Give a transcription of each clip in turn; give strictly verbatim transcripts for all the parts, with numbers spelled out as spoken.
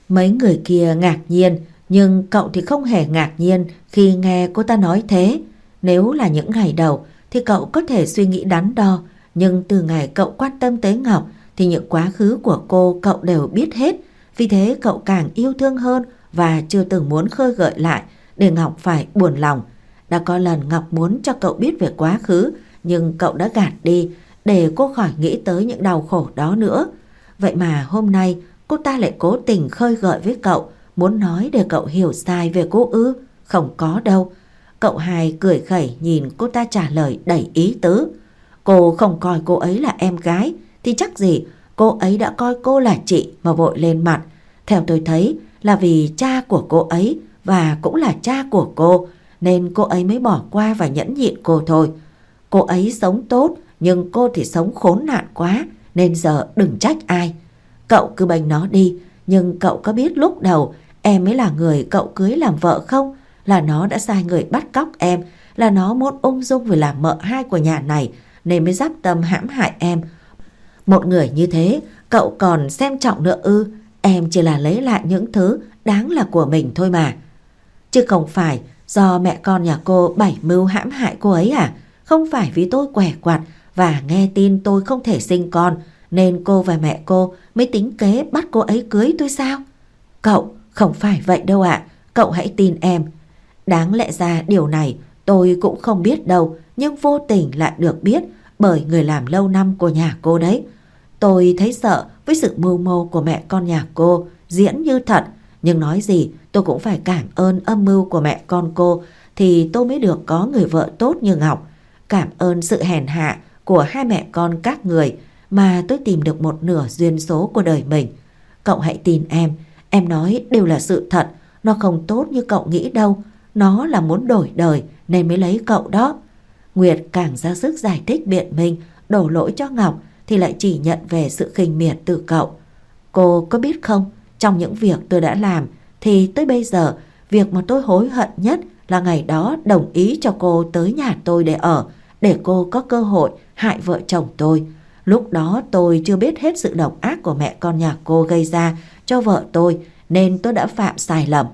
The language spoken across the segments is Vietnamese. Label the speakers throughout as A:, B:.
A: Mấy người kia ngạc nhiên, nhưng cậu thì không hề ngạc nhiên khi nghe cô ta nói thế. Nếu là những ngày đầu thì cậu có thể suy nghĩ đắn đo, nhưng từ ngày cậu quan tâm tới Ngọc thì những quá khứ của cô cậu đều biết hết. Vì thế cậu càng yêu thương hơn và chưa từng muốn khơi gợi lại để Ngọc phải buồn lòng. Đã có lần Ngọc muốn cho cậu biết về quá khứ, nhưng cậu đã gạt đi để cô khỏi nghĩ tới những đau khổ đó nữa. Vậy mà hôm nay cô ta lại cố tình khơi gợi với cậu, muốn nói để cậu hiểu sai về cô ư? Không có đâu. Cậu hai cười khẩy nhìn cô ta trả lời đầy ý tứ. Cô không coi cô ấy là em gái thì chắc gì cô ấy đã coi cô là chị mà vội lên mặt. Theo tôi thấy là vì cha của cô ấy và cũng là cha của cô nên cô ấy mới bỏ qua và nhẫn nhịn cô thôi. Cô ấy sống tốt nhưng cô thì sống khốn nạn quá, nên giờ đừng trách ai. Cậu cứ bênh nó đi, nhưng cậu có biết lúc đầu em mới là người cậu cưới làm vợ không? Là nó đã sai người bắt cóc em, là nó muốn ung dung vì làm mợ hai của nhà này nên mới dắp tâm hãm hại em. Một người như thế cậu còn xem trọng nữa ư? Em chỉ là lấy lại những thứ đáng là của mình thôi mà. Chứ không phải do mẹ con nhà cô bảy mưu hãm hại cô ấy à? Không phải vì tôi quẻ quạt và nghe tin tôi không thể sinh con nên cô và mẹ cô mới tính kế bắt cô ấy cưới tôi sao? Cậu, không phải vậy đâu ạ. Cậu hãy tin em. Đáng lẽ ra điều này tôi cũng không biết đâu, nhưng vô tình lại được biết bởi người làm lâu năm của nhà cô đấy. Tôi thấy sợ với sự mưu mô của mẹ con nhà cô diễn như thật, nhưng nói gì tôi cũng phải cảm ơn âm mưu của mẹ con cô thì tôi mới được có người vợ tốt như Ngọc. Cảm ơn sự hèn hạ của hai mẹ con các người mà tôi tìm được một nửa duyên số của đời mình. Cậu hãy tin em, em nói đều là sự thật. Nó không tốt như cậu nghĩ đâu. Nó là muốn đổi đời nên mới lấy cậu đó. Nguyệt càng ra sức giải thích biện minh, đổ lỗi cho Ngọc thì lại chỉ nhận về sự khinh miệt từ cậu. Cô có biết không, trong những việc tôi đã làm thì tới bây giờ việc mà tôi hối hận nhất là ngày đó đồng ý cho cô tới nhà tôi để ở, để cô có cơ hội hại vợ chồng tôi. Lúc đó tôi chưa biết hết sự độc ác của mẹ con nhà cô gây ra cho vợ tôi nên tôi đã phạm sai lầm.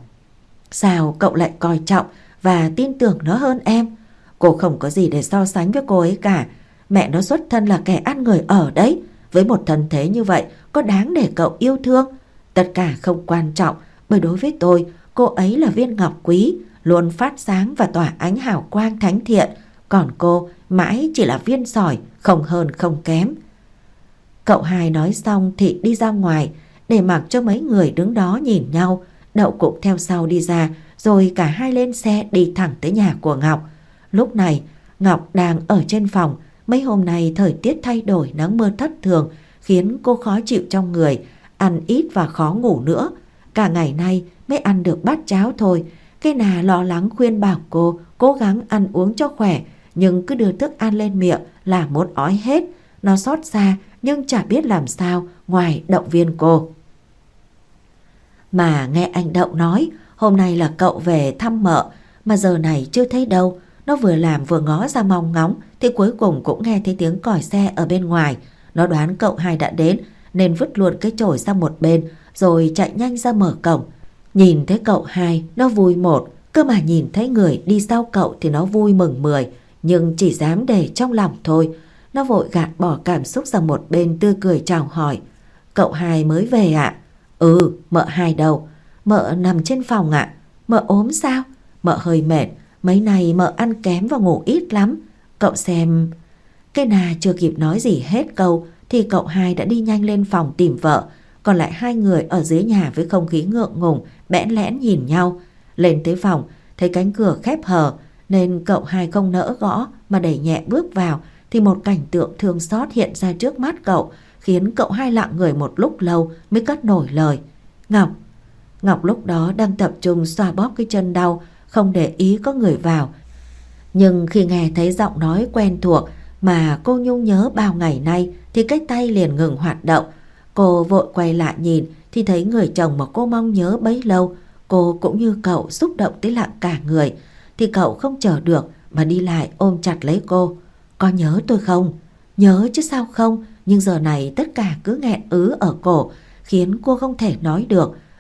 A: Sao cậu lại coi trọng và tin tưởng nó hơn em? Cô không có gì để so sánh với cô ấy cả. Mẹ nó xuất thân là kẻ ăn người ở đấy. Với một thân thế như vậy có đáng để cậu yêu thương? Tất cả không quan trọng, bởi đối với tôi cô ấy là viên ngọc quý, luôn phát sáng và tỏa ánh hào quang thánh thiện. Còn cô mãi chỉ là viên sỏi, không hơn không kém. Cậu hai nói xong thì đi ra ngoài, để mặc cho mấy người đứng đó nhìn nhau. Đậu cũng theo sau đi ra, rồi cả hai lên xe đi thẳng tới nhà của Ngọc. Lúc này Ngọc đang ở trên phòng. Mấy hôm nay thời tiết thay đổi, nắng mưa thất thường khiến cô khó chịu trong người, ăn ít và khó ngủ nữa. Cả ngày nay mới ăn được bát cháo thôi. Cái nà lo lắng khuyên bảo cô cố gắng ăn uống cho khỏe, nhưng cứ đưa thức ăn lên miệng là muốn ói hết. Nó xót xa nhưng chả biết làm sao ngoài động viên cô. Mà nghe anh Đậu nói hôm nay là cậu về thăm mợ, mà giờ này chưa thấy đâu. Nó vừa làm vừa ngó ra mong ngóng thì cuối cùng cũng nghe thấy tiếng còi xe ở bên ngoài. Nó đoán cậu hai đã đến nên vứt luôn cái chổi sang một bên rồi chạy nhanh ra mở cổng. Nhìn thấy cậu hai nó vui một, cơ mà nhìn thấy người đi sau cậu thì nó vui mừng mười, nhưng chỉ dám để trong lòng thôi. Nó vội gạt bỏ cảm xúc sang một bên, tươi cười chào hỏi. Cậu hai mới về ạ? Ừ, mợ hai đâu? Mợ nằm trên phòng ạ. Mợ ốm sao? Mợ hơi mệt, mấy nay mợ ăn kém và ngủ ít lắm. Cậu xem... Cái nà chưa kịp nói gì hết câu thì cậu hai đã đi nhanh lên phòng tìm vợ. Còn lại hai người ở dưới nhà với không khí ngượng ngùng bẽn lẽn nhìn nhau. Lên tới phòng thấy cánh cửa khép hờ nên cậu hai không nỡ gõ mà đẩy nhẹ bước vào, thì một cảnh tượng thương xót hiện ra trước mắt cậu, khiến cậu hai lặng người một lúc lâu mới cất nổi lời. Ngọc. Ngọc lúc đó đang tập trung xoa bóp cái chân đau, không để ý có người vào. Nhưng khi nghe thấy giọng nói quen thuộc mà cô nhung nhớ bao ngày nay thì cái tay liền ngừng hoạt động. Cô vội quay lại nhìn thì thấy người chồng mà cô mong nhớ bấy lâu. Cô cũng như cậu xúc động tới lặng cả người, thì cậu không chờ được mà đi lại ôm chặt lấy cô. Có nhớ tôi không? Nhớ chứ sao không, nhưng giờ này tất cả cứ nghẹn ứ ở cổ khiến cô không thể nói được.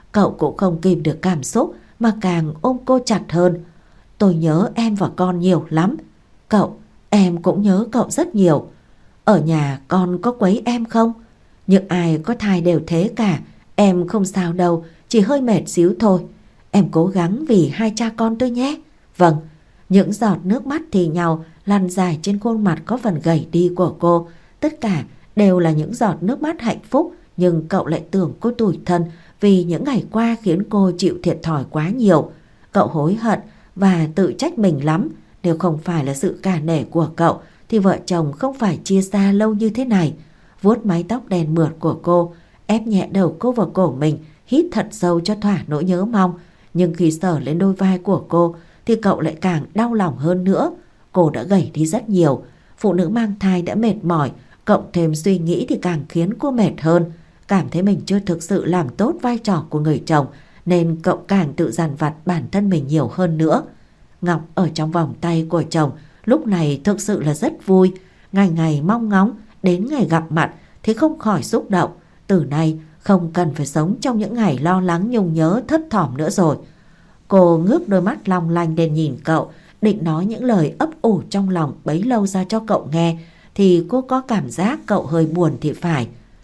A: Cậu cũng không kìm được cảm xúc mà càng ôm cô chặt hơn. Tôi nhớ em và con nhiều lắm. Cậu, em cũng nhớ cậu rất nhiều. Ở nhà con có quấy em không? Những ai có thai đều thế cả. Em không sao đâu, chỉ hơi mệt xíu thôi. Em cố gắng vì hai cha con tôi nhé. Vâng. Những giọt nước mắt thì nhau lăn dài trên khuôn mặt có phần gầy đi của cô. Tất cả đều là những giọt nước mắt hạnh phúc, nhưng cậu lại tưởng cô tủi thân vì những ngày qua khiến cô chịu thiệt thòi quá nhiều. Cậu hối hận và tự trách mình lắm. Nếu không phải là sự cả nể của cậu thì vợ chồng không phải chia xa lâu như thế này. Vuốt mái tóc đen mượt của cô, ép nhẹ đầu cô vào cổ mình, hít thật sâu cho thỏa nỗi nhớ mong. Nhưng khi sờ lên đôi vai của cô thì cậu lại càng đau lòng hơn nữa. Cô đã gầy đi rất nhiều. Phụ nữ mang thai đã mệt mỏi, cộng thêm suy nghĩ thì càng khiến cô mệt hơn. Cảm thấy mình chưa thực sự làm tốt vai trò của người chồng, nên cậu càng tự dằn vặt bản thân mình nhiều hơn nữa. Ngọc ở trong vòng tay của chồng lúc này thực sự là rất vui. Ngày ngày mong ngóng đến ngày gặp mặt thì không khỏi xúc động. Từ nay không cần phải sống trong những ngày lo lắng nhung nhớ thấp thỏm nữa rồi. Cô ngước đôi mắt long lanh lên nhìn cậu, định nói những lời ấp ủ trong lòng bấy lâu ra cho cậu nghe, thì cô có cảm giác cậu hơi buồn thì phải.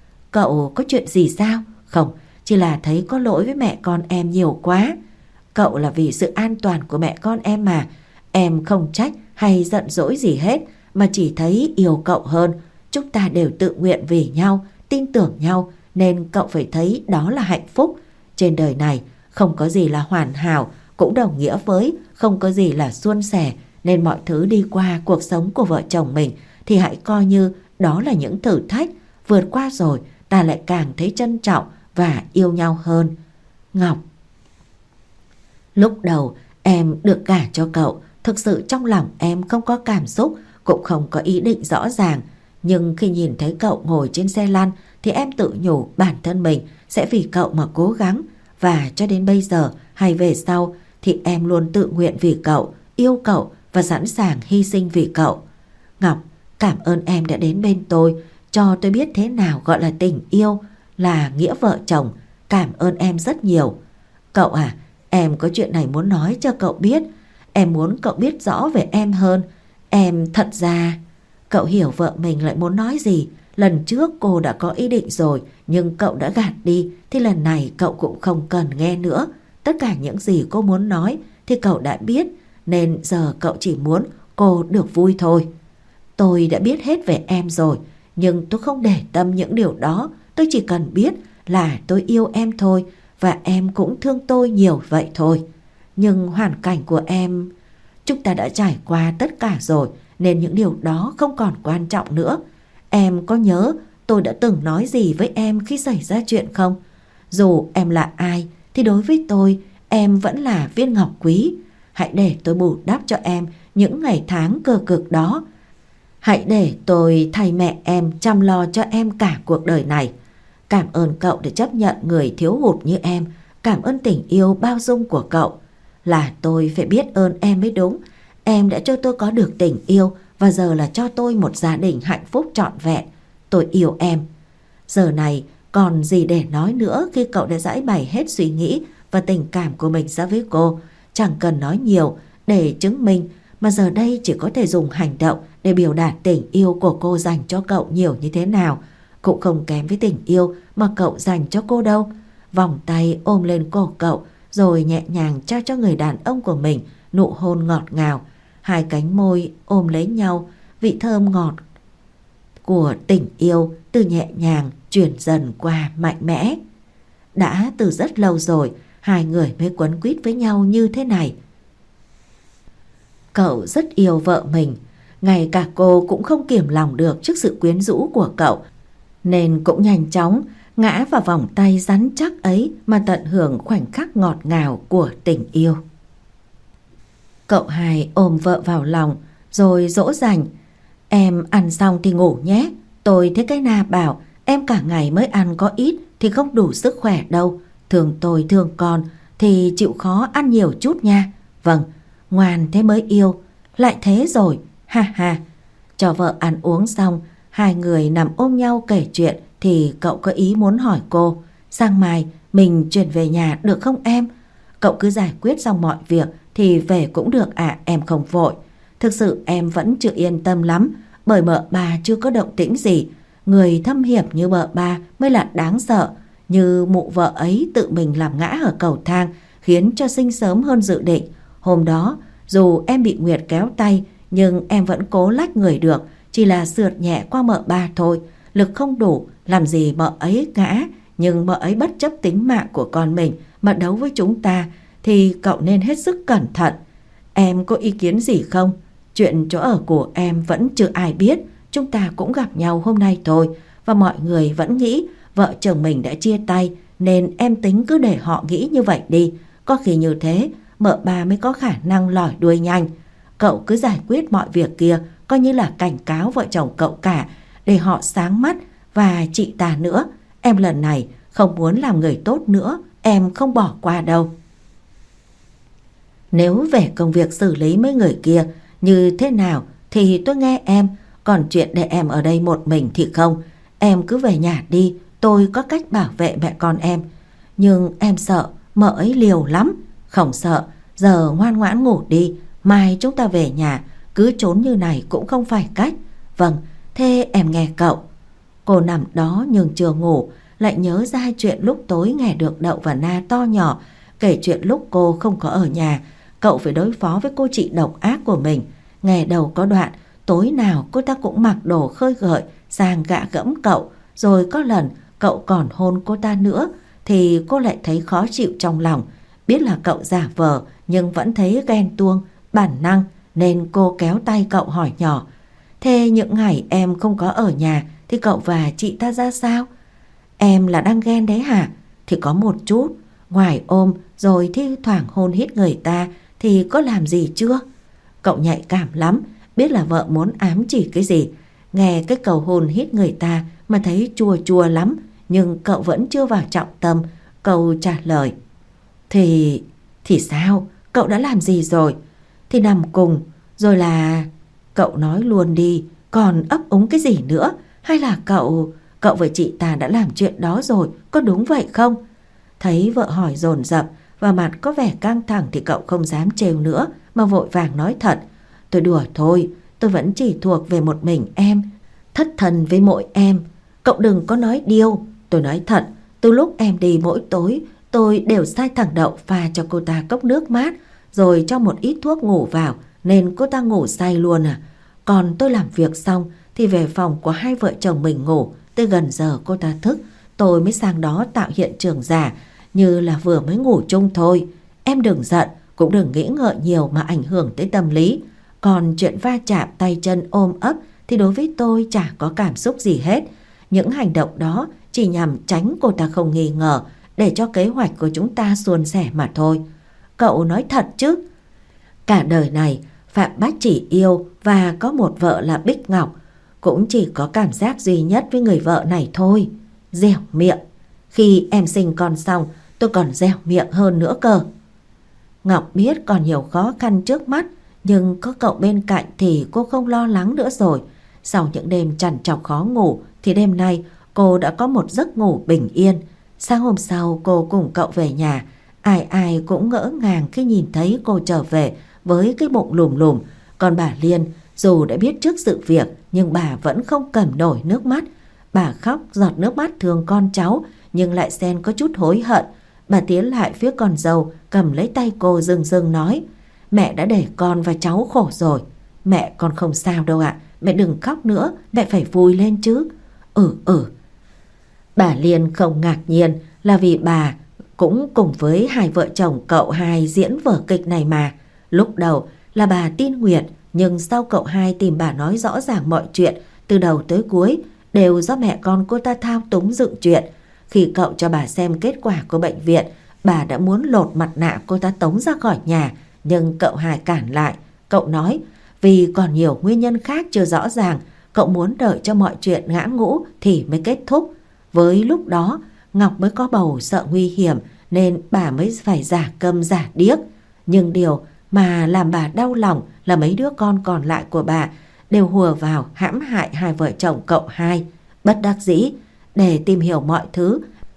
A: Cậu có chuyện gì sao? Không, chỉ là thấy có lỗi với mẹ con em nhiều quá. Cậu là vì sự an toàn của mẹ con em mà. Em không trách hay giận dỗi gì hết, mà chỉ thấy yêu cậu hơn. Chúng ta đều tự nguyện vì nhau, tin tưởng nhau, nên cậu phải thấy đó là hạnh phúc. Trên đời này không có gì là hoàn hảo, cũng đồng nghĩa với không có gì là suôn sẻ. Nên mọi thứ đi qua cuộc sống của vợ chồng mình thì hãy coi như đó là những thử thách. Vượt qua rồi ta lại càng thấy trân trọng và yêu nhau hơn. Ngọc, lúc đầu em được gả cho cậu, thực sự trong lòng em không có cảm xúc, cũng không có ý định rõ ràng. Nhưng khi nhìn thấy cậu ngồi trên xe lăn thì em tự nhủ bản thân mình sẽ vì cậu mà cố gắng. Và cho đến bây giờ hay về sau thì em luôn tự nguyện vì cậu, yêu cậu và sẵn sàng hy sinh vì cậu. Ngọc, cảm ơn em đã đến bên tôi, cho tôi biết thế nào gọi là tình yêu, là nghĩa vợ chồng. Cảm ơn em rất nhiều. Cậu à, em có chuyện này muốn nói cho cậu biết. Em muốn cậu biết rõ về em hơn. Em thật ra... Cậu hiểu vợ mình lại muốn nói gì. Lần trước cô đã có ý định rồi, nhưng cậu đã gạt đi, thì lần này cậu cũng không cần nghe nữa. Tất cả những gì cô muốn nói thì cậu đã biết, nên giờ cậu chỉ muốn cô được vui thôi. Tôi đã biết hết về em rồi, nhưng tôi không để tâm những điều đó. Tôi chỉ cần biết là tôi yêu em thôi, và em cũng thương tôi nhiều vậy thôi. Nhưng hoàn cảnh của em... Chúng ta đã trải qua tất cả rồi, nên những điều đó không còn quan trọng nữa. Em có nhớ tôi đã từng nói gì với em khi xảy ra chuyện không? Dù em là ai thì đối với tôi em vẫn là viên ngọc quý. Hãy để tôi bù đắp cho em những ngày tháng cơ cực đó. Hãy để tôi thay mẹ em chăm lo cho em cả cuộc đời này. Cảm ơn cậu đã chấp nhận người thiếu hụt như em. Cảm ơn tình yêu bao dung của cậu. Là tôi phải biết ơn em mới đúng. Em đã cho tôi có được tình yêu, và giờ là cho tôi một gia đình hạnh phúc trọn vẹn. Tôi yêu em. Giờ này còn gì để nói nữa khi cậu đã giải bày hết suy nghĩ và tình cảm của mình ra với cô. Chẳng cần nói nhiều để chứng minh, mà giờ đây chỉ có thể dùng hành động để biểu đạt tình yêu của cô dành cho cậu nhiều như thế nào. Cũng không kém với tình yêu mà cậu dành cho cô đâu. Vòng tay ôm lên cổ cậu, rồi nhẹ nhàng trao cho người đàn ông của mình nụ hôn ngọt ngào. Hai cánh môi ôm lấy nhau, vị thơm ngọt của tình yêu từ nhẹ nhàng chuyển dần qua mạnh mẽ. Đã từ rất lâu rồi hai người mới quấn quýt với nhau như thế này. Cậu rất yêu vợ mình, ngay cả cô cũng không kiềm lòng được trước sự quyến rũ của cậu, nên cũng nhanh chóng ngã vào vòng tay rắn chắc ấy mà tận hưởng khoảnh khắc ngọt ngào của tình yêu. Cậu hai ôm vợ vào lòng rồi dỗ dành. Em ăn xong thì ngủ nhé. Tôi thấy cái Na bảo em cả ngày mới ăn có ít thì không đủ sức khỏe đâu. Thường tôi thương con thì chịu khó ăn nhiều chút nha. Vâng, ngoan thế mới yêu. Lại thế rồi, ha ha. Cho vợ ăn uống xong, hai người nằm ôm nhau kể chuyện thì cậu có ý muốn hỏi cô. Sang mai Mình chuyển về nhà được không em? Cậu cứ giải quyết xong mọi việc thì về cũng được ạ, em không vội. Thực sự em vẫn chưa yên tâm lắm, bởi mợ ba chưa có động tĩnh gì. Người thâm hiểm như mợ ba mới là đáng sợ. Như mụ vợ ấy tự mình làm ngã ở cầu thang, khiến cho sinh sớm hơn dự định. Hôm đó dù em bị Nguyệt kéo tay, nhưng em vẫn cố lách người được, chỉ là sượt nhẹ qua mợ ba thôi. Lực không đủ, làm gì mợ ấy ngã. Nhưng mợ ấy bất chấp tính mạng của con mình mà đấu với chúng ta, thì cậu nên hết sức cẩn thận. Em có ý kiến gì không? Chuyện chỗ ở của em vẫn chưa ai biết. Chúng ta cũng gặp nhau hôm nay thôi, và mọi người vẫn nghĩ vợ chồng mình đã chia tay, nên em tính cứ để họ nghĩ như vậy đi. Có khi như thế mợ ba mới có khả năng lòi đuôi nhanh. Cậu cứ giải quyết mọi việc kia, coi như là cảnh cáo vợ chồng cậu cả, để họ sáng mắt. Và chị ta nữa, em lần này không muốn làm người tốt nữa, em không bỏ qua đâu. Nếu về công việc xử lý mấy người kia như thế nào thì tôi nghe em, còn chuyện để em ở đây một mình thì không. Em cứ về nhà đi, tôi có cách bảo vệ mẹ con em. Nhưng em sợ mợ ấy liều lắm. Không sợ, giờ ngoan ngoãn ngủ đi, mai chúng ta về nhà. Cứ trốn như này cũng không phải cách. Vâng, thế em nghe cậu. Cô nằm đó nhưng chưa ngủ, lại nhớ ra chuyện lúc tối nghe được Đậu và Na to nhỏ kể chuyện lúc cô không có ở nhà, cậu phải đối phó với cô chị độc ác của mình. Nghe đầu có đoạn tối nào cô ta cũng mặc đồ khơi gợi sang gạ gẫm cậu, rồi có lần cậu còn hôn cô ta nữa, thì cô lại thấy khó chịu trong lòng. Biết là cậu giả vờ nhưng vẫn thấy ghen tuông, bản năng, nên cô kéo tay cậu hỏi nhỏ: thế những ngày em không có ở nhà thì cậu và chị ta ra sao? Em là đang ghen đấy hả? Thì có một chút. Ngoài ôm rồi thi thoảng hôn hít người ta thì có làm gì chưa? Cậu nhạy cảm lắm, biết là vợ muốn ám chỉ cái gì. Nghe cái cầu hôn hít người ta mà thấy chua chua lắm, nhưng cậu vẫn chưa vào trọng tâm. Cậu trả lời: Thì... thì sao? Cậu đã làm gì rồi? Thì nằm cùng, rồi là... Cậu nói luôn đi, còn ấp úng cái gì nữa? Hay là cậu... Cậu với chị ta đã làm chuyện đó rồi, có đúng vậy không? Thấy vợ hỏi dồn dập và mặt có vẻ căng thẳng thì cậu không dám trêu nữa, mà vội vàng nói thật: Tôi đùa thôi, tôi vẫn chỉ thuộc về một mình em, thất thần với mỗi em. Cậu đừng có nói điêu. Tôi nói thật, từ lúc em đi mỗi tối, tôi đều sai thằng Đậu pha cho cô ta cốc nước mát, rồi cho một ít thuốc ngủ vào, nên cô ta ngủ say luôn à. Còn tôi làm việc xong thì về phòng của hai vợ chồng mình ngủ. Tới gần giờ cô ta thức, tôi mới sang đó tạo hiện trường giả, như là vừa mới ngủ chung thôi. Em đừng giận, cũng đừng nghĩ ngợi nhiều mà ảnh hưởng tới tâm lý. Còn chuyện va chạm tay chân ôm ấp thì đối với tôi chả có cảm xúc gì hết. Những hành động đó chỉ nhằm tránh cô ta không nghi ngờ, để cho kế hoạch của chúng ta suôn sẻ mà thôi. Cậu nói thật chứ? Cả đời này Phạm Bách chỉ yêu và có một vợ là Bích Ngọc, cũng chỉ có cảm giác duy nhất với người vợ này thôi. Dẻo miệng. Khi em sinh con xong, tôi còn dẻo miệng hơn nữa cơ. Ngọc biết còn nhiều khó khăn trước mắt, nhưng có cậu bên cạnh thì cô không lo lắng nữa rồi. Sau những đêm trằn trọc khó ngủ thì đêm nay cô đã có một giấc ngủ bình yên. Sáng hôm sau cô cùng cậu về nhà. Ai ai cũng ngỡ ngàng khi nhìn thấy cô trở về với cái bụng lùm lùm. Còn bà Liên, dù đã biết trước sự việc nhưng bà vẫn không cầm nổi nước mắt. Bà khóc giọt nước mắt thương con cháu, nhưng lại xen có chút hối hận. Bà tiến lại phía con dâu, cầm lấy tay cô rưng rưng nói: Mẹ đã để con và cháu khổ rồi. Mẹ con không sao đâu ạ. Mẹ đừng khóc nữa, mẹ phải vui lên chứ. Ừ ừ. Bà Liên không ngạc nhiên là vì bà cũng cùng với hai vợ chồng cậu hai diễn vở kịch này mà. Lúc đầu là bà tin Nguyệt, nhưng sau cậu hai tìm bà nói rõ ràng mọi chuyện từ đầu tới cuối đều do mẹ con cô ta thao túng dựng chuyện. Khi cậu cho bà xem kết quả của bệnh viện, bà đã muốn lột mặt nạ cô ta tống ra khỏi nhà, nhưng cậu hai cản lại. Cậu nói vì còn nhiều nguyên nhân khác chưa rõ ràng, cậu muốn đợi cho mọi chuyện ngã ngũ thì mới kết thúc. Với lúc đó Ngọc mới có bầu sợ nguy hiểm, nên bà mới phải giả câm giả điếc. Nhưng điều mà làm bà đau lòng là mấy đứa con còn lại của bà đều hùa vào hãm hại hai vợ chồng cậu hai. Bất đắc dĩ, để tìm hiểu mọi thứ,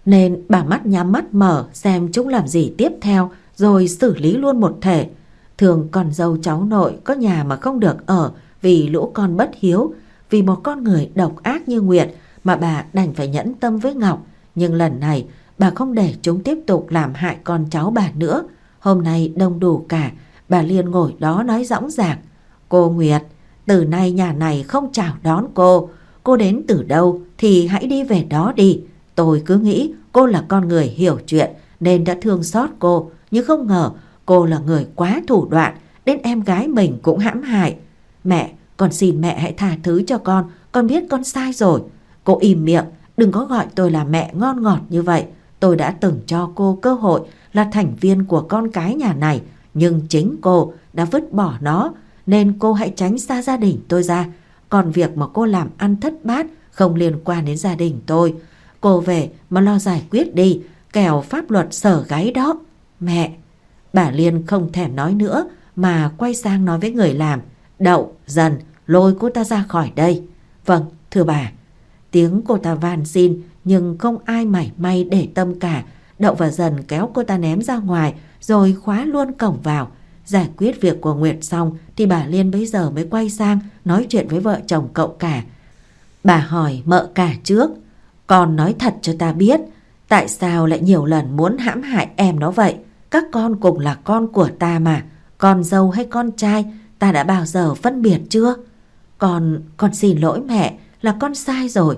A: nên bà mắt nhắm mắt mở xem chúng làm gì tiếp theo rồi xử lý luôn một thể. Thường con dâu cháu nội có nhà mà không được ở vì lũ con bất hiếu, vì một con người độc ác như Nguyệt mà bà đành phải nhẫn tâm với Ngọc. Nhưng lần này bà không để chúng tiếp tục làm hại con cháu bà nữa. Hôm nay đông đủ cả, bà Liên ngồi đó nói dõng dạc: "Cô Nguyệt, từ nay nhà này không chào đón cô. Cô đến từ đâu thì hãy đi về đó đi. Tôi cứ nghĩ cô là con người hiểu chuyện nên đã thương xót cô, nhưng không ngờ cô là người quá thủ đoạn, đến em gái mình cũng hãm hại. Mẹ, con xin mẹ hãy tha thứ cho con, con biết con sai rồi. Cô im miệng, đừng có gọi tôi là mẹ ngon ngọt như vậy. Tôi đã từng cho cô cơ hội là thành viên của con cái nhà này, nhưng chính cô đã vứt bỏ nó, nên cô hãy tránh xa gia đình tôi ra. Còn việc mà cô làm ăn thất bát không liên quan đến gia đình tôi. Cô về mà lo giải quyết đi, kẻo pháp luật sở gáy đó. Mẹ." Bà Liên không thèm nói nữa mà quay sang nói với người làm: "Đậu, Dần, lôi cô ta ra khỏi đây." "Vâng, thưa bà." Tiếng cô ta van xin nhưng không ai mảy may để tâm cả. Đậu và Dần kéo cô ta ném ra ngoài rồi khóa luôn cổng vào. Giải quyết việc của Nguyệt xong thì bà Liên bấy giờ mới quay sang nói chuyện với vợ chồng cậu cả. Bà hỏi mợ cả trước: "Con nói thật cho ta biết, tại sao lại nhiều lần muốn hãm hại em nó vậy? Các con cùng là con của ta mà. Con dâu hay con trai, ta đã bao giờ phân biệt chưa?" Con, con xin lỗi mẹ, là con sai rồi.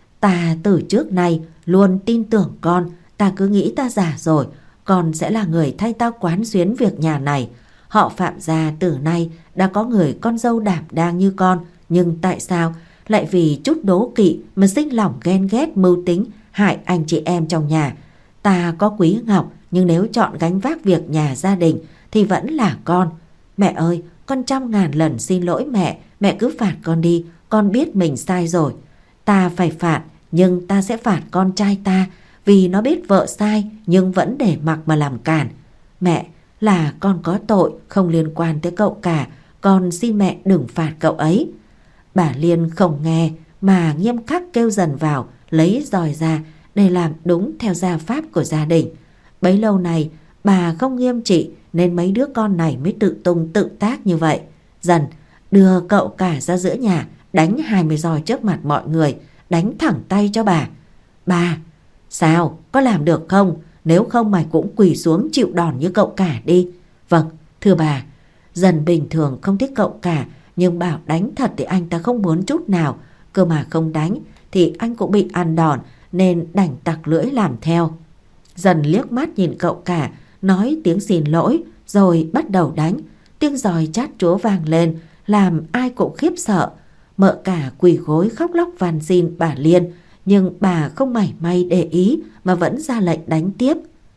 A: Ta từ trước nay luôn tin tưởng con, ta cứ nghĩ ta già rồi, con sẽ là người thay ta quán xuyến việc nhà này. Họ Phạm gia từ nay đã có người con dâu đảm đang như con, nhưng tại sao lại vì chút đố kỵ mà sinh lòng ghen ghét mưu tính hại anh chị em trong nhà? Ta có quý Ngọc, nhưng nếu chọn gánh vác việc nhà gia đình thì vẫn là con. Mẹ ơi, con trăm ngàn lần xin lỗi mẹ, mẹ cứ phạt con đi, con biết mình sai rồi. Ta phải phạt, nhưng ta sẽ phạt con trai ta, vì nó biết vợ sai nhưng vẫn để mặc mà làm cản. Mẹ, là con có tội không liên quan tới cậu cả, con xin mẹ đừng phạt cậu ấy." Bà Liên không nghe mà nghiêm khắc kêu Dần vào lấy roi ra để làm đúng theo gia pháp của gia đình. Bấy lâu này bà không nghiêm trị nên mấy đứa con này mới tự tung tự tác như vậy. Dần đưa cậu cả ra giữa nhà, đánh hai mươi roi trước mặt mọi người, đánh thẳng tay cho bà. "Bà, sao, có làm được không? Nếu không mày cũng quỳ xuống chịu đòn như cậu cả đi." "Vâng, thưa bà." Dần bình thường không thích cậu cả, nhưng bảo đánh thật thì anh ta không muốn chút nào. Cơ mà không đánh thì anh cũng bị ăn đòn, nên đành tặc lưỡi làm theo. Dần liếc mắt nhìn cậu cả, nói tiếng xin lỗi rồi bắt đầu đánh. Tiếng giòi chát chúa vang lên làm ai cũng khiếp sợ. Mợ cả quỳ gối khóc lóc van xin bà Liên, nhưng bà không mảy may để ý mà vẫn ra lệnh đánh tiếp.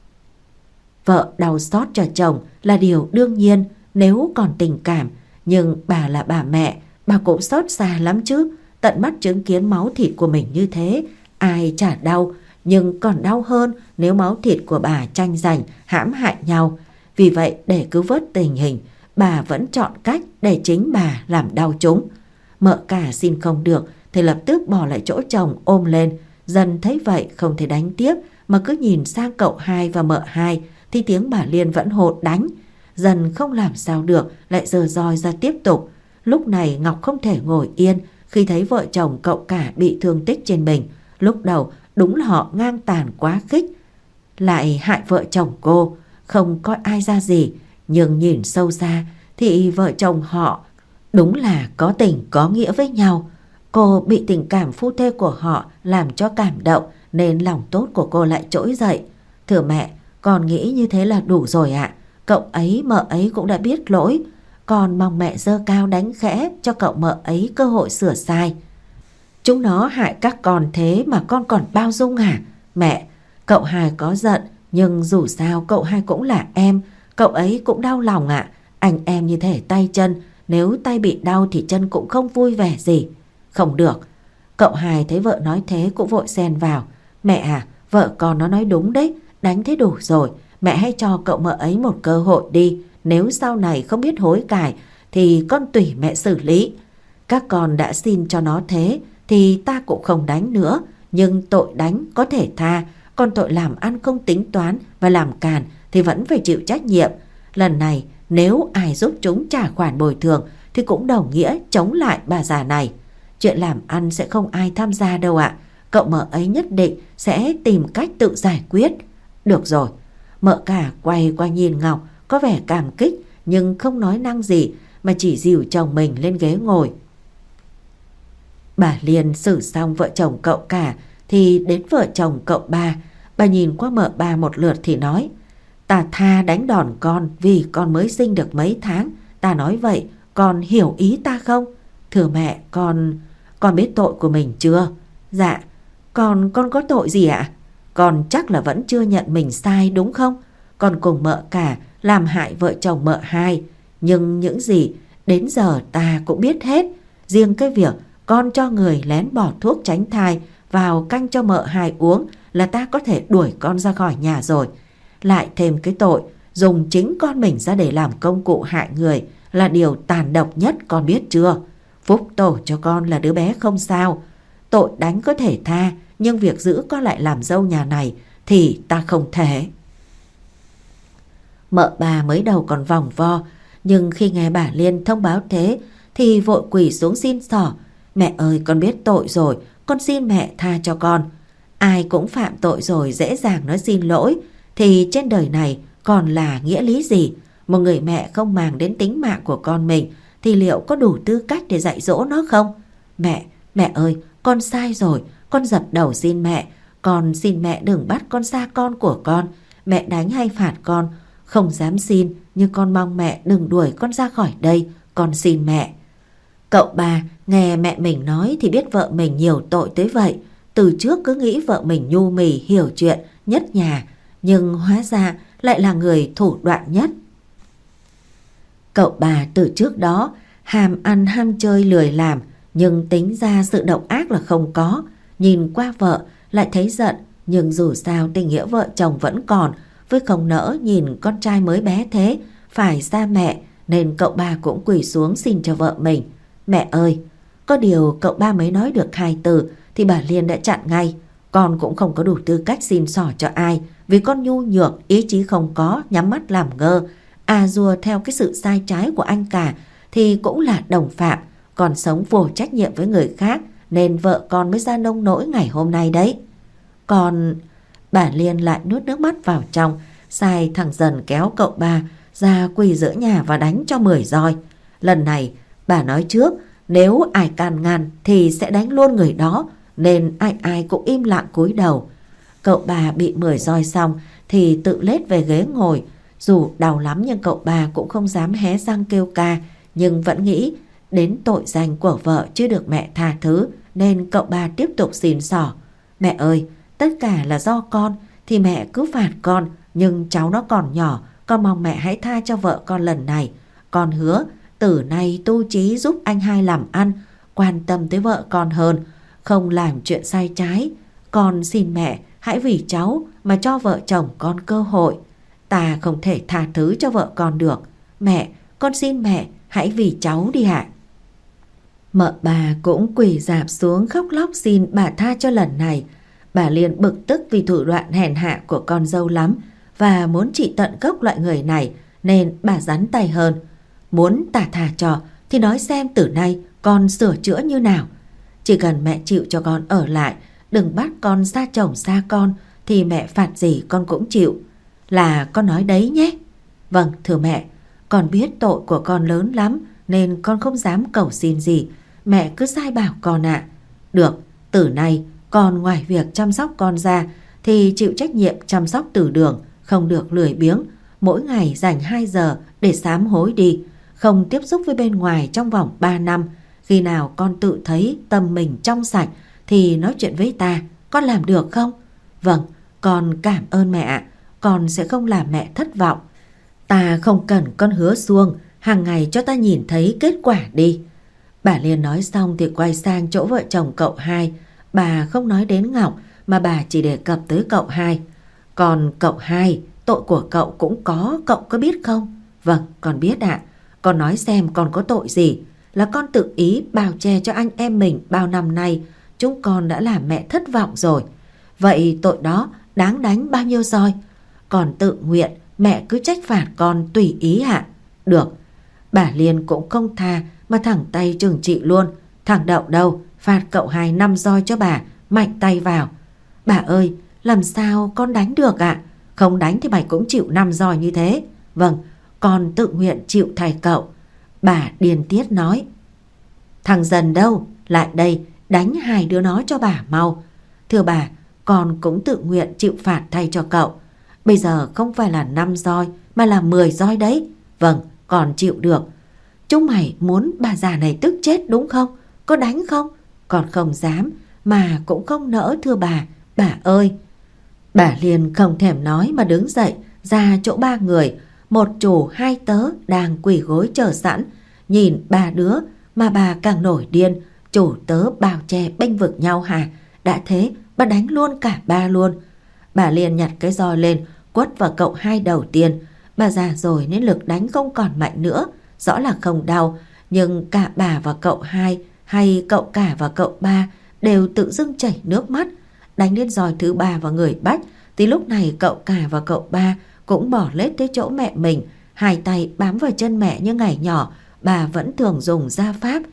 A: Vợ đau xót cho chồng là điều đương nhiên nếu còn tình cảm, nhưng bà là bà mẹ, bà cũng xót xa lắm chứ. Tận mắt chứng kiến máu thịt của mình như thế, ai chả đau, nhưng còn đau hơn nếu máu thịt của bà tranh giành hãm hại nhau. Vì vậy để cứu vớt tình hình, bà vẫn chọn cách để chính bà làm đau chúng. Mợ cả xin không được thì lập tức bỏ lại chỗ chồng ôm lên. Dần thấy vậy không thể đánh tiếp mà cứ nhìn sang cậu hai và mợ hai thì tiếng bà Liên vẫn hột đánh. Dần không làm sao được, lại giơ roi ra tiếp tục. Lúc này Ngọc không thể ngồi yên khi thấy vợ chồng cậu cả bị thương tích trên mình. Lúc đầu đúng là họ ngang tàn quá khích, lại hại vợ chồng cô, không coi ai ra gì. Nhưng nhìn sâu xa thì vợ chồng họ đúng là có tình có nghĩa với nhau. Cô bị tình cảm phu thê của họ làm cho cảm động, nên lòng tốt của cô lại trỗi dậy. "Thưa mẹ, con nghĩ như thế là đủ rồi ạ. Cậu ấy mợ ấy cũng đã biết lỗi. Con mong mẹ giơ cao đánh khẽ cho cậu mợ ấy cơ hội sửa sai. Chúng nó hại các con thế mà con còn bao dung hả? Mẹ, cậu hai có giận, nhưng dù sao cậu hai cũng là em, cậu ấy cũng đau lòng ạ. Anh em như thể tay chân, nếu tay bị đau thì chân cũng không vui vẻ gì." "Không được." Cậu hai thấy vợ nói thế cũng vội xen vào. "Mẹ à, vợ con nó nói đúng đấy, đánh thế đủ rồi. Mẹ hãy cho cậu mợ ấy một cơ hội đi. Nếu sau này không biết hối cải thì con tùy mẹ xử lý. Các con đã xin cho nó thế thì ta cũng không đánh nữa. Nhưng tội đánh có thể tha, Còn tội làm ăn không tính toán và làm càn thì vẫn phải chịu trách nhiệm. Lần này nếu ai giúp chúng trả khoản bồi thường thì cũng đồng nghĩa chống lại bà già này. Chuyện làm ăn sẽ không ai tham gia đâu ạ. Cậu mợ ấy nhất định sẽ tìm cách tự giải quyết. Được rồi. Mợ cả quay qua nhìn Ngọc, có vẻ cảm kích nhưng không nói năng gì, mà chỉ dìu chồng mình lên ghế ngồi. Bà Liên xử xong vợ chồng cậu cả thì đến vợ chồng cậu ba. Bà nhìn qua mợ ba một lượt thì nói: Ta tha đánh đòn con vì con mới sinh được mấy tháng. Ta nói vậy, con hiểu ý ta không? Thưa mẹ, con... Con biết tội của mình chưa? Dạ. Con... con có tội gì ạ? Con chắc là vẫn chưa nhận mình sai đúng không? Con cùng mợ cả làm hại vợ chồng mợ hai. Nhưng những gì đến giờ ta cũng biết hết. Riêng cái việc con cho người lén bỏ thuốc tránh thai vào canh cho mợ hai uống là ta có thể đuổi con ra khỏi nhà rồi. Lại thêm cái tội dùng chính con mình ra để làm công cụ hại người là điều tàn độc nhất, con biết chưa? Phúc tổ cho con là đứa bé không sao. Tội đánh có thể tha, nhưng việc giữ con lại làm dâu nhà này thì ta không thể. Mợ bà mới đầu còn vòng vo, nhưng khi nghe bà Liên thông báo thế thì vội quỳ xuống xin xỏ: Mẹ ơi, con biết tội rồi, con xin mẹ tha cho con. Ai cũng phạm tội rồi dễ dàng nói xin lỗi, thì trên đời này còn là nghĩa lý gì? Một người mẹ không màng đến tính mạng của con mình thì liệu có đủ tư cách để dạy dỗ nó không? Mẹ, mẹ ơi, con sai rồi, con dập đầu xin mẹ. Con xin mẹ đừng bắt con xa con của con. Mẹ đánh hay phạt con không dám xin, nhưng con mong mẹ đừng đuổi con ra khỏi đây. Con xin mẹ. Cậu bà nghe mẹ mình nói thì biết vợ mình nhiều tội tới vậy. Từ trước cứ nghĩ vợ mình nhu mì hiểu chuyện nhất nhà, nhưng hóa ra lại là người thủ đoạn nhất. Cậu bà từ trước đó ham ăn ham chơi lười làm, nhưng tính ra sự độc ác là không có. Nhìn qua vợ lại thấy giận, nhưng dù sao tình nghĩa vợ chồng vẫn còn, với không nỡ nhìn con trai mới bé thế phải xa mẹ, nên cậu ba cũng quỳ xuống xin cho vợ mình. Mẹ ơi! Có điều cậu ba mới nói được hai từ thì bà Liên đã chặn ngay: Con cũng không có đủ tư cách xin xỏ cho ai, vì con nhu nhược, ý chí không có, nhắm mắt làm ngơ. À dùa theo cái sự sai trái của anh cả thì cũng là đồng phạm. Con sống vô trách nhiệm với người khác nên vợ con mới ra nông nỗi ngày hôm nay đấy. Còn... Bà Liên lại nuốt nước mắt vào trong, sai thằng Dần kéo cậu ba ra quỳ giữa nhà và đánh cho mười roi. Lần này bà nói trước, nếu ai can ngăn thì sẽ đánh luôn người đó, nên ai ai cũng im lặng cúi đầu. Cậu bà bị mười roi xong thì tự lết về ghế ngồi. Dù đau lắm nhưng cậu bà cũng không dám hé răng kêu ca, nhưng vẫn nghĩ đến tội danh của vợ chưa được mẹ tha thứ, nên cậu bà tiếp tục xin xỏ: Mẹ ơi, tất cả là do con thì mẹ cứ phạt con, nhưng cháu nó còn nhỏ, con mong mẹ hãy tha cho vợ con lần này. Con hứa từ nay tu chí giúp anh hai làm ăn, quan tâm tới vợ con hơn, không làm chuyện sai trái. Con xin mẹ hãy vì cháu mà cho vợ chồng con cơ hội. Ta không thể tha thứ cho vợ con được. Mẹ, con xin mẹ hãy vì cháu đi ạ. Mợ bà cũng quỳ rạp xuống khóc lóc xin bà tha cho lần này. Bà Liên bực tức vì thủ đoạn hèn hạ của con dâu lắm và muốn trị tận gốc loại người này, nên bà rắn tay hơn: Muốn ta tha cho thì nói xem từ nay con sửa chữa như nào. Chỉ cần mẹ chịu cho con ở lại, đừng bắt con xa chồng xa con, thì mẹ phạt gì con cũng chịu. Là con nói đấy nhé. Vâng, thưa mẹ, con biết tội của con lớn lắm nên con không dám cầu xin gì. Mẹ cứ sai bảo con ạ. Được, từ nay con ngoài việc chăm sóc con ra thì chịu trách nhiệm chăm sóc từ đường, không được lười biếng. Mỗi ngày dành hai giờ để sám hối đi, không tiếp xúc với bên ngoài trong vòng ba năm. Khi nào con tự thấy tâm mình trong sạch thì nói chuyện với ta, con làm được không? Vâng, con cảm ơn mẹ ạ. Con sẽ không làm mẹ thất vọng. Ta không cần con hứa xuông, hàng ngày cho ta nhìn thấy kết quả đi. Bà Liên nói xong thì quay sang chỗ vợ chồng cậu hai. Bà không nói đến Ngọc mà bà chỉ đề cập tới cậu hai. Còn cậu hai, tội của cậu cũng có, cậu có biết không? Vâng, con biết ạ. Con nói xem con có tội gì? Là con tự ý bào che cho anh em mình bao năm nay. Chúng con đã làm mẹ thất vọng rồi. Vậy tội đó đáng đánh bao nhiêu roi? Còn tự nguyện mẹ cứ trách phạt con tùy ý ạ. Được. Bà Liên cũng không tha mà thẳng tay trừng trị luôn. Thằng Đậu đâu, phạt cậu hai năm roi cho bà, mạnh tay vào. Bà ơi, làm sao con đánh được ạ? Không đánh thì mày cũng chịu năm roi như thế. Vâng, con tự nguyện chịu thay cậu. Bà điên tiết nói. Thằng Dần đâu, lại đây đánh hai đứa nó cho bà mau. Thưa bà, con cũng tự nguyện chịu phạt thay cho cậu. Bây giờ không phải là năm roi mà là mười roi đấy. Vâng, con chịu được. Chúng mày muốn bà già này tức chết đúng không? Có đánh không? Con không dám mà cũng không nỡ thưa bà. Bà ơi. Bà Liên không thèm nói mà đứng dậy ra chỗ ba người. Một chủ hai tớ đang quỳ gối chờ sẵn. Nhìn ba đứa mà bà càng nổi điên. Chủ tớ bao che bênh vực nhau hả? Đã thế bà đánh luôn cả ba luôn. Bà Liên nhặt cái roi lên quất vào cậu hai đầu tiên. Bà già rồi nên lực đánh không còn mạnh nữa. Rõ là không đau, nhưng cả bà và cậu hai hay cậu cả và cậu ba đều tự dưng chảy nước mắt. Đánh đến roi thứ ba vào người Bách thì lúc này cậu cả và cậu ba cũng bỏ lết tới chỗ mẹ mình. Hai tay bám vào chân mẹ như ngày nhỏ bà vẫn thường dùng gia pháp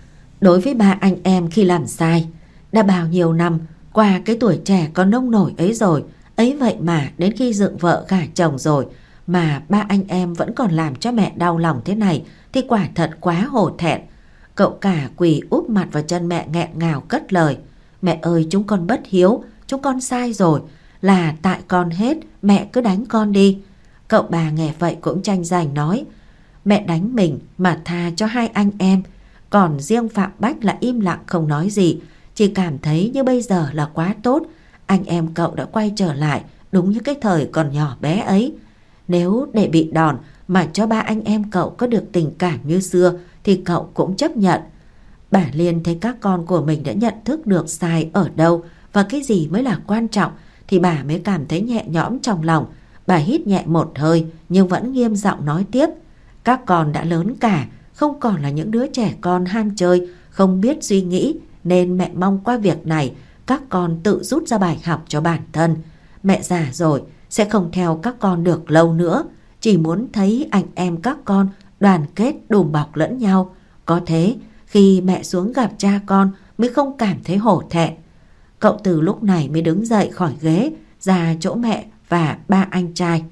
A: đối với ba anh em khi làm sai. Đã bao nhiêu năm qua cái tuổi trẻ còn nông nổi ấy rồi, ấy vậy mà đến khi dựng vợ gả chồng rồi mà ba anh em vẫn còn làm cho mẹ đau lòng thế này thì quả thật quá hổ thẹn. Cậu cả quỳ úp mặt vào chân mẹ nghẹn ngào cất lời. Mẹ ơi, chúng con bất hiếu, chúng con sai rồi, là tại con hết, mẹ cứ đánh con đi. Cậu bà nghe vậy cũng tranh giành nói. Mẹ đánh mình mà tha cho hai anh em. Còn riêng Phạm Bách là im lặng không nói gì, chỉ cảm thấy như bây giờ là quá tốt. Anh em cậu đã quay trở lại đúng như cái thời còn nhỏ bé ấy. Nếu để bị đòn mà cho ba anh em cậu có được tình cảm như xưa thì cậu cũng chấp nhận. Bà Liên thấy các con của mình đã nhận thức được sai ở đâu và cái gì mới là quan trọng thì bà mới cảm thấy nhẹ nhõm trong lòng. Bà hít nhẹ một hơi nhưng vẫn nghiêm giọng nói tiếp. Các con đã lớn cả, không còn là những đứa trẻ con ham chơi, không biết suy nghĩ, nên mẹ mong qua việc này các con tự rút ra bài học cho bản thân. Mẹ già rồi sẽ không theo các con được lâu nữa, chỉ muốn thấy anh em các con đoàn kết đùm bọc lẫn nhau. Có thế khi mẹ xuống gặp cha con mới không cảm thấy hổ thẹn. Cậu Từ lúc này mới đứng dậy khỏi ghế ra chỗ mẹ và ba anh trai.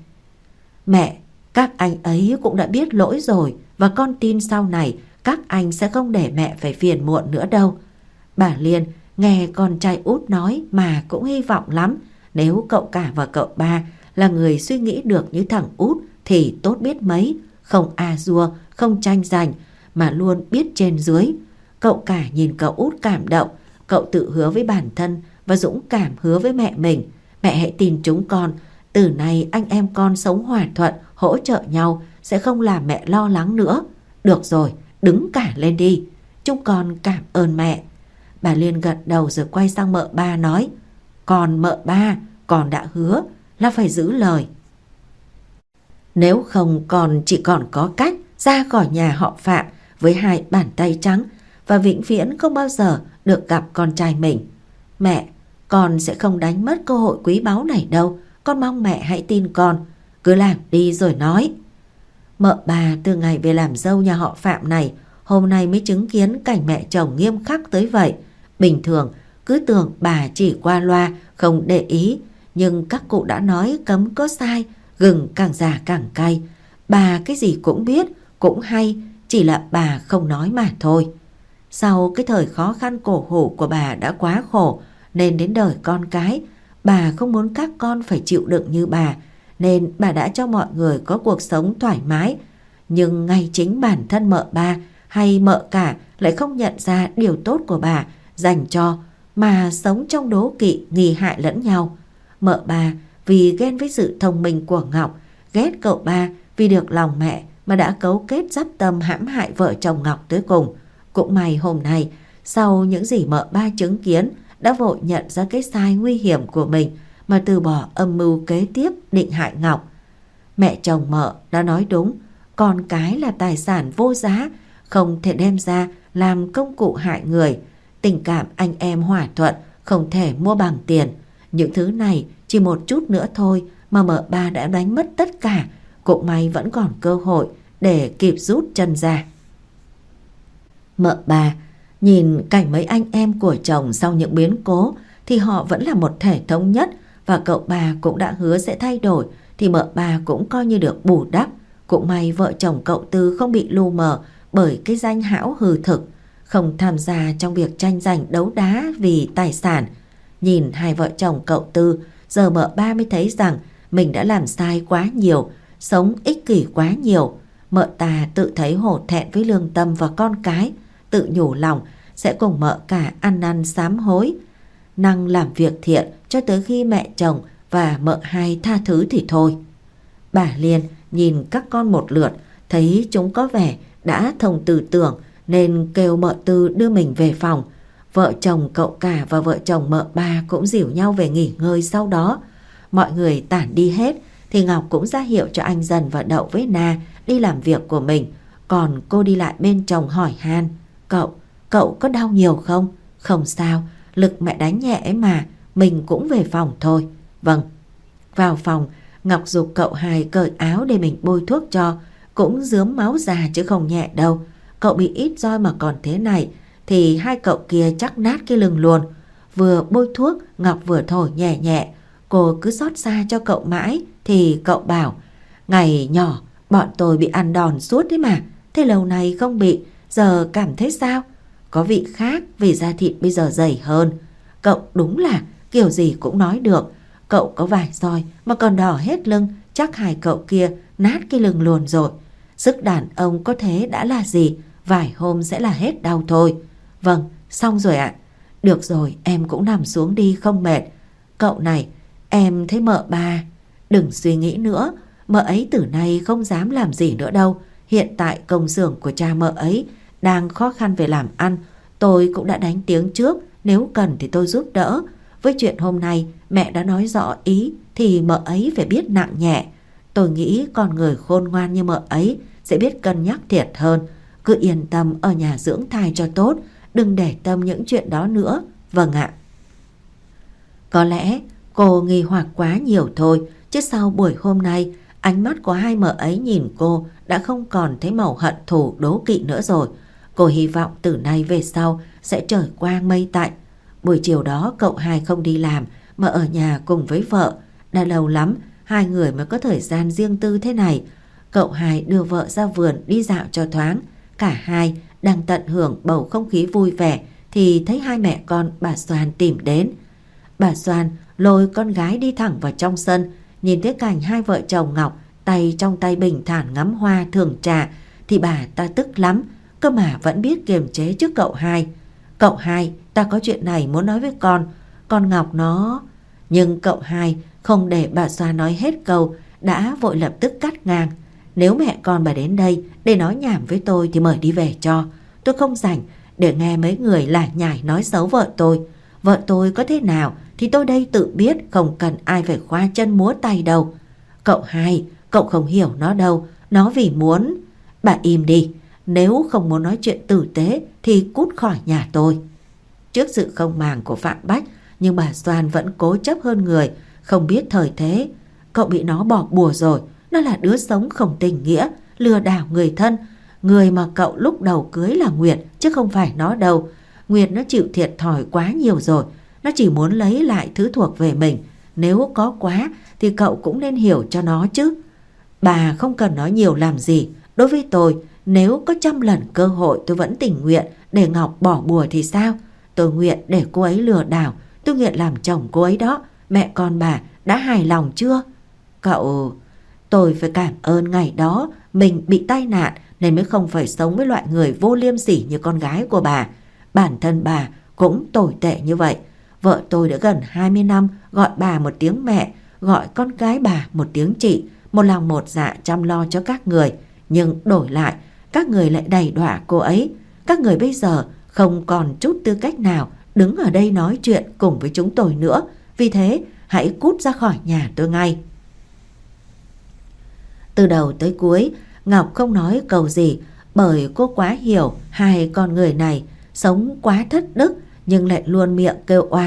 A: Mẹ, các anh ấy cũng đã biết lỗi rồi và con tin sau này các anh sẽ không để mẹ phải phiền muộn nữa đâu. Bà Liên nghe con trai út nói mà cũng hy vọng lắm. Nếu cậu cả và cậu ba là người suy nghĩ được như thằng út thì tốt biết mấy. Không a dua, không tranh giành mà luôn biết trên dưới. Cậu cả nhìn cậu út cảm động. Cậu tự hứa với bản thân và dũng cảm hứa với mẹ mình. Mẹ hãy tin chúng con. Từ nay anh em con sống hòa thuận, hỗ trợ nhau, sẽ không làm mẹ lo lắng nữa. Được rồi, đứng cả lên đi. Chúng con cảm ơn mẹ. Bà Liên gật đầu rồi quay sang mợ ba nói. Còn mợ ba, con đã hứa là phải giữ lời. Nếu không con chỉ còn có cách ra khỏi nhà họ Phạm với hai bàn tay trắng và vĩnh viễn không bao giờ được gặp con trai mình. Mẹ, con sẽ không đánh mất cơ hội quý báu này đâu. Con mong mẹ hãy tin con. Cứ làm đi rồi nói. Mợ bà từ ngày về làm dâu nhà họ Phạm này, hôm nay mới chứng kiến cảnh mẹ chồng nghiêm khắc tới vậy. Bình thường cứ tưởng bà chỉ qua loa không để ý, nhưng các cụ đã nói cấm có sai, gừng càng già càng cay. Bà cái gì cũng biết, cũng hay, chỉ là bà không nói mà thôi. Sau cái thời khó khăn cổ hủ của bà đã quá khổ, nên đến đời con cái, bà không muốn các con phải chịu đựng như bà, nên bà đã cho mọi người có cuộc sống thoải mái. Nhưng ngay chính bản thân mợ ba hay mợ cả lại không nhận ra điều tốt của bà dành cho, mà sống trong đố kỵ nghi hại lẫn nhau. Mợ ba vì ghen với sự thông minh của Ngọc, ghét cậu ba vì được lòng mẹ mà đã cấu kết dắt tâm hãm hại vợ chồng Ngọc tới cùng. Cũng may hôm nay, sau những gì mợ ba chứng kiến, đã vội nhận ra cái sai nguy hiểm của mình mà từ bỏ âm mưu kế tiếp định hại Ngọc. Mẹ chồng mợ đã nói đúng, con cái là tài sản vô giá, không thể đem ra làm công cụ hại người. Tình cảm anh em hòa thuận không thể mua bằng tiền, Những thứ này chỉ một chút nữa thôi mà mợ ba đã đánh mất tất cả. Cũng may vẫn còn cơ hội để kịp rút chân ra. Mợ ba nhìn cảnh mấy anh em của chồng sau những biến cố thì họ vẫn là một thể thống nhất, và cậu ba cũng đã hứa sẽ thay đổi, thì mợ ba cũng coi như được bù đắp. Cũng may vợ chồng cậu Tư không bị lu mờ bởi cái danh hão hư thực, không tham gia trong việc tranh giành đấu đá vì tài sản. Nhìn hai vợ chồng cậu Tư, giờ mợ ba mới thấy rằng mình đã làm sai quá nhiều, sống ích kỷ quá nhiều. Mợ ta tự thấy hổ thẹn với lương tâm và con cái, tự nhủ lòng sẽ cùng mợ cả ăn năn sám hối, năng làm việc thiện cho tới khi mẹ chồng và mợ hai tha thứ thì thôi. Bà Liên nhìn các con một lượt, thấy chúng có vẻ đã thông tư tưởng nên kêu mợ Tư đưa mình về phòng. Vợ chồng cậu cả và vợ chồng mợ ba cũng dìu nhau về nghỉ ngơi. Sau đó mọi người tản đi hết thì Ngọc cũng ra hiệu cho anh Dần và Đậu với Na đi làm việc của mình. Còn cô đi lại bên chồng hỏi han: Cậu, cậu có đau nhiều không? Không sao, lực mẹ đánh nhẹ ấy mà, mình cũng về phòng thôi. Vâng. Vào phòng, Ngọc giục cậu hai cởi áo để mình bôi thuốc cho. Cũng rướm máu ra chứ không nhẹ đâu. Cậu bị ít roi mà còn thế này thì hai cậu kia chắc nát cái lưng luôn. Vừa bôi thuốc, Ngọc vừa thổi nhẹ nhẹ. Cô cứ xót xa cho cậu mãi thì cậu bảo: Ngày nhỏ bọn tôi bị ăn đòn suốt đấy mà, thế lâu nay không bị, giờ cảm thấy sao? Có vị khác vì da thịt bây giờ dày hơn. Cậu đúng là kiểu gì cũng nói được. Cậu có vài roi mà còn đỏ hết lưng, chắc hai cậu kia nát cái lưng luôn rồi. Sức đàn ông có thế đã là gì, vài hôm sẽ là hết đau thôi. Vâng, xong rồi ạ. Được rồi, em cũng nằm xuống đi, không mệt. Cậu này, em thấy mợ ba. Đừng suy nghĩ nữa, mợ ấy từ nay không dám làm gì nữa đâu. Hiện tại công xưởng của cha mợ ấy đang khó khăn về làm ăn. Tôi cũng đã đánh tiếng trước, nếu cần thì tôi giúp đỡ. Với chuyện hôm nay mẹ đã nói rõ ý thì mợ ấy phải biết nặng nhẹ. Tôi nghĩ con người khôn ngoan như mợ ấy sẽ biết cân nhắc thiệt hơn. Cứ yên tâm ở nhà dưỡng thai cho tốt, đừng để tâm những chuyện đó nữa. Vâng ạ. Có lẽ cô nghi hoặc quá nhiều thôi, chứ sau buổi hôm nay ánh mắt của hai mợ ấy nhìn cô đã không còn thấy màu hận thù đố kỵ nữa rồi. Cô hy vọng từ nay về sau sẽ trời quang mây tạnh. Buổi chiều đó cậu hai không đi làm mà ở nhà cùng với vợ. Đã lâu lắm hai người mới có thời gian riêng tư thế này. Cậu hai đưa vợ ra vườn đi dạo cho thoáng. Cả hai đang tận hưởng bầu không khí vui vẻ thì thấy hai mẹ con bà Soan tìm đến. Bà Soan lôi con gái đi thẳng vào trong sân. Nhìn thấy cảnh hai vợ chồng Ngọc tay trong tay bình thản ngắm hoa thưởng trà thì bà ta tức lắm, cơ mà vẫn biết kiềm chế trước cậu hai. Cậu hai, ta có chuyện này muốn nói với con. Con Ngọc nó... Nhưng cậu hai không để bà Soan nói hết câu, đã vội lập tức cắt ngang. Nếu mẹ con bà đến đây để nói nhảm với tôi thì mời đi về cho. Tôi không rảnh để nghe mấy người lải nhải nói xấu vợ tôi. Vợ tôi có thế nào thì tôi đây tự biết, không cần ai phải khoa chân múa tay đâu. Cậu hai, cậu không hiểu nó đâu. Nó vì muốn... Bà im đi. Nếu không muốn nói chuyện tử tế thì cút khỏi nhà tôi. Trước sự không màng của Phạm Bách, nhưng bà Soan vẫn cố chấp hơn người, không biết thời thế. Cậu bị nó bỏ bùa rồi. Nó là đứa sống không tình nghĩa, lừa đảo người thân. Người mà cậu lúc đầu cưới là Nguyệt chứ không phải nó đâu. Nguyệt nó chịu thiệt thòi quá nhiều rồi. Nó chỉ muốn lấy lại thứ thuộc về mình. Nếu có quá thì cậu cũng nên hiểu cho nó chứ. Bà không cần nói nhiều làm gì. Đối với tôi, nếu có trăm lần cơ hội tôi vẫn tình nguyện để Ngọc bỏ bùa thì sao? Tôi nguyện để cô ấy lừa đảo. Tôi nguyện làm chồng cô ấy đó. Mẹ con bà đã hài lòng chưa? Cậu... Tôi phải cảm ơn ngày đó mình bị tai nạn nên mới không phải sống với loại người vô liêm sỉ như con gái của bà. Bản thân bà cũng tồi tệ như vậy. Vợ tôi đã gần hai mươi năm gọi bà một tiếng mẹ, gọi con gái bà một tiếng chị, một lòng một dạ chăm lo cho các người. Nhưng đổi lại, các người lại đày đọa cô ấy. Các người bây giờ không còn chút tư cách nào đứng ở đây nói chuyện cùng với chúng tôi nữa. Vì thế, hãy cút ra khỏi nhà tôi ngay. Từ đầu tới cuối, Ngọc không nói câu gì bởi cô quá hiểu hai con người này sống quá thất đức nhưng lại luôn miệng kêu oan.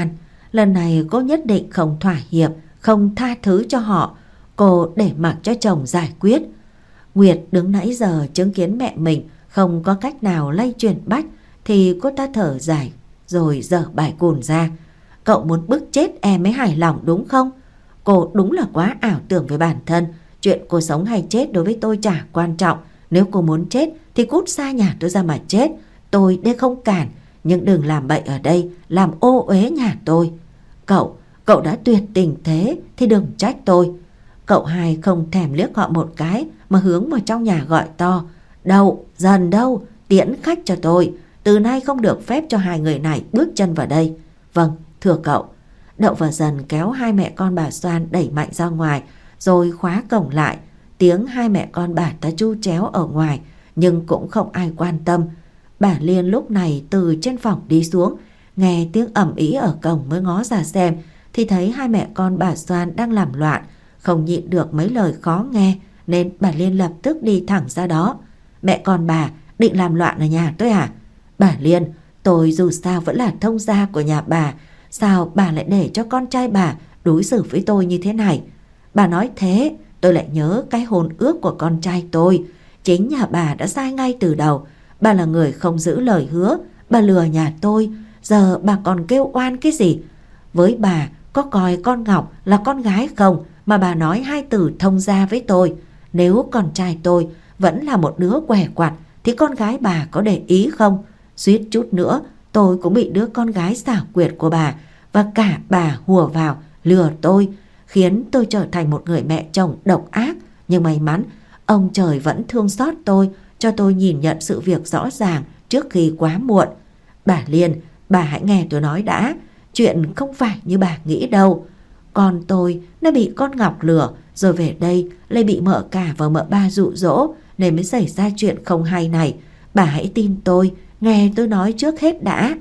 A: Lần này cô nhất định không thỏa hiệp, không tha thứ cho họ. Cô để mặc cho chồng giải quyết. Nguyệt đứng nãy giờ chứng kiến mẹ mình không có cách nào lay chuyển bách thì cô ta thở dài rồi dở bài cùn ra. Cậu muốn bức chết em mới hài lòng đúng không? Cô đúng là quá ảo tưởng với bản thân. Chuyện cô sống hay chết đối với tôi chả quan trọng. Nếu cô muốn chết thì cút xa nhà tôi ra mà chết. Tôi đây không cản, nhưng đừng làm bậy ở đây, làm ô uế nhà tôi. Cậu, cậu đã tuyệt tình thế thì đừng trách tôi. Cậu hai không thèm liếc họ một cái mà hướng vào trong nhà gọi to. Đâu, Dần đâu, tiễn khách cho tôi. Từ nay không được phép cho hai người này bước chân vào đây. Vâng, thưa cậu. Đậu và Dần kéo hai mẹ con bà Soan đẩy mạnh ra ngoài rồi khóa cổng lại. Tiếng hai mẹ con bà ta chu chéo ở ngoài nhưng cũng không ai quan tâm. Bà Liên lúc này từ trên phòng đi xuống, nghe tiếng ầm ĩ ở cổng mới ngó ra xem thì thấy hai mẹ con bà Soan đang làm loạn. Không nhịn được mấy lời khó nghe nên bà Liên lập tức đi thẳng ra đó. Mẹ con bà định làm loạn ở nhà tôi à? Bà Liên, tôi dù sao vẫn là thông gia của nhà bà. Sao bà lại để cho con trai bà đối xử với tôi như thế này? Bà nói thế tôi lại nhớ cái hôn ước của con trai tôi. Chính nhà bà đã sai ngay từ đầu. Bà là người không giữ lời hứa, bà lừa nhà tôi. Giờ bà còn kêu oan cái gì? Với bà có coi con Ngọc là con gái không mà bà nói hai từ thông gia với tôi? Nếu con trai tôi vẫn là một đứa què quặt thì con gái bà có để ý không? Suýt chút nữa tôi cũng bị đứa con gái xảo quyệt của bà và cả bà hùa vào lừa tôi, khiến tôi trở thành một người mẹ chồng độc ác. Nhưng may mắn ông trời vẫn thương xót tôi, cho tôi nhìn nhận sự việc rõ ràng trước khi quá muộn. Bà Liên, bà hãy nghe tôi nói đã. Chuyện không phải như bà nghĩ đâu. Con tôi nó bị con Ngọc lừa, rồi về đây lại bị mợ cả và mợ ba dụ dỗ nên mới xảy ra chuyện không hay này. Bà hãy tin tôi, nghe tôi nói trước hết đã.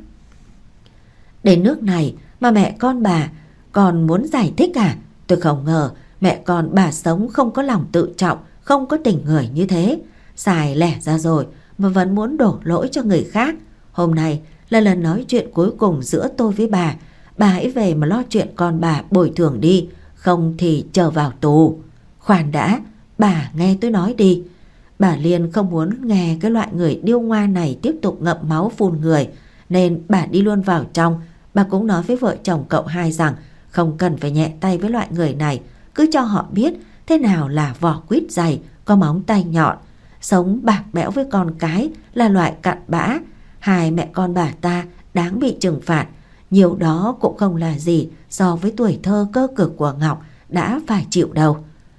A: Đến nước này mà mẹ con bà còn muốn giải thích à? Tôi không ngờ mẹ con bà sống không có lòng tự trọng, không có tình người như thế. Xài lẻ ra rồi mà vẫn muốn đổ lỗi cho người khác. Hôm nay là lần nói chuyện cuối cùng giữa tôi với bà. Bà hãy về mà lo chuyện con bà bồi thường đi, không thì chờ vào tù. Khoan đã, bà nghe tôi nói đi. Bà Liên không muốn nghe cái loại người điêu ngoa này tiếp tục ngậm máu phun người, nên bà đi luôn vào trong. Bà cũng nói với vợ chồng cậu hai rằng không cần phải nhẹ tay với loại người này, cứ cho họ biết thế nào là vỏ quýt dày, có móng tay nhọn. Sống bạc bẽo với con cái là loại cặn bã. Hai mẹ con bà ta đáng bị trừng phạt. Nhiều đó cũng không là gì so với tuổi thơ cơ cực của Ngọc đã phải chịu đâu.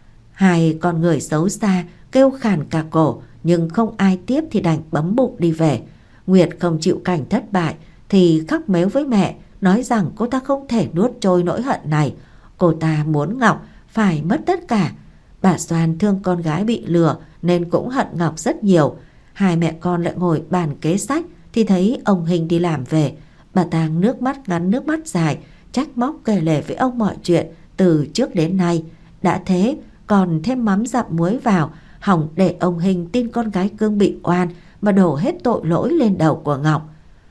A: Hai con người xấu xa kêu khàn cả cổ, nhưng không ai tiếp thì đành bấm bụng đi về. Nguyệt không chịu cảnh thất bại thì khóc mếu với mẹ, nói rằng cô ta không thể nuốt trôi nỗi hận này. Cô ta muốn Ngọc phải mất tất cả. Bà Soan thương con gái bị lừa nên cũng hận Ngọc rất nhiều. Hai mẹ con lại ngồi bàn kế sách thì thấy ông Hình đi làm về. Bà Tang nước mắt ngắn nước mắt dài, trách móc kể lể với ông mọi chuyện từ trước đến nay. Đã thế còn thêm mắm dặm muối vào, hỏng để ông Hình tin con gái cưng bị oan mà đổ hết tội lỗi lên đầu của Ngọc.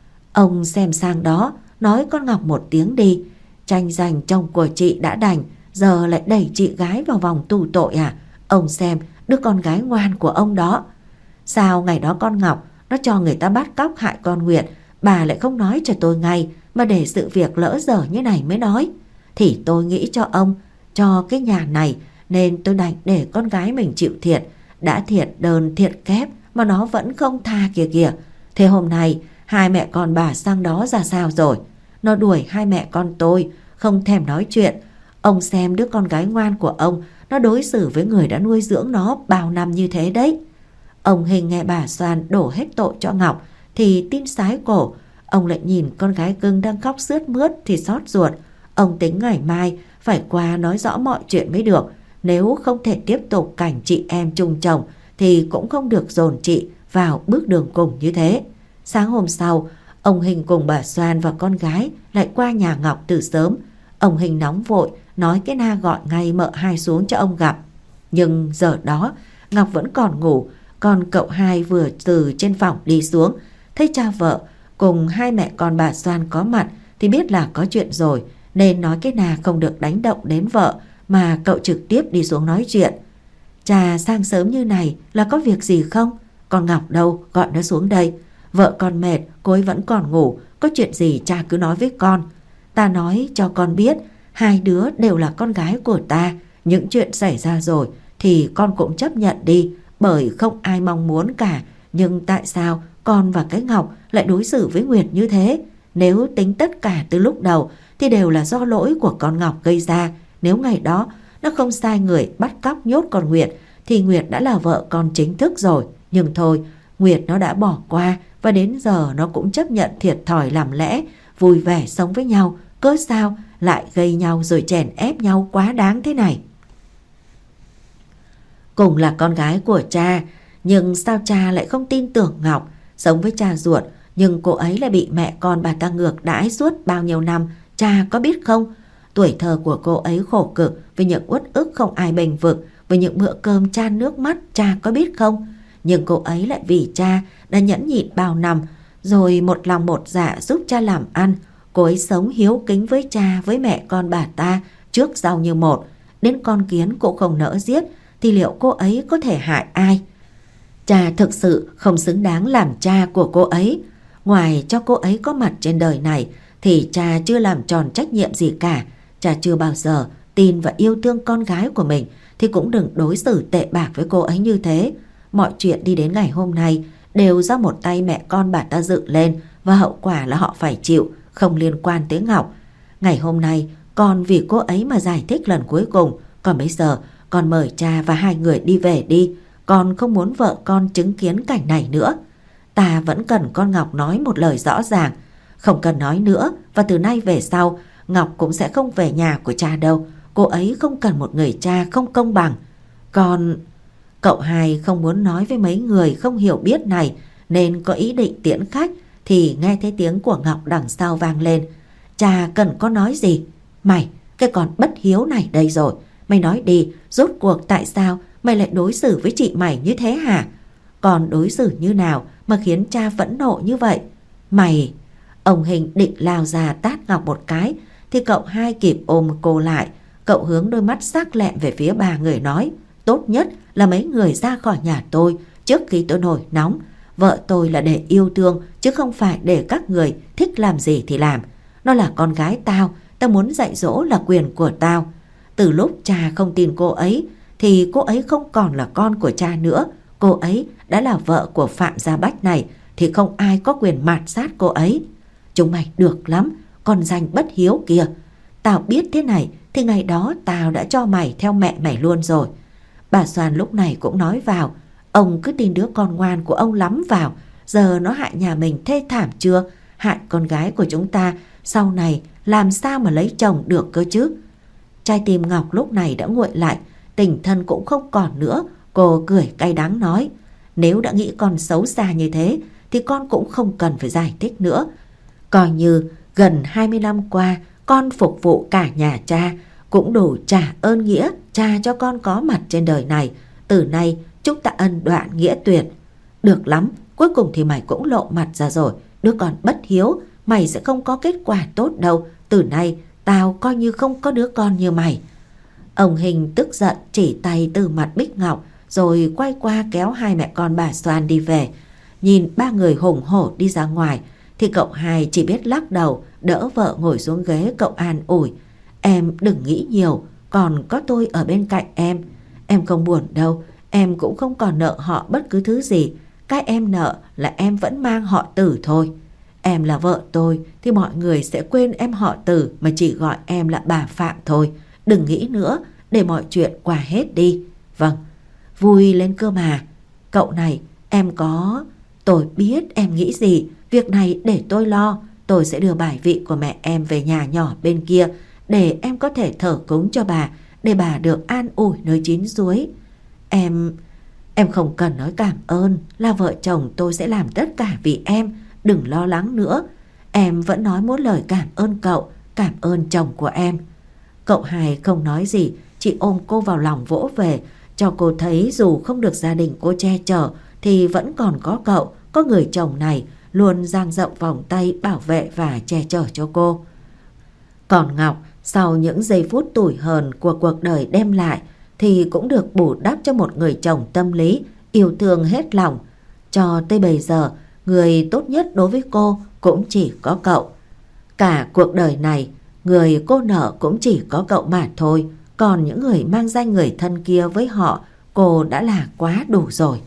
A: Ông xem sang đó, nói con Ngọc một tiếng đi. Tranh giành chồng của chị đã đành, giờ lại đẩy chị gái vào vòng tù tội à? Ông xem đứa con gái ngoan của ông đó. Sao ngày đó con Ngọc nó cho người ta bắt cóc hại con Nguyệt, bà lại không nói cho tôi ngay mà để sự việc lỡ dở như này mới nói? Thì tôi nghĩ cho ông, cho cái nhà này, nên tôi đành để con gái mình chịu thiệt. Đã thiệt đơn thiệt kép mà nó vẫn không tha kìa kìa. Thế hôm nay hai mẹ con bà sang đó ra sao rồi? Nó đuổi hai mẹ con tôi, không thèm nói chuyện. Ông xem đứa con gái ngoan của ông, nó đối xử với người đã nuôi dưỡng nó bao năm như thế đấy. Ông Hình nghe bà Soan đổ hết tội cho Ngọc thì tin sái cổ. Ông lại nhìn con gái cưng đang khóc sướt mướt thì xót ruột. Ông tính ngày mai phải qua nói rõ mọi chuyện mới được. Nếu không thể tiếp tục cảnh chị em chung chồng thì cũng không được dồn chị vào bước đường cùng như thế. Sáng hôm sau, ông Hình cùng bà Soan và con gái lại qua nhà Ngọc từ sớm. Ông Hình nóng vội nói cái na gọi ngay mợ hai xuống cho ông gặp. Nhưng giờ đó Ngọc vẫn còn ngủ. Còn cậu hai vừa từ trên phòng đi xuống, thấy cha vợ cùng hai mẹ con bà Soan có mặt thì biết là có chuyện rồi, nên nói cái nào không được đánh động đến vợ mà cậu trực tiếp đi xuống nói chuyện. Cha sang sớm như này là có việc gì không? Con Ngọc đâu, gọi nó xuống đây. Vợ con mệt, cô ấy vẫn còn ngủ, có chuyện gì cha cứ nói với con. Ta nói cho con biết, hai đứa đều là con gái của ta. Những chuyện xảy ra rồi thì con cũng chấp nhận đi, bởi không ai mong muốn cả. Nhưng tại sao con và cái Ngọc lại đối xử với Nguyệt như thế? Nếu tính tất cả từ lúc đầu thì đều là do lỗi của con Ngọc gây ra. Nếu ngày đó nó không sai người bắt cóc nhốt con Nguyệt thì Nguyệt đã là vợ con chính thức rồi. Nhưng thôi, Nguyệt nó đã bỏ qua và đến giờ nó cũng chấp nhận thiệt thòi làm lẽ, vui vẻ sống với nhau. Cớ sao lại gây nhau rồi chèn ép nhau quá đáng thế này? Cùng là con gái của cha, nhưng sao cha lại không tin tưởng Ngọc? Sống với cha ruột, nhưng cô ấy lại bị mẹ con bà ta ngược đãi suốt bao nhiêu năm, cha có biết không? Tuổi thơ của cô ấy khổ cực với những uất ức không ai bênh vực, với những bữa cơm chan nước mắt, cha có biết không? Nhưng cô ấy lại vì cha đã nhẫn nhịn bao năm, rồi một lòng một dạ giúp cha làm ăn. Cô ấy sống hiếu kính với cha, với mẹ con bà ta, trước sau như một. Đến con kiến cũng không nỡ giết, thì liệu cô ấy có thể hại ai? Cha thực sự không xứng đáng làm cha của cô ấy. Ngoài cho cô ấy có mặt trên đời này thì cha chưa làm tròn trách nhiệm gì cả. Cha chưa bao giờ tin và yêu thương con gái của mình, thì cũng đừng đối xử tệ bạc với cô ấy như thế. Mọi chuyện đi đến ngày hôm nay đều do một tay mẹ con bà ta dựng lên, và hậu quả là họ phải chịu, không liên quan tới Ngọc. Ngày hôm nay con vì cô ấy mà giải thích lần cuối cùng. Còn bây giờ con mời cha và hai người đi về đi. Con không muốn vợ con chứng kiến cảnh này nữa. Ta vẫn cần con Ngọc nói một lời rõ ràng. Không cần nói nữa, và từ nay về sau Ngọc cũng sẽ không về nhà của cha đâu. Cô ấy không cần một người cha không công bằng. Con... Cậu hai không muốn nói với mấy người không hiểu biết này, nên có ý định tiễn khách, thì nghe thấy tiếng của Ngọc đằng sau vang lên. Cha cần có nói gì? Mày, cái con bất hiếu này đây rồi. Mày nói đi, rốt cuộc tại sao mày lại đối xử với chị mày như thế hả? Còn đối xử như nào mà khiến cha phẫn nộ như vậy? Mày... Ông Hình định lao ra tát Ngọc một cái, thì cậu hai kịp ôm cô lại. Cậu hướng đôi mắt sắc lẹm về phía ba người nói, tốt nhất là mấy người ra khỏi nhà tôi trước khi tôi nổi nóng. Vợ tôi là để yêu thương, chứ không phải để các người thích làm gì thì làm. Nó là con gái tao, tao muốn dạy dỗ là quyền của tao. Từ lúc cha không tin cô ấy thì cô ấy không còn là con của cha nữa. Cô ấy đã là vợ của Phạm Gia Bách này, thì không ai có quyền mạt sát cô ấy. Chúng mày được lắm, con danh bất hiếu kìa. Tao biết thế này thì ngày đó tao đã cho mày theo mẹ mày luôn rồi. Bà Soàn lúc này cũng nói vào, ông cứ tin đứa con ngoan của ông lắm vào. Giờ nó hại nhà mình thê thảm chưa? Hại con gái của chúng ta, sau này làm sao mà lấy chồng được cơ chứ? Trái tim Ngọc lúc này đã nguội lại, tình thân cũng không còn nữa. Cô cười cay đắng nói, nếu đã nghĩ con xấu xa như thế thì con cũng không cần phải giải thích nữa. Coi như gần hai mươi năm qua con phục vụ cả nhà cha, cũng đủ trả ơn nghĩa cha cho con có mặt trên đời này. Từ nay chúng ta ân đoạn nghĩa tuyệt. Được lắm, cuối cùng thì mày cũng lộ mặt ra rồi. Đứa con bất hiếu, mày sẽ không có kết quả tốt đâu. Từ nay tao coi như không có đứa con như mày. Ông Hình tức giận chỉ tay từ mặt Bích Ngọc, rồi quay qua kéo hai mẹ con bà Soàn đi về. Nhìn ba người hùng hổ đi ra ngoài thì cậu hai chỉ biết lắc đầu, đỡ vợ ngồi xuống ghế. Cậu an ủi, em đừng nghĩ nhiều, còn có tôi ở bên cạnh em. Em không buồn đâu, em cũng không còn nợ họ bất cứ thứ gì. Cái em nợ là em vẫn mang họ Tử thôi. Em là vợ tôi thì mọi người sẽ quên em họ Tử, mà chỉ gọi em là bà Phạm thôi. Đừng nghĩ nữa, để mọi chuyện qua hết đi. Vâng, vui lên cơ mà. Cậu này, em có... Tôi biết em nghĩ gì, việc này để tôi lo. Tôi sẽ đưa bài vị của mẹ em về nhà nhỏ bên kia, để em có thể thờ cúng cho bà, để bà được an ủi nơi chín suối. Em... Em không cần nói cảm ơn, là vợ chồng tôi sẽ làm tất cả vì em. Đừng lo lắng nữa. Em vẫn nói muốn lời cảm ơn cậu, cảm ơn chồng của em. Cậu hai không nói gì, chỉ ôm cô vào lòng vỗ về, cho cô thấy dù không được gia đình cô che chở thì vẫn còn có cậu, có người chồng này luôn dang rộng vòng tay bảo vệ và che chở cho cô. Còn Ngọc sau những giây phút tủi hờn của cuộc đời đem lại thì cũng được bù đắp cho một người chồng tâm lý, yêu thương hết lòng. Cho tới bây giờ, người tốt nhất đối với cô cũng chỉ có cậu. Cả cuộc đời này, người cô nợ cũng chỉ có cậu mà thôi. Còn những người mang danh người thân kia với họ, cô đã là quá đủ rồi.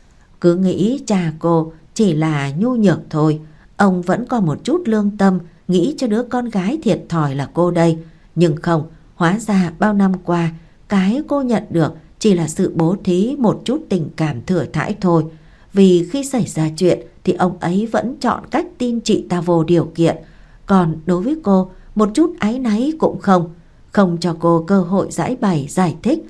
A: Cứ nghĩ cha cô chỉ là nhu nhược thôi, ông vẫn còn một chút lương tâm, nghĩ cho đứa con gái thiệt thòi là cô đây. Nhưng không, hóa ra bao năm qua, cái cô nhận được chỉ là sự bố thí một chút tình cảm thừa thãi thôi. Vì khi xảy ra chuyện thì ông ấy vẫn chọn cách tin chị ta vô điều kiện. Còn đối với cô, một chút áy náy cũng không. Không cho cô cơ hội giải bày giải thích.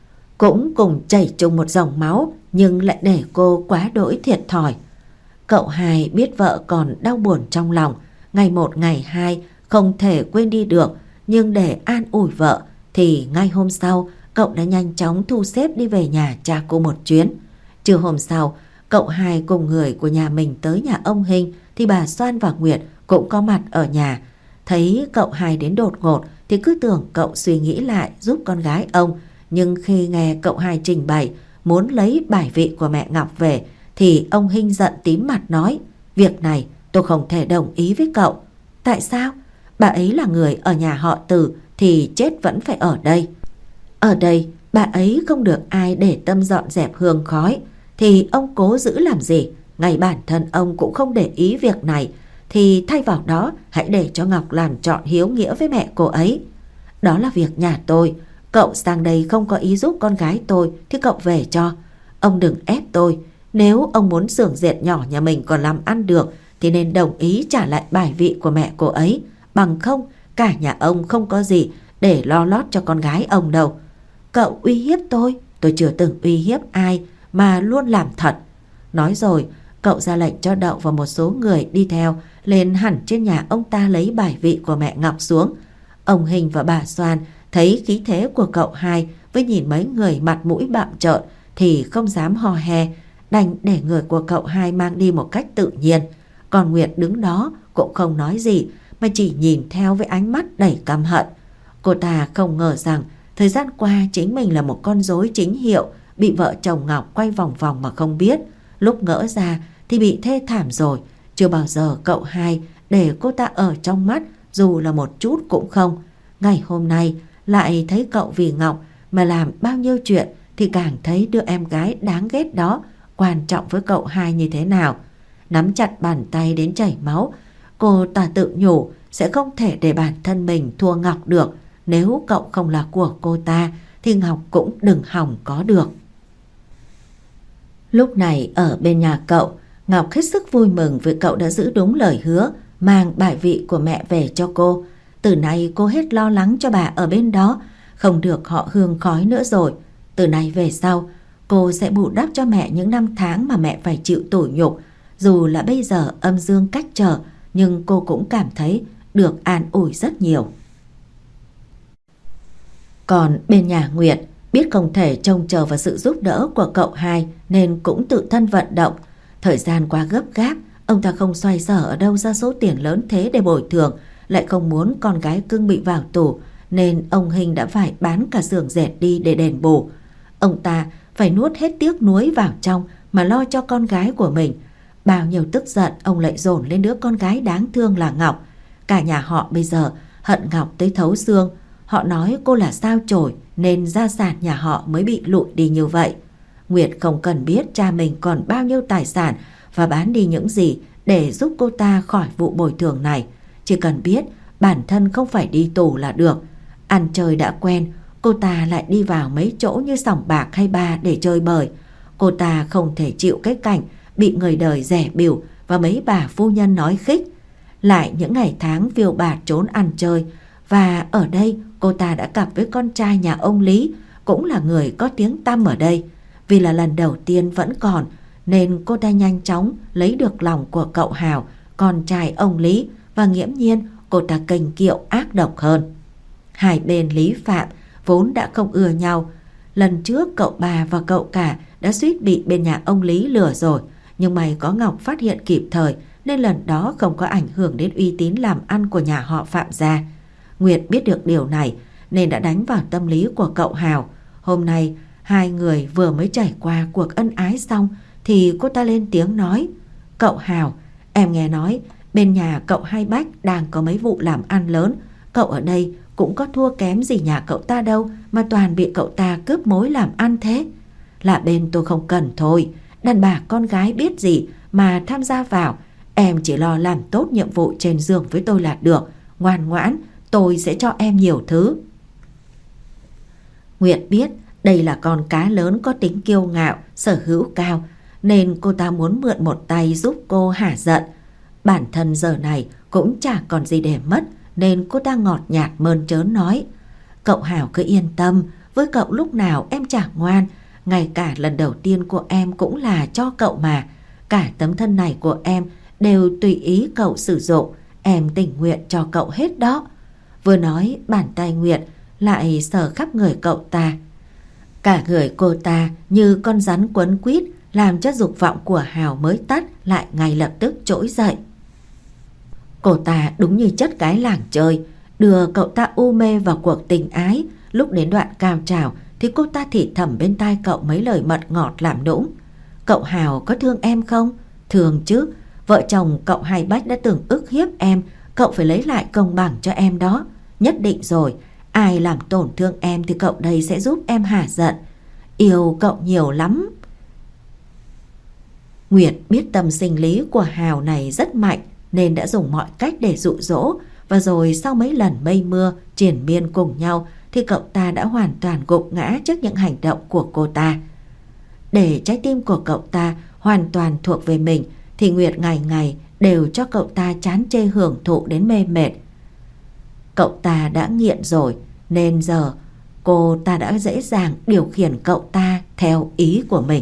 A: Cũng cùng chảy chung một dòng máu, nhưng lại để cô quá đỗi thiệt thòi. Cậu hai biết vợ còn đau buồn trong lòng, ngày một ngày hai không thể quên đi được. Nhưng để an ủi vợ thì ngay hôm sau cậu đã nhanh chóng thu xếp đi về nhà cha cô một chuyến. Trưa hôm sau, cậu hai cùng người của nhà mình tới nhà ông Hinh thì bà Soan và Nguyệt cũng có mặt ở nhà. Thấy cậu hai đến đột ngột thì cứ tưởng cậu suy nghĩ lại giúp con gái ông. Nhưng khi nghe cậu hai trình bày muốn lấy bài vị của mẹ Ngọc về thì ông Hinh giận tím mặt nói: "Việc này tôi không thể đồng ý với cậu." "Tại sao? Bà ấy là người ở nhà họ Từ thì chết vẫn phải ở đây. Ở đây bà ấy không được ai để tâm dọn dẹp hương khói, thì ông cố giữ làm gì? Ngay bản thân ông cũng không để ý việc này, thì thay vào đó hãy để cho Ngọc làm trọn hiếu nghĩa với mẹ cô ấy. Đó là việc nhà tôi. Cậu sang đây không có ý giúp con gái tôi thì cậu về cho. Ông đừng ép tôi. Nếu ông muốn xưởng dệt nhỏ nhà mình còn làm ăn được thì nên đồng ý trả lại bài vị của mẹ cô ấy. Bằng không, cả nhà ông không có gì để lo lót cho con gái ông đâu." "Cậu uy hiếp tôi." "Tôi chưa từng uy hiếp ai mà luôn làm thật." Nói rồi, cậu ra lệnh cho Đậu và một số người đi theo lên hẳn trên nhà ông ta lấy bài vị của mẹ Ngọc xuống. Ông Hình và bà Soan thấy khí thế của cậu hai với nhìn mấy người mặt mũi bặm trợn thì không dám hò hè, đành để người của cậu hai mang đi một cách tự nhiên. Còn Nguyệt đứng đó cũng không nói gì mà chỉ nhìn theo với ánh mắt đầy căm hận. Cô ta không ngờ rằng thời gian qua chính mình là một con rối chính hiệu, bị vợ chồng Ngọc quay vòng vòng mà không biết. Lúc ngỡ ra thì bị thê thảm rồi. Chưa bao giờ cậu hai để cô ta ở trong mắt dù là một chút cũng không. Ngày hôm nay lại thấy cậu vì Ngọc mà làm bao nhiêu chuyện thì càng thấy đứa em gái đáng ghét đó quan trọng với cậu hai như thế nào. Nắm chặt bàn tay đến chảy máu, cô ta tự nhủ sẽ không thể để bản thân mình thua Ngọc được. Nếu cậu không là của cô ta thì Ngọc cũng đừng hòng có được. Lúc này ở bên nhà cậu, Ngọc hết sức vui mừng vì cậu đã giữ đúng lời hứa mang bài vị của mẹ về cho cô. Từ nay cô hết lo lắng cho bà ở bên đó, không được họ hương khói nữa rồi. Từ nay về sau, cô sẽ bù đắp cho mẹ những năm tháng mà mẹ phải chịu tủi nhục. Dù là bây giờ âm dương cách trở, nhưng cô cũng cảm thấy được an ủi rất nhiều. Còn bên nhà Nguyệt, biết không thể trông chờ vào sự giúp đỡ của cậu hai nên cũng tự thân vận động. Thời gian quá gấp gáp, ông ta không xoay sở ở đâu ra số tiền lớn thế để bồi thường, lại không muốn con gái cưng bị vào tù, nên ông Hình đã phải bán cả xưởng dệt đi để đền bù. Ông ta phải nuốt hết tiếc nuối vào trong mà lo cho con gái của mình. Bao nhiêu tức giận ông lại dồn lên đứa con gái đáng thương là Ngọc. Cả nhà họ bây giờ hận Ngọc tới thấu xương. Họ nói cô là sao chổi nên gia sản nhà họ mới bị lụi đi như vậy. Nguyệt không cần biết cha mình còn bao nhiêu tài sản và bán đi những gì để giúp cô ta khỏi vụ bồi thường này. Chỉ cần biết bản thân không phải đi tù là được. Ăn chơi đã quen, cô ta lại đi vào mấy chỗ như sòng bạc hay bar để chơi bời. Cô ta không thể chịu cái cảnh bị người đời rẻ bỉu và mấy bà phu nhân nói khích. Lại những ngày tháng phiêu bạt trốn ăn chơi. Và ở đây cô ta đã cặp với con trai nhà ông Lý, cũng là người có tiếng tăm ở đây. Vì là lần đầu tiên vẫn còn nên cô ta nhanh chóng lấy được lòng của cậu Hào, con trai ông Lý, và nghiễm nhiên cô ta kênh kiệu ác độc hơn. Hai bên Lý Phạm vốn đã không ưa nhau. Lần trước cậu bà và cậu cả đã suýt bị bên nhà ông Lý lừa rồi, nhưng may có Ngọc phát hiện kịp thời nên lần đó không có ảnh hưởng đến uy tín làm ăn của nhà họ Phạm gia. Nguyệt biết được điều này nên đã đánh vào tâm lý của cậu Hào. Hôm nay hai người vừa mới trải qua cuộc ân ái xong thì cô ta lên tiếng nói: Cậu Hào, em nghe nói bên nhà cậu Hai Bách đang có mấy vụ làm ăn lớn. Cậu ở đây cũng có thua kém gì nhà cậu ta đâu mà toàn bị cậu ta cướp mối làm ăn thế. Là bên tôi không cần thôi, đàn bà con gái biết gì mà tham gia vào. Em chỉ lo làm tốt nhiệm vụ trên giường với tôi là được. Ngoan ngoãn, tôi sẽ cho em nhiều thứ. Nguyệt biết đây là con cá lớn có tính kiêu ngạo, sở hữu cao, nên cô ta muốn mượn một tay giúp cô hả giận. Bản thân giờ này cũng chả còn gì để mất, nên cô ta ngọt nhạt mơn trớn nói: Cậu Hào cứ yên tâm, với cậu lúc nào em chả ngoan. Ngay cả lần đầu tiên của em cũng là cho cậu mà. Cả tấm thân này của em đều tùy ý cậu sử dụng. Em tình nguyện cho cậu hết đó. Vừa nói, bàn tay Nguyệt lại sờ khắp người cậu ta. Cả người cô ta như con rắn quấn quýt, làm cho dục vọng của Hào mới tắt lại ngay lập tức trỗi dậy. Cô ta đúng như chất gái làng chơi, đưa cậu ta u mê vào cuộc tình ái. Lúc đến đoạn cao trào thì cô ta thì thầm bên tai cậu mấy lời mật ngọt làm nũng. Cậu Hào có thương em không? Thương chứ. Vợ chồng cậu Hai Bách đã từng ức hiếp em, cậu phải lấy lại công bằng cho em đó. Nhất định rồi, ai làm tổn thương em thì cậu đây sẽ giúp em hả giận. Yêu cậu nhiều lắm. Nguyệt biết tâm sinh lý của Hào này rất mạnh nên đã dùng mọi cách để dụ dỗ. Và rồi sau mấy lần mây mưa triền miên cùng nhau thì cậu ta đã hoàn toàn gục ngã trước những hành động của cô ta. Để trái tim của cậu ta hoàn toàn thuộc về mình thì Nguyệt ngày ngày đều cho cậu ta chán chê hưởng thụ đến mê mệt. Cậu ta đã nghiện rồi nên giờ cô ta đã dễ dàng điều khiển cậu ta theo ý của mình.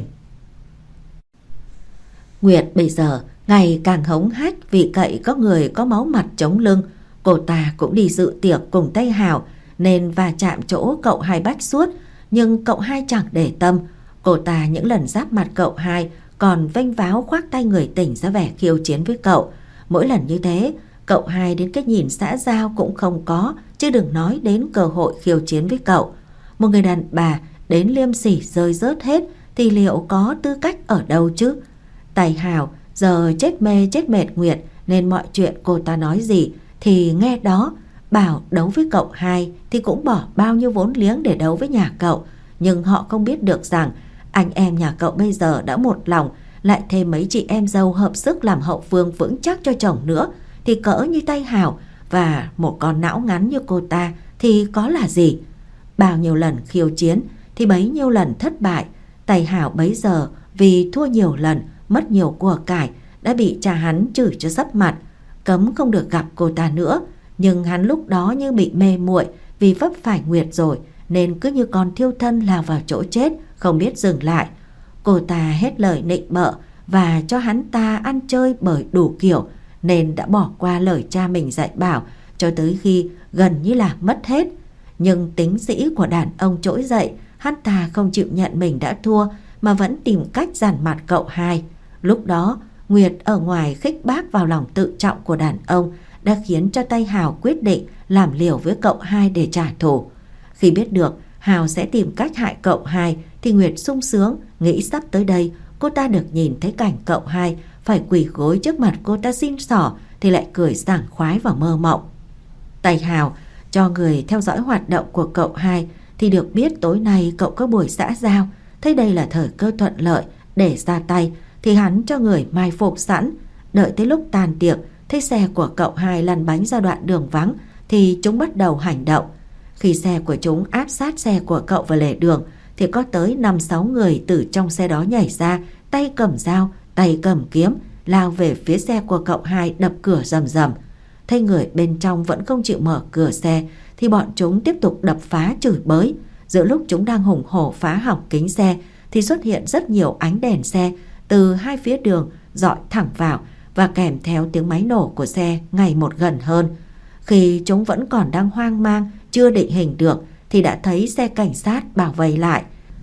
A: Nguyệt bây giờ ngày càng hống hách vì cậy có người có máu mặt chống lưng. Cô ta cũng đi dự tiệc cùng Tây Hào nên va chạm chỗ cậu Hai Bách suốt, nhưng cậu Hai chẳng để tâm. Cô ta những lần giáp mặt cậu Hai còn vênh váo khoác tay người tỉnh ra vẻ khiêu chiến với cậu. Mỗi lần như thế, cậu Hai đến cái nhìn xã giao cũng không có, chứ đừng nói đến cơ hội khiêu chiến với cậu. Một người đàn bà đến liêm sỉ rơi rớt hết thì liệu có tư cách ở đâu chứ? Tài Hào giờ chết mê chết mệt Nguyệt nên mọi chuyện cô ta nói gì thì nghe đó. Bảo đấu với cậu Hai thì cũng bỏ bao nhiêu vốn liếng để đấu với nhà cậu. Nhưng họ không biết được rằng anh em nhà cậu bây giờ đã một lòng, lại thêm mấy chị em dâu hợp sức làm hậu phương vững chắc cho chồng nữa, thì cỡ như Tay Hào và một con não ngắn như cô ta thì có là gì. Bao nhiêu lần khiêu chiến thì bấy nhiêu lần thất bại. Tay Hào bấy giờ vì thua nhiều lần, mất nhiều của cải, đã bị cha hắn chửi cho sấp mặt, cấm không được gặp cô ta nữa. Nhưng hắn lúc đó như bị mê muội vì vấp phải Nguyệt rồi, nên cứ như con thiêu thân lao vào chỗ chết, không biết dừng lại. Cô ta hết lời nịnh bợ và cho hắn ta ăn chơi bởi đủ kiểu, nên đã bỏ qua lời cha mình dạy bảo cho tới khi gần như là mất hết. Nhưng tính sĩ của đàn ông trỗi dậy, hắn ta không chịu nhận mình đã thua mà vẫn tìm cách giàn mặt cậu Hai. Lúc đó Nguyệt ở ngoài khích bác vào lòng tự trọng của đàn ông đã khiến cho Tay Hào quyết định làm liều với cậu Hai để trả thù. Khi biết được Hào sẽ tìm cách hại cậu Hai thì Nguyệt sung sướng, nghĩ sắp tới đây cô ta được nhìn thấy cảnh cậu Hai phải quỳ gối trước mặt cô ta xin xỏ thì lại cười sảng khoái và mơ mộng. Tay Hào cho người theo dõi hoạt động của cậu Hai thì được biết tối nay cậu có buổi xã giao. Thấy đây là thời cơ thuận lợi để ra tay thì hắn cho người mai phục sẵn. Đợi tới lúc tàn tiệc, thấy xe của cậu Hai lăn bánh ra đoạn đường vắng thì chúng bắt đầu hành động. Khi xe của chúng áp sát xe của cậu vào lề đường thì có tới năm sáu người từ trong xe đó nhảy ra, tay cầm dao, tay cầm kiếm, lao về phía xe của cậu Hai đập cửa rầm rầm. Thấy người bên trong vẫn không chịu mở cửa xe thì bọn chúng tiếp tục đập phá chửi bới. Giữa lúc chúng đang hùng hổ phá hỏng kính xe thì xuất hiện rất nhiều ánh đèn xe từ hai phía đường dọi thẳng vào, và kèm theo tiếng máy nổ của xe ngày một gần hơn. Khi chúng vẫn còn đang hoang mang, chưa định hình được thì đã thấy xe cảnh sát bảo vệ lại.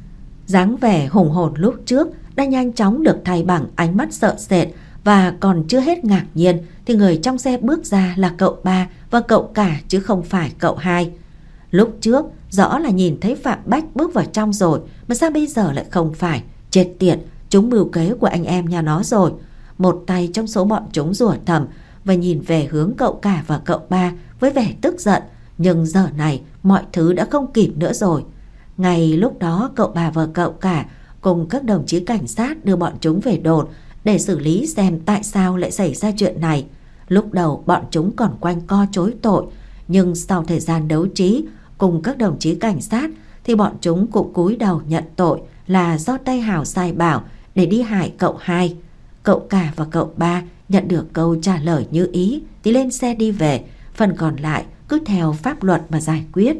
A: Dáng vẻ hùng hồn lúc trước đã nhanh chóng được thay bằng ánh mắt sợ sệt, và còn chưa hết ngạc nhiên thì người trong xe bước ra là cậu Ba và cậu cả chứ không phải cậu hai. Lúc trước rõ là nhìn thấy Phạm Bách bước vào trong rồi, mà sao bây giờ lại không phải? Chết tiệt, chúng mưu kế của anh em nhà nó rồi. Một tay trong số bọn chúng rủa thầm và nhìn về hướng cậu cả và cậu ba với vẻ tức giận. Nhưng giờ này mọi thứ đã không kịp nữa rồi. Ngay lúc đó cậu bà và cậu cả cùng các đồng chí cảnh sát đưa bọn chúng về đồn để xử lý xem tại sao lại xảy ra chuyện này. Lúc đầu bọn chúng còn quanh co chối tội, nhưng sau thời gian đấu trí cùng các đồng chí cảnh sát thì bọn chúng cũng cúi đầu nhận tội là do tay Hào sai bảo để đi hại cậu hai. Cậu cả và cậu ba nhận được câu trả lời như ý thì lên xe đi về, phần còn lại cứ theo pháp luật mà giải quyết.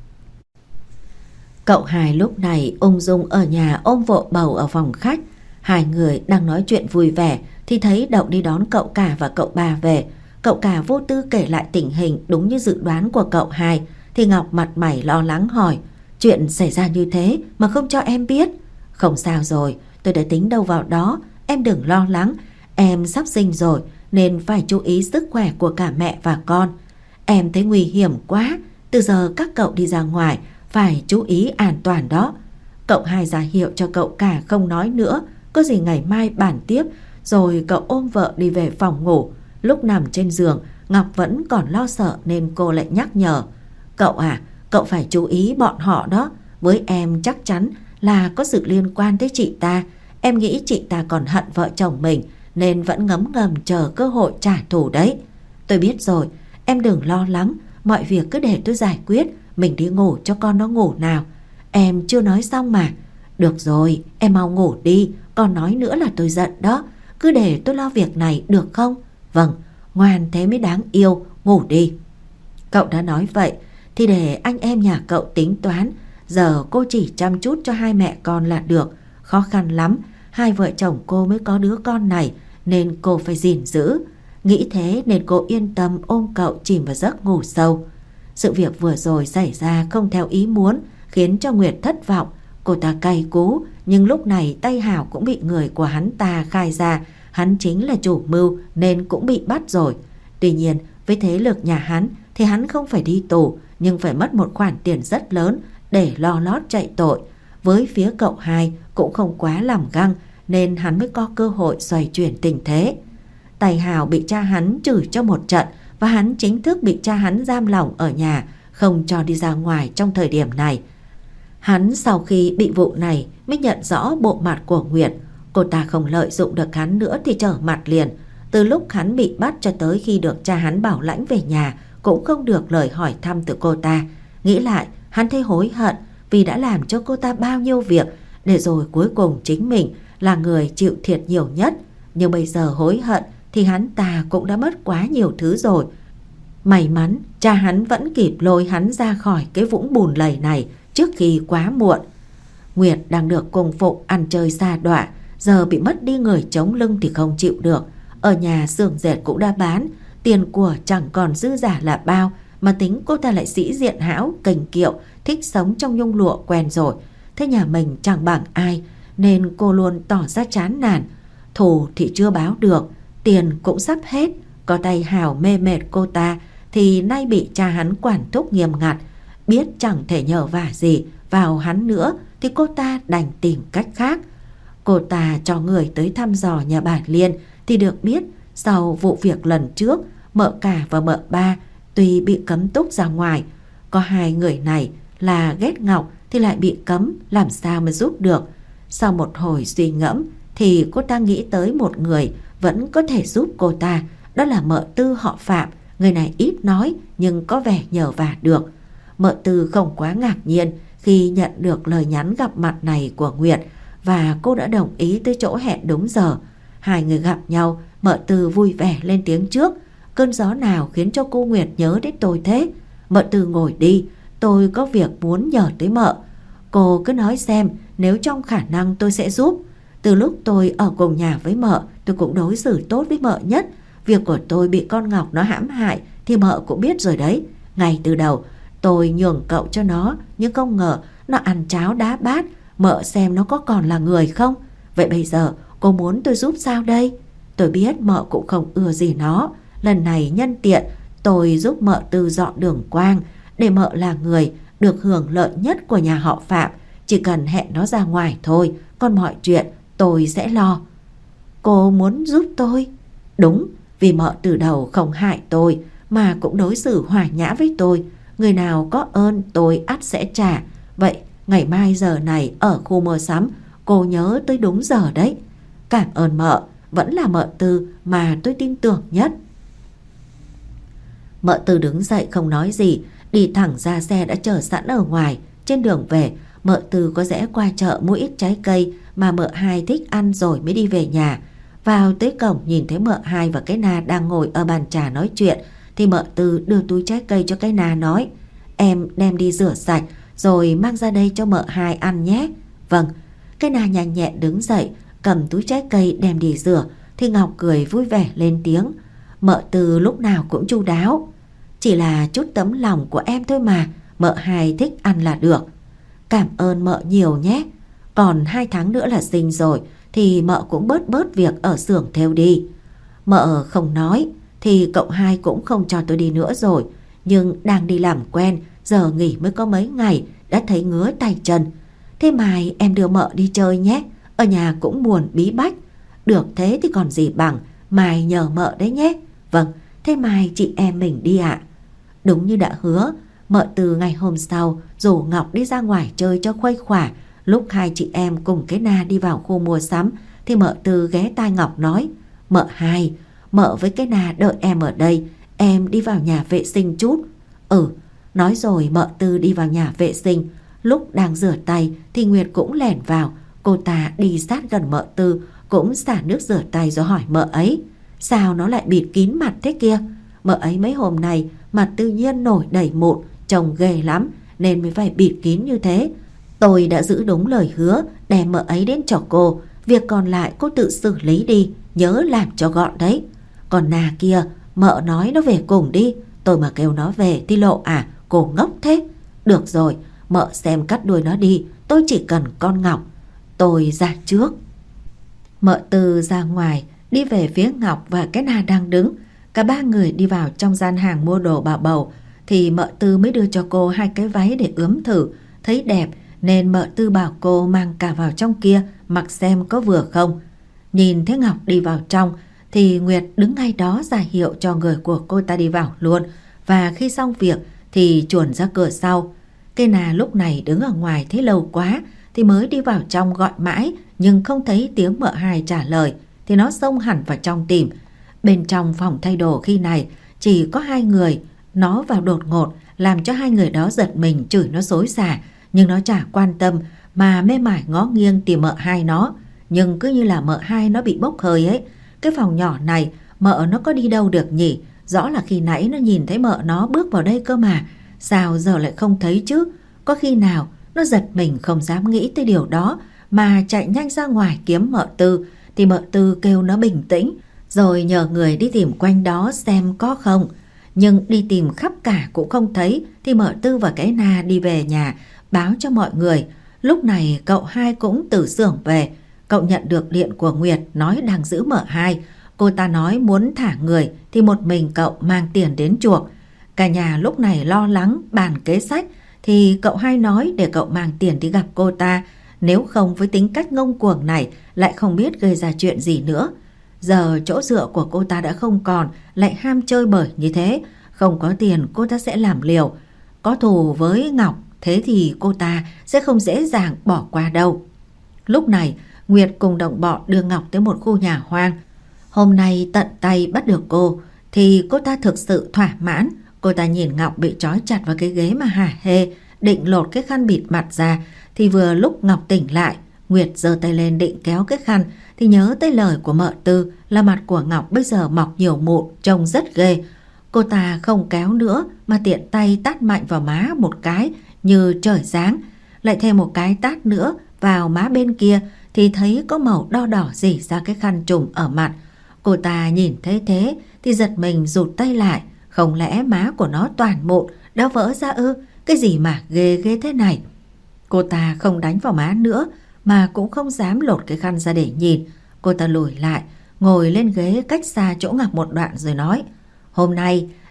A: Cậu hai lúc này ung dung ở nhà ôm vợ bầu ở phòng khách. Hai người đang nói chuyện vui vẻ thì thấy Đậu đi đón cậu cả và cậu ba về. Cậu cả vô tư kể lại tình hình đúng như dự đoán của cậu hai thì Ngọc mặt mày lo lắng hỏi: chuyện xảy ra như thế mà không cho em biết? Không sao rồi, tôi đã tính đâu vào đó, em đừng lo lắng. Em sắp sinh rồi nên phải chú ý sức khỏe của cả mẹ và con. Em thấy nguy hiểm quá, từ giờ các cậu đi ra ngoài phải chú ý an toàn đó. Cậu hai ra hiệu cho cậu cả không nói nữa, có gì ngày mai bàn tiếp. Rồi cậu ôm vợ đi về phòng ngủ. Lúc nằm trên giường, Ngọc vẫn còn lo sợ nên cô lại nhắc nhở: cậu à, cậu phải chú ý bọn họ đó. Với em chắc chắn là có sự liên quan tới chị ta. Em nghĩ chị ta còn hận vợ chồng mình nên vẫn ngấm ngầm chờ cơ hội trả thù đấy. Tôi biết rồi, em đừng lo lắng, mọi việc cứ để tôi giải quyết. Mình đi ngủ cho con nó ngủ nào. Em chưa nói xong mà. Được rồi, em mau ngủ đi, còn nói nữa là tôi giận đó. Cứ để tôi lo việc này được không? Vâng, ngoan thế mới đáng yêu, ngủ đi. Cậu đã nói vậy thì để anh em nhà cậu tính toán. Giờ cô chỉ chăm chút cho hai mẹ con là được. Khó khăn lắm, hai vợ chồng cô mới có đứa con này nên cô phải gìn giữ. Nghĩ thế nên cô yên tâm ôm cậu chìm vào giấc ngủ sâu. Sự việc vừa rồi xảy ra không theo ý muốn khiến cho Nguyệt thất vọng. Cô ta cay cú, nhưng lúc này tay Hào cũng bị người của hắn ta khai ra hắn chính là chủ mưu nên cũng bị bắt rồi. Tuy nhiên với thế lực nhà hắn thì hắn không phải đi tù, nhưng phải mất một khoản tiền rất lớn để lo lót chạy tội. Với phía cậu hai cũng không quá làm găng nên hắn mới có cơ hội xoay chuyển tình thế. Tay Hào bị cha hắn chửi cho một trận và hắn chính thức bị cha hắn giam lỏng ở nhà, không cho đi ra ngoài trong thời điểm này. Hắn sau khi bị vụ này mới nhận rõ bộ mặt của Nguyệt. Cô ta không lợi dụng được hắn nữa thì trở mặt liền. Từ lúc hắn bị bắt cho tới khi được cha hắn bảo lãnh về nhà cũng không được lời hỏi thăm từ cô ta. Nghĩ lại hắn thấy hối hận vì đã làm cho cô ta bao nhiêu việc để rồi cuối cùng chính mình là người chịu thiệt nhiều nhất. Nhưng bây giờ hối hận thì hắn ta cũng đã mất quá nhiều thứ rồi. May mắn cha hắn vẫn kịp lôi hắn ra khỏi cái vũng bùn lầy này trước khi quá muộn. Nguyệt đang được cùng Phụng ăn chơi xa đọa, giờ bị mất đi người chống lưng thì không chịu được. Ở nhà xưởng dệt cũng đã bán, tiền của chẳng còn dư giả là bao, mà tính cô ta lại sĩ diện hão, kềnh kiệu, thích sống trong nhung lụa quen rồi. Thế nhà mình chẳng bằng ai nên cô luôn tỏ ra chán nản. Thù thì chưa báo được, tiền cũng sắp hết. Có tay Hào mê mệt cô ta thì nay bị cha hắn quản thúc nghiêm ngặt. Biết chẳng thể nhờ vả gì vào hắn nữa thì cô ta đành tìm cách khác. Cô ta cho người tới thăm dò nhà bà Liên thì được biết sau vụ việc lần trước, mợ cả và mợ ba tuy bị cấm túc ra ngoài, có hai người này là ghét Ngọc thì lại bị cấm, làm sao mà giúp được. Sau một hồi suy ngẫm thì cô ta nghĩ tới một người vẫn có thể giúp cô ta, đó là mợ Tư họ Phạm. Người này ít nói nhưng có vẻ nhờ vả được. Mợ Tư không quá ngạc nhiên khi nhận được lời nhắn gặp mặt này của Nguyệt và cô đã đồng ý tới chỗ hẹn đúng giờ. Hai người gặp nhau, mợ Tư vui vẻ lên tiếng trước: cơn gió nào khiến cho cô Nguyệt nhớ đến tôi thế? Mợ Tư ngồi đi, tôi có việc muốn nhờ tới mợ. Cô cứ nói xem, nếu trong khả năng tôi sẽ giúp. Từ lúc tôi ở cùng nhà với mợ, tôi cũng đối xử tốt với mợ nhất. Việc của tôi bị con Ngọc nó hãm hại thì mợ cũng biết rồi đấy. Ngay từ đầu tôi nhường cậu cho nó, nhưng không ngờ nó ăn cháo đá bát. Mợ xem nó có còn là người không? Vậy bây giờ cô muốn tôi giúp sao đây? Tôi biết mợ cũng không ưa gì nó. Lần này nhân tiện tôi giúp mợ Tư dọn đường quang, để mợ là người được hưởng lợi nhất của nhà họ Phạm. Chỉ cần hẹn nó ra ngoài thôi, còn mọi chuyện tôi sẽ lo. Cô muốn giúp tôi? Đúng, vì mợ từ đầu không hại tôi, mà cũng đối xử hòa nhã với tôi. Người nào có ơn tôi ắt sẽ trả. Vậy ngày mai giờ này ở khu mua sắm, cô nhớ tới đúng giờ đấy. Cảm ơn mợ, vẫn là mợ Tư mà tôi tin tưởng nhất. Mợ Tư đứng dậy không nói gì, đi thẳng ra xe đã chờ sẵn ở ngoài. Trên đường về, mợ Tư có rẽ qua chợ mua ít trái cây mà mợ Hai thích ăn rồi mới đi về nhà. Vào tới cổng nhìn thấy mợ Hai và cái Na đang ngồi ở bàn trà nói chuyện, thì mợ Tư đưa túi trái cây cho cái Na nói: Em đem đi rửa sạch rồi mang ra đây cho mợ Hai ăn nhé. Vâng. Cái Na nhanh nhẹn đứng dậy, cầm túi trái cây đem đi rửa, thì Ngọc cười vui vẻ lên tiếng: Mợ Tư lúc nào cũng chu đáo. Chỉ là chút tấm lòng của em thôi mà, mợ Hai thích ăn là được. Cảm ơn mợ nhiều nhé. Còn hai tháng nữa là sinh rồi, thì mợ cũng bớt bớt việc ở xưởng thêu đi. Mợ không nói thì cậu Hai cũng không cho tôi đi nữa rồi. Nhưng đang đi làm quen, giờ nghỉ mới có mấy ngày đã thấy ngứa tay chân. Thế mai em đưa mợ đi chơi nhé, ở nhà cũng buồn bí bách. Được thế thì còn gì bằng, mai nhờ mợ đấy nhé. Vâng, thế mai chị em mình đi ạ. Đúng như đã hứa, mợ Từ ngày hôm sau rủ Ngọc đi ra ngoài chơi cho khuây khỏa. Lúc hai chị em cùng cái Na đi vào khu mua sắm, thì mợ Từ ghé tai Ngọc nói: Mợ Hai, mợ với cái Na đợi em ở đây, em đi vào nhà vệ sinh chút. Ừ. Nói rồi mợ Tư đi vào nhà vệ sinh. Lúc đang rửa tay thì Nguyệt cũng lẻn vào. Cô ta đi sát gần mợ Tư, cũng xả nước rửa tay rồi hỏi mợ ấy: Sao nó lại bịt kín mặt thế kia? Mợ ấy mấy hôm nay mặt tự nhiên nổi đầy mụn, trông ghê lắm, nên mới phải bịt kín như thế. Tôi đã giữ đúng lời hứa, đem mợ ấy đến cho cô. Việc còn lại cô tự xử lý đi, nhớ làm cho gọn đấy. Còn Na kia, mợ nói nó về cùng đi. Tôi mà kêu nó về thì lộ à, cô ngốc thế. Được rồi, mợ xem cắt đuôi nó đi, tôi chỉ cần con Ngọc. Tôi ra trước. Mợ Tư ra ngoài, đi về phía Ngọc và cái Na đang đứng. Cả ba người đi vào trong gian hàng mua đồ bà bầu, thì mợ Tư mới đưa cho cô hai cái váy để ướm thử. Thấy đẹp nên mợ Tư bảo cô mang cả vào trong kia, mặc xem có vừa không. Nhìn thấy Ngọc đi vào trong thì Nguyệt đứng ngay đó ra hiệu cho người của cô ta đi vào luôn. Và khi xong việc thì chuồn ra cửa sau. Cây Na lúc này đứng ở ngoài thấy lâu quá thì mới đi vào trong gọi mãi, nhưng không thấy tiếng mợ Hai trả lời, thì nó xông hẳn vào trong tìm. Bên trong phòng thay đồ khi này chỉ có hai người. Nó vào đột ngột làm cho hai người đó giật mình, chửi nó xối xả, nhưng nó chả quan tâm mà mê mải ngó nghiêng tìm mợ Hai nó. Nhưng cứ như là mợ Hai nó bị bốc hơi ấy. Cái phòng nhỏ này mợ nó có đi đâu được nhỉ? Rõ là khi nãy nó nhìn thấy mợ nó bước vào đây cơ mà, sao giờ lại không thấy chứ? Có khi nào nó giật mình không dám nghĩ tới điều đó mà chạy nhanh ra ngoài kiếm mợ Tư, thì mợ Tư kêu nó bình tĩnh rồi nhờ người đi tìm quanh đó xem có không. Nhưng đi tìm khắp cả cũng không thấy, thì mợ Tư và cái Na đi về nhà báo cho mọi người. Lúc này cậu Hai cũng từ xưởng về. Cậu nhận được điện của Nguyệt nói đang giữ mợ Hai. Cô ta nói muốn thả người thì một mình cậu mang tiền đến chuộc. Cả nhà lúc này lo lắng bàn kế sách, thì cậu Hai nói để cậu mang tiền đi gặp cô ta. Nếu không với tính cách ngông cuồng này lại không biết gây ra chuyện gì nữa. Giờ chỗ dựa của cô ta đã không còn, lại ham chơi bời như thế. Không có tiền cô ta sẽ làm liều. Có thù với Ngọc, thế thì cô ta sẽ không dễ dàng bỏ qua đâu. Lúc này Nguyệt cùng đồng bọn đưa Ngọc tới một khu nhà hoang. Hôm nay tận tay bắt được cô thì cô ta thực sự thỏa mãn. Cô ta nhìn Ngọc bị trói chặt vào cái ghế mà hả hê, định lột cái khăn bịt mặt ra. Thì vừa lúc Ngọc tỉnh lại, Nguyệt giơ tay lên định kéo cái khăn, thì nhớ tới lời của mợ Tư là mặt của Ngọc bây giờ mọc nhiều mụn, trông rất ghê. Cô ta không kéo nữa mà tiện tay tát mạnh vào má một cái như trời giáng. Lại thêm một cái tát nữa vào má bên kia thì thấy có màu đỏ đỏ rỉ ra cái khăn trùm ở mặt. Cô ta nhìn thấy thế thì giật mình rụt tay lại. Không lẽ má của nó toàn mụn đã vỡ ra ư? Cái gì mà ghê ghê thế này? Cô ta không đánh vào má nữa mà cũng không dám lột cái khăn ra để nhìn. Cô ta lùi lại, ngồi lên ghế cách xa chỗ Ngọc một đoạn rồi nói: Hôm nay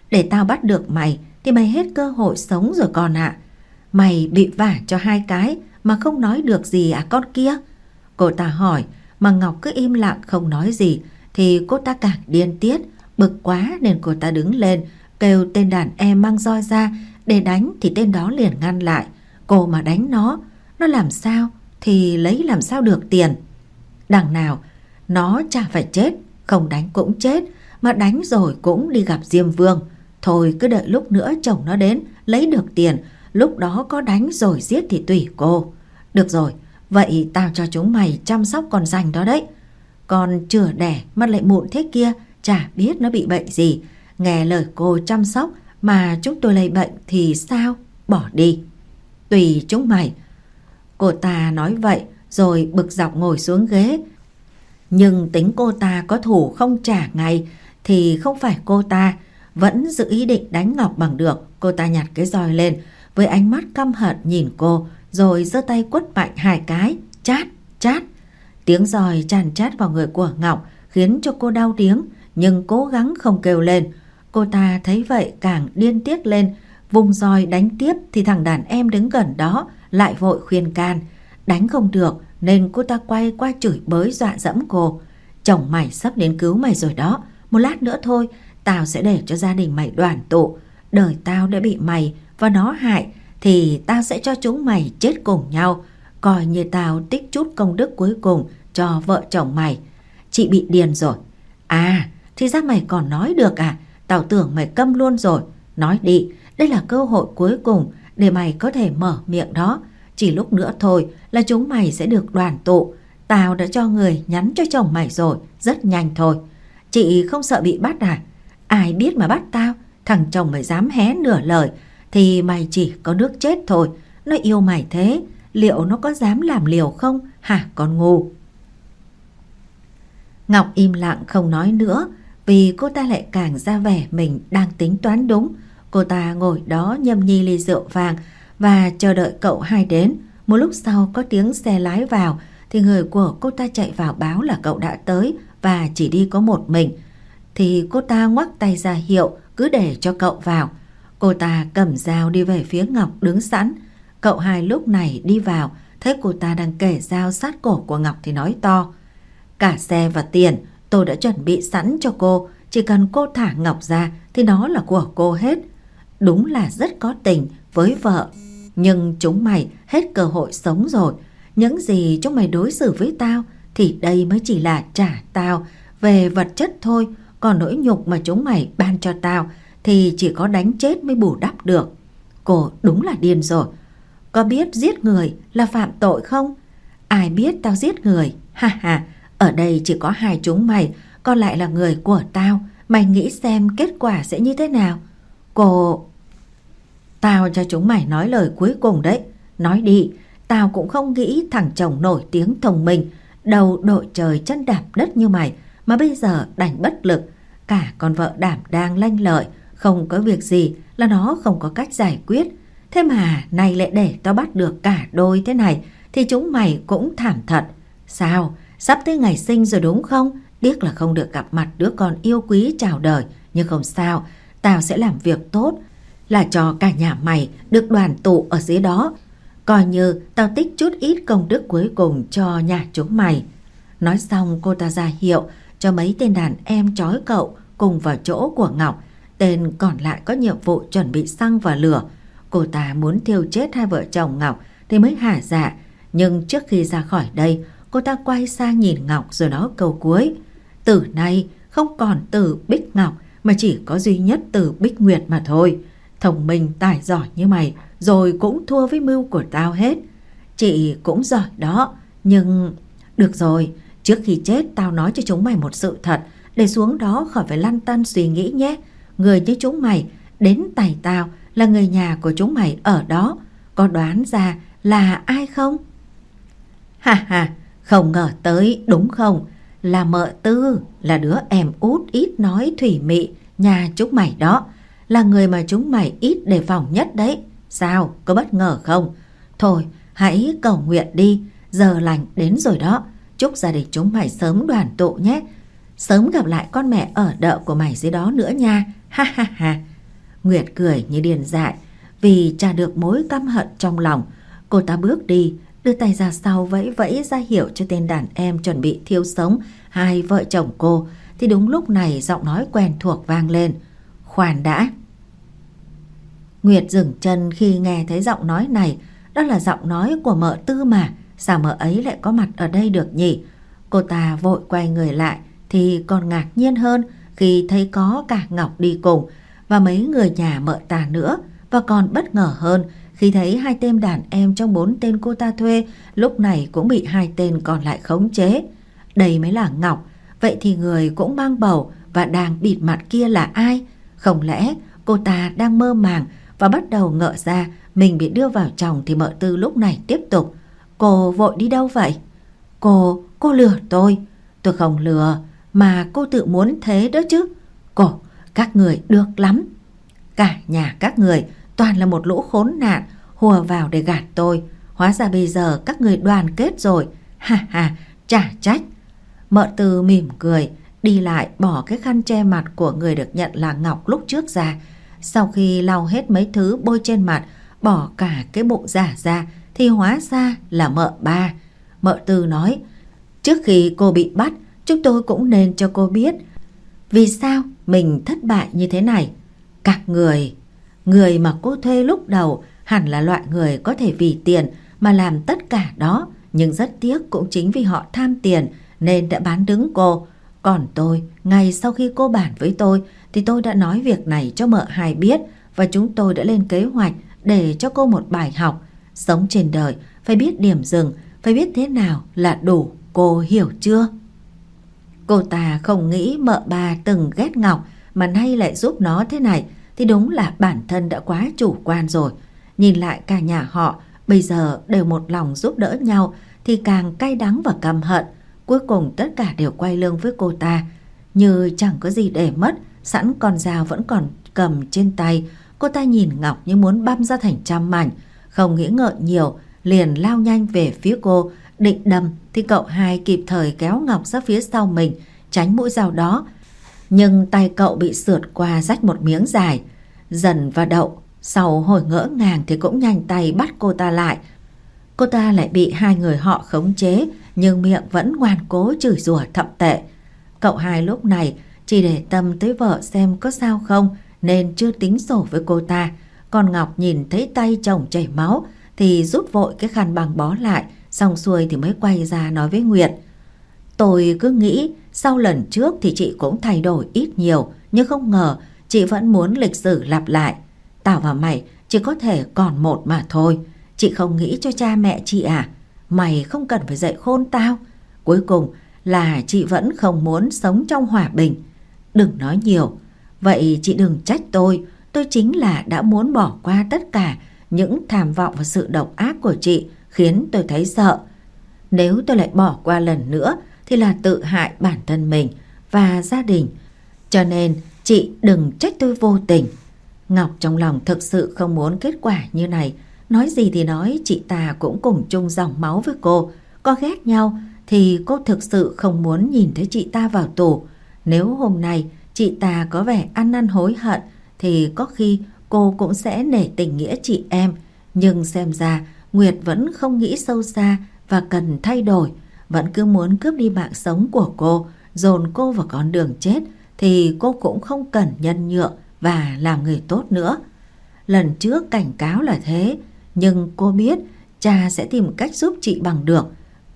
A: Để tao bắt được mày thì mày hết cơ hội sống rồi con ạ. Mày bị vả cho hai cái mà không nói được gì à con kia? Cô ta hỏi mà Ngọc cứ im lặng không nói gì thì cô ta càng điên tiết. Bực quá nên cô ta đứng lên kêu tên đàn em mang roi ra để đánh thì tên đó liền ngăn lại. Cô mà đánh nó, nó làm sao thì lấy làm sao được tiền. Đằng nào nó chả phải chết, không đánh cũng chết, mà đánh rồi cũng đi gặp Diêm Vương. Thôi cứ đợi lúc nữa chồng nó đến lấy được tiền, lúc đó có đánh rồi giết thì tùy cô. Được rồi, vậy tao cho chúng mày chăm sóc con rành đó đấy. Con chửa đẻ mà lại mụn thế kia, chả biết nó bị bệnh gì. Nghe lời cô chăm sóc mà chúng tôi lây bệnh thì sao? Bỏ đi. Tùy chúng mày. Cô ta nói vậy rồi bực dọc ngồi xuống ghế. Nhưng tính cô ta có thủ không trả ngay thì không phải cô ta vẫn giữ ý định đánh Ngọc bằng được. Cô ta nhặt cái roi lên với ánh mắt căm hận nhìn cô rồi giơ tay quất mạnh hai cái. Chát, chát. Tiếng roi chàn chát vào người của Ngọc khiến cho cô đau điếng nhưng cố gắng không kêu lên. Cô ta thấy vậy càng điên tiết lên, vùng roi đánh tiếp thì thằng đàn em đứng gần đó lại vội khuyên can. Đánh không được nên cô ta quay qua chửi bới dọa dẫm cô. Chồng mày sắp đến cứu mày rồi đó, một lát nữa thôi tao sẽ để cho gia đình mày đoàn tụ. Đời tao đã bị mày và nó hại thì tao sẽ cho chúng mày chết cùng nhau, coi như tao tích chút công đức cuối cùng cho vợ chồng mày. Chị bị điên rồi. À, thì ra mày còn nói được à? Tao tưởng mày câm luôn rồi. Nói đi, đây là cơ hội cuối cùng để mày có thể mở miệng đó. Chỉ lúc nữa thôi là chúng mày sẽ được đoàn tụ. Tao đã cho người nhắn cho chồng mày rồi, rất nhanh thôi. Chị không sợ bị bắt à? Ai biết mà bắt tao? Thằng chồng mày dám hé nửa lời thì mày chỉ có nước chết thôi. Nó yêu mày thế, liệu nó có dám làm liều không hả con ngu? Ngọc im lặng không nói nữa vì cô ta lại càng ra vẻ mình đang tính toán đúng. Cô ta ngồi đó nhâm nhi ly rượu vàng và chờ đợi cậu hai đến. Một lúc sau có tiếng xe lái vào thì người của cô ta chạy vào báo là cậu đã tới và chỉ đi có một mình. Thì cô ta ngoắc tay ra hiệu cứ để cho cậu vào. Cô ta cầm dao đi về phía Ngọc đứng sẵn. Cậu hai lúc này đi vào thấy cô ta đang kể dao sát cổ của Ngọc thì nói to: Cả xe và tiền tôi đã chuẩn bị sẵn cho cô, chỉ cần cô thả Ngọc ra thì nó là của cô hết. Đúng là rất có tình với vợ, nhưng chúng mày hết cơ hội sống rồi. Những gì chúng mày đối xử với tao thì đây mới chỉ là trả tao về vật chất thôi, còn nỗi nhục mà chúng mày ban cho tao thì chỉ có đánh chết mới bù đắp được. Cô đúng là điên rồi. Có biết giết người là phạm tội không? Ai biết tao giết người? Ha ha, ở đây chỉ có hai chúng mày, còn lại là người của tao. Mày nghĩ xem kết quả sẽ như thế nào? Cô... Tao cho chúng mày nói lời cuối cùng đấy. Nói đi, tao cũng không nghĩ thằng chồng nổi tiếng thông minh, đầu đội trời chân đạp đất như mày mà bây giờ đành bất lực. Cả con vợ đảm đang lanh lợi, không có việc gì là nó không có cách giải quyết. Thế mà nay lại để tao bắt được cả đôi thế này thì chúng mày cũng thảm thật. Sao? Sắp tới ngày sinh rồi đúng không? Tiếc là không được gặp mặt đứa con yêu quý chào đời. Nhưng không sao, tao sẽ làm việc tốt, là cho cả nhà mày được đoàn tụ ở dưới đó. Coi như tao tích chút ít công đức cuối cùng cho nhà chúng mày. Nói xong cô ta ra hiệu cho mấy tên đàn em trói cậu cùng vào chỗ của Ngọc. Tên còn lại có nhiệm vụ chuẩn bị xăng và lửa. Cô ta muốn thiêu chết hai vợ chồng Ngọc thì mới hả dạ. Nhưng trước khi ra khỏi đây, cô ta quay sang nhìn Ngọc rồi nói câu cuối: Từ nay không còn từ Bích Ngọc mà chỉ có duy nhất từ Bích Nguyệt mà thôi. Thông minh tài giỏi như mày rồi cũng thua với mưu của tao hết. Chị cũng giỏi đó, nhưng... Được rồi, trước khi chết tao nói cho chúng mày một sự thật, để xuống đó khỏi phải lăn tăn suy nghĩ nhé. Người như chúng mày đến tay tao là người nhà của chúng mày ở đó. Có đoán ra là ai không? Ha ha, không ngờ tới đúng không? Là mợ Tư, là đứa em út ít nói thủy mị nhà chúng mày đó. Là người mà chúng mày ít đề phòng nhất đấy. Sao, có bất ngờ không? Thôi, hãy cầu nguyện đi, giờ lành đến rồi đó. Chúc gia đình chúng mày sớm đoàn tụ nhé. Sớm gặp lại con mẹ ở đợ của mày dưới đó nữa nha. Ha ha ha. Nguyệt cười như điên dại vì trả được mối căm hận trong lòng. Cô ta bước đi, đưa tay ra sau vẫy vẫy ra hiệu cho tên đàn em chuẩn bị thiêu sống hai vợ chồng cô. Thì đúng lúc này giọng nói quen thuộc vang lên. Khoan đã. Nguyệt dừng chân khi nghe thấy giọng nói này. Đó là giọng nói của mợ Tư mà. Sao mợ ấy lại có mặt ở đây được nhỉ? Cô ta vội quay người lại thì còn ngạc nhiên hơn khi thấy có cả Ngọc đi cùng và mấy người nhà mợ ta nữa. Và còn bất ngờ hơn khi thấy hai tên đàn em trong bốn tên cô ta thuê lúc này cũng bị hai tên còn lại khống chế. Đây mới là Ngọc. Vậy thì người cũng mang bầu và đang bịt mặt kia là ai? Không lẽ cô ta đang mơ màng và bắt đầu ngỡ ra mình bị đưa vào chồng? Thì mợ Tư lúc này tiếp tục. Cô vội đi đâu vậy? Cô, cô lừa tôi. Tôi không lừa, mà cô tự muốn thế đó chứ. Cô, các người được lắm. Cả nhà các người toàn là một lũ khốn nạn hùa vào để gạt tôi. Hóa ra bây giờ các người đoàn kết rồi. Ha ha, chả trách. Mợ Tư mỉm cười, đi lại bỏ cái khăn che mặt của người được nhận là Ngọc lúc trước ra. Sau khi lau hết mấy thứ bôi trên mặt, bỏ cả cái bộ giả ra, thì hóa ra là mợ Ba. Mợ Tư nói, trước khi cô bị bắt, chúng tôi cũng nên cho cô biết vì sao mình thất bại như thế này. Các người, người mà cô thuê lúc đầu hẳn là loại người có thể vì tiền mà làm tất cả đó. Nhưng rất tiếc cũng chính vì họ tham tiền nên đã bán đứng cô. Còn tôi, ngay sau khi cô bàn với tôi thì tôi đã nói việc này cho mợ Hai biết. Và chúng tôi đã lên kế hoạch để cho cô một bài học. Sống trên đời phải biết điểm dừng, phải biết thế nào là đủ, cô hiểu chưa? Cô ta không nghĩ mợ Ba từng ghét Ngọc mà nay lại giúp nó thế này thì đúng là bản thân đã quá chủ quan rồi. Nhìn lại cả nhà họ bây giờ đều một lòng giúp đỡ nhau thì càng cay đắng và căm hận. Cuối cùng tất cả đều quay lưng với cô ta như chẳng có gì để mất. Sẵn con dao vẫn còn cầm trên tay, cô ta nhìn Ngọc như muốn băm ra thành trăm mảnh. Không nghĩ ngợi nhiều, liền lao nhanh về phía cô, định đâm thì cậu Hai kịp thời kéo Ngọc ra phía sau mình, tránh mũi dao đó. Nhưng tay cậu bị sượt qua rách một miếng dài. Dần và Đậu sau hồi ngỡ ngàng thì cũng nhanh tay bắt cô ta lại. Cô ta lại bị hai người họ khống chế, nhưng miệng vẫn ngoan cố chửi rủa thậm tệ. Cậu Hai lúc này chỉ để tâm tới vợ xem có sao không nên chưa tính sổ với cô ta. Còn Ngọc nhìn thấy tay chồng chảy máu thì rút vội cái khăn băng bó lại, xong xuôi thì mới quay ra nói với Nguyệt. Tôi cứ nghĩ sau lần trước thì chị cũng thay đổi ít nhiều, nhưng không ngờ chị vẫn muốn lịch sử lặp lại. Tao và mày chỉ có thể còn một mà thôi. Chị không nghĩ cho cha mẹ chị à? Mày không cần phải dạy khôn tao. Cuối cùng là chị vẫn không muốn sống trong hòa bình. Đừng nói nhiều. Vậy chị đừng trách tôi. Tôi chính là đã muốn bỏ qua tất cả những tham vọng và sự độc ác của chị khiến tôi thấy sợ. Nếu tôi lại bỏ qua lần nữa thì là tự hại bản thân mình và gia đình. Cho nên chị đừng trách tôi vô tình. Ngọc trong lòng thực sự không muốn kết quả như này. Nói gì thì nói, chị ta cũng cùng chung dòng máu với cô. Có ghét nhau thì cô thực sự không muốn nhìn thấy chị ta vào tù. Nếu hôm nay chị ta có vẻ ăn năn hối hận thì có khi cô cũng sẽ nể tình nghĩa chị em. Nhưng xem ra Nguyệt vẫn không nghĩ sâu xa và cần thay đổi. Vẫn cứ muốn cướp đi mạng sống của cô, dồn cô vào con đường chết thì cô cũng không cần nhân nhượng và làm người tốt nữa. Lần trước cảnh cáo là thế, nhưng cô biết cha sẽ tìm cách giúp chị bằng được.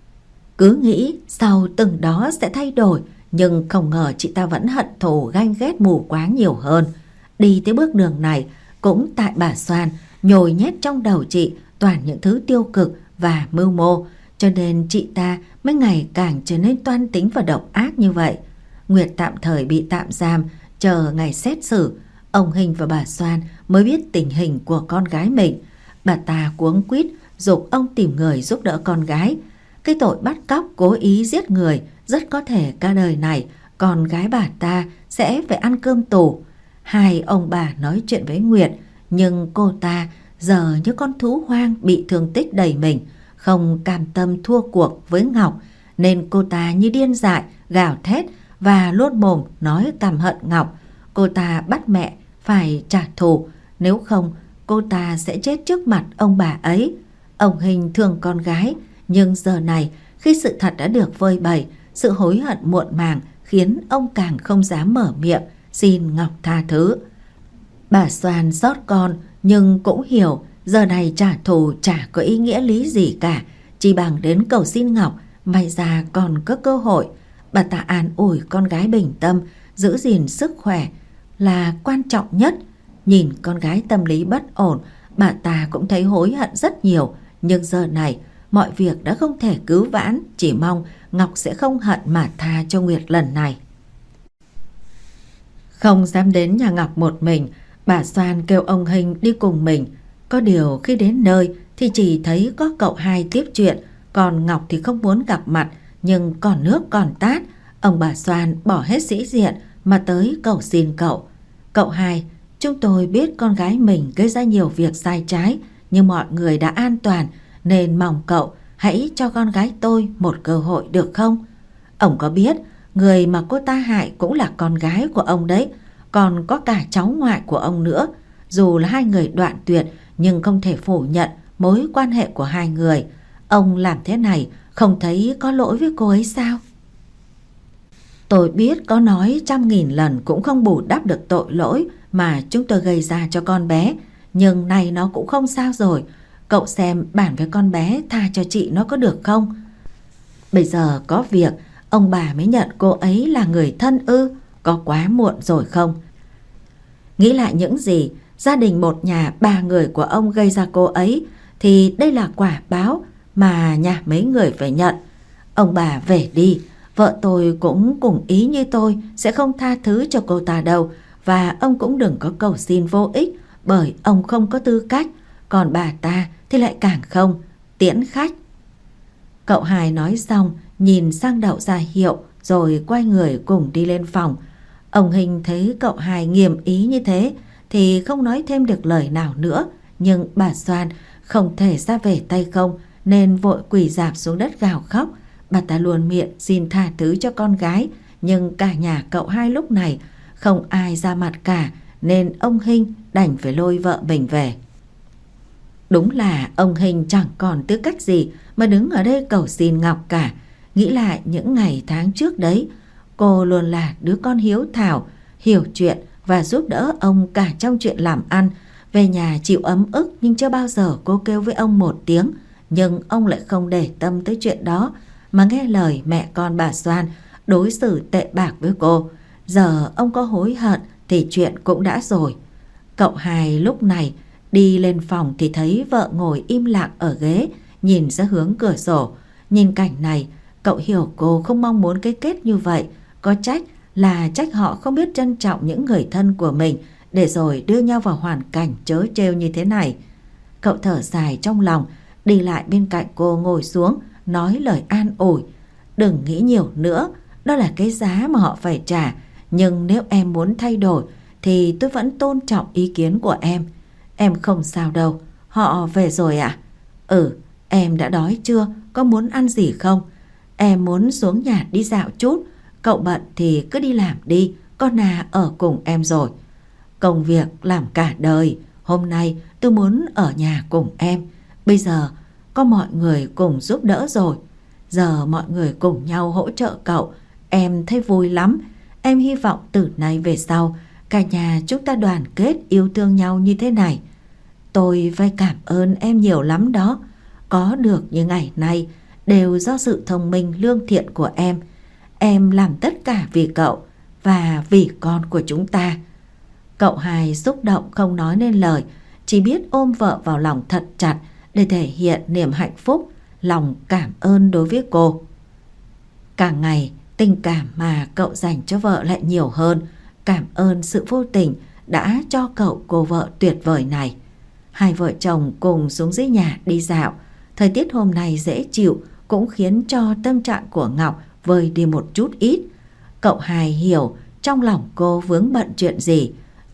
A: Cứ nghĩ sau từng đó sẽ thay đổi, nhưng không ngờ chị ta vẫn hận thù ganh ghét mù quáng nhiều hơn. Đi tới bước đường này cũng tại bà Soan nhồi nhét trong đầu chị toàn những thứ tiêu cực và mưu mô, cho nên chị ta mới ngày càng trở nên toan tính và độc ác như vậy. Nguyệt tạm thời bị tạm giam, chờ ngày xét xử. Ông Hình và bà Soan mới biết tình hình của con gái mình. Bà ta cuống quýt giục ông tìm người giúp đỡ con gái. Cái tội bắt cóc cố ý giết người rất có thể cả đời này con gái bà ta sẽ phải ăn cơm tù. Hai ông bà nói chuyện với Nguyệt, nhưng cô ta giờ như con thú hoang bị thương tích đầy mình, không cam tâm thua cuộc với Ngọc, nên cô ta như điên dại gào thét và luôn mồm nói căm hận Ngọc. Cô ta bắt mẹ phải trả thù, nếu không cô ta sẽ chết trước mặt ông bà ấy. Ông Hình thương con gái, nhưng giờ này khi sự thật đã được phơi bày, sự hối hận muộn màng khiến ông càng không dám mở miệng xin Ngọc tha thứ. Bà Soan xót con nhưng cũng hiểu giờ này trả thù chả có ý nghĩa lý gì cả, chỉ bằng đến cầu xin Ngọc, may ra còn có cơ hội. Bà ta an ủi con gái bình tâm, giữ gìn sức khỏe là quan trọng nhất. Nhìn con gái tâm lý bất ổn, bà ta cũng thấy hối hận rất nhiều, nhưng giờ này mọi việc đã không thể cứu vãn, chỉ mong Ngọc sẽ không hận mà tha cho Nguyệt lần này. Không dám đến nhà Ngọc một mình, bà Soan kêu ông Hình đi cùng mình. Có điều khi đến nơi thì chỉ thấy có cậu hai tiếp chuyện, còn Ngọc thì không muốn gặp mặt, nhưng còn nước còn tát, ông bà Soan bỏ hết sĩ diện mà tới cầu xin cậu. Cậu hai, chúng tôi biết con gái mình gây ra nhiều việc sai trái, nhưng mọi người đã an toàn nên mong cậu hãy cho con gái tôi một cơ hội được không? Ông có biết người mà cô ta hại cũng là con gái của ông đấy, còn có cả cháu ngoại của ông nữa. Dù là hai người đoạn tuyệt nhưng không thể phủ nhận mối quan hệ của hai người. Ông làm thế này không thấy có lỗi với cô ấy sao? Tôi biết có nói trăm nghìn lần cũng không bù đắp được tội lỗi mà chúng tôi gây ra cho con bé, nhưng nay nó cũng không sao rồi. Cậu xem bản với con bé tha cho chị nó có được không? Bây giờ có việc ông bà mới nhận cô ấy là người thân ư? Có quá muộn rồi không? Nghĩ lại những gì gia đình một nhà ba người của ông gây ra cô ấy thì đây là quả báo mà nhà mấy người phải nhận. Ông bà về đi, vợ tôi cũng cùng ý như tôi sẽ không tha thứ cho cô ta đâu, và ông cũng đừng có cầu xin vô ích bởi ông không có tư cách, còn bà ta thì lại càng không. Tiễn khách. Cậu hai nói xong nhìn sang Đậu ra hiệu rồi quay người cùng đi lên phòng. Ông Hình thấy cậu hai nghiêm ý như thế thì không nói thêm được lời nào nữa, nhưng bà Soan không thể ra về tay không nên vội quỳ rạp xuống đất gào khóc. Bà ta luôn miệng xin tha thứ cho con gái, nhưng cả nhà cậu hai lúc này không ai ra mặt cả, nên ông Hình đành phải lôi vợ mình về. Đúng là ông Hình chẳng còn tư cách gì mà đứng ở đây cầu xin Ngọc cả. Nghĩ lại những ngày tháng trước đấy, cô luôn là đứa con hiếu thảo, hiểu chuyện và giúp đỡ ông cả trong chuyện làm ăn. Về nhà chịu ấm ức nhưng chưa bao giờ cô kêu với ông một tiếng, nhưng ông lại không để tâm tới chuyện đó mà nghe lời mẹ con bà Soan đối xử tệ bạc với cô. Giờ ông có hối hận thì chuyện cũng đã rồi. Cậu hai lúc này đi lên phòng thì thấy vợ ngồi im lặng ở ghế, nhìn ra hướng cửa sổ. Nhìn cảnh này, cậu hiểu cô không mong muốn cái kết như vậy. Có trách là trách họ không biết trân trọng những người thân của mình, để rồi đưa nhau vào hoàn cảnh trớ trêu như thế này. Cậu thở dài trong lòng, đi lại bên cạnh cô ngồi xuống, nói lời an ủi. Đừng nghĩ nhiều nữa, đó là cái giá mà họ phải trả. Nhưng nếu em muốn thay đổi thì tôi vẫn tôn trọng ý kiến của em. Em không sao đâu. Họ về rồi ạ? À? Ừ, em đã đói chưa? Có muốn ăn gì không? Em muốn xuống nhà đi dạo chút. Cậu bận thì cứ đi làm đi, con Na ở cùng em rồi. Công việc làm cả đời, hôm nay tôi muốn ở nhà cùng em. Bây giờ có mọi người cùng giúp đỡ rồi. Giờ mọi người cùng nhau hỗ trợ cậu, em thấy vui lắm. Em hy vọng từ nay về sau cả nhà chúng ta đoàn kết yêu thương nhau như thế này. Tôi phải cảm ơn em nhiều lắm đó. Có được như ngày nay đều do sự thông minh lương thiện của em. Em làm tất cả vì cậu và vì con của chúng ta. Cậu hai xúc động không nói nên lời, chỉ biết ôm vợ vào lòng thật chặt để thể hiện niềm hạnh phúc, lòng cảm ơn đối với cô. Càng ngày tình cảm mà cậu dành cho vợ lại nhiều hơn, cảm ơn sự vô tình đã cho cậu cô vợ tuyệt vời này. Hai vợ chồng cùng xuống dưới nhà đi dạo. Thời tiết hôm nay dễ chịu cũng khiến cho tâm trạng của Ngọc vơi đi một chút ít. Cậu hai hiểu trong lòng cô vướng bận chuyện gì.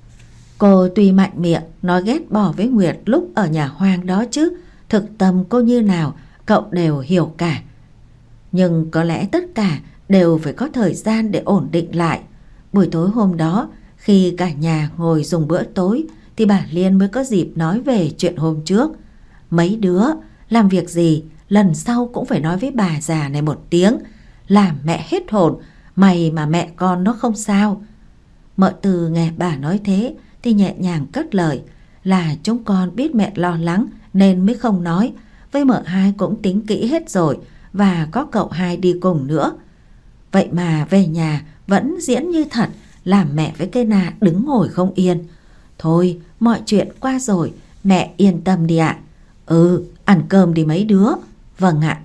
A: Cô tuy mạnh miệng nói ghét bỏ với Nguyệt lúc ở nhà hoang đó chứ, thực tâm cô như nào cậu đều hiểu cả. Nhưng có lẽ tất cả đều phải có thời gian để ổn định lại. Buổi tối hôm đó, Khi cả nhà ngồi dùng bữa tối thì bà Liên mới có dịp nói về chuyện hôm trước. Mấy đứa làm việc gì lần sau cũng phải nói với bà già này một tiếng, làm mẹ hết hồn, mày mà mẹ con nó không sao. Mợ Từ nghe bà nói thế thì nhẹ nhàng cất lời là chúng con biết mẹ lo lắng nên mới không nói. Với mợ hai cũng tính kỹ hết rồi và có cậu hai đi cùng nữa. Vậy mà về nhà vẫn diễn như thật, làm mẹ với cây Na đứng ngồi không yên. Thôi mọi chuyện qua rồi, mẹ yên tâm đi ạ. Ừ, ăn cơm đi mấy đứa. Vâng ạ.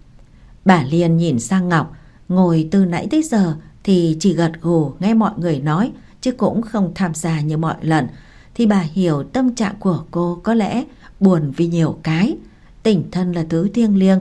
A: Bà Liên nhìn sang Ngọc, ngồi từ nãy tới giờ thì chỉ gật gù nghe mọi người nói chứ cũng không tham gia như mọi lần. Thì bà hiểu tâm trạng của cô có lẽ buồn vì nhiều cái. Tình thân là thứ thiêng liêng,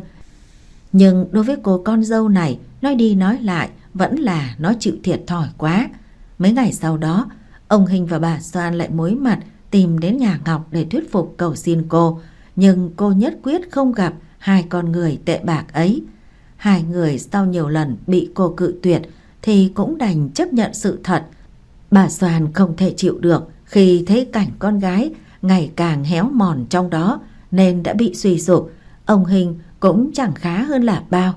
A: nhưng đối với cô con dâu này, nói đi nói lại vẫn là nó chịu thiệt thòi quá. Mấy ngày sau đó, ông Hình và bà Soan lại mối mặt tìm đến nhà Ngọc để thuyết phục cầu xin cô. Nhưng cô nhất quyết không gặp hai con người tệ bạc ấy. Hai người sau nhiều lần bị cô cự tuyệt thì cũng đành chấp nhận sự thật. Bà Soan không thể chịu được khi thấy cảnh con gái ngày càng héo mòn trong đó nên đã bị suy sụp. Ông Hình cũng chẳng khá hơn là bao.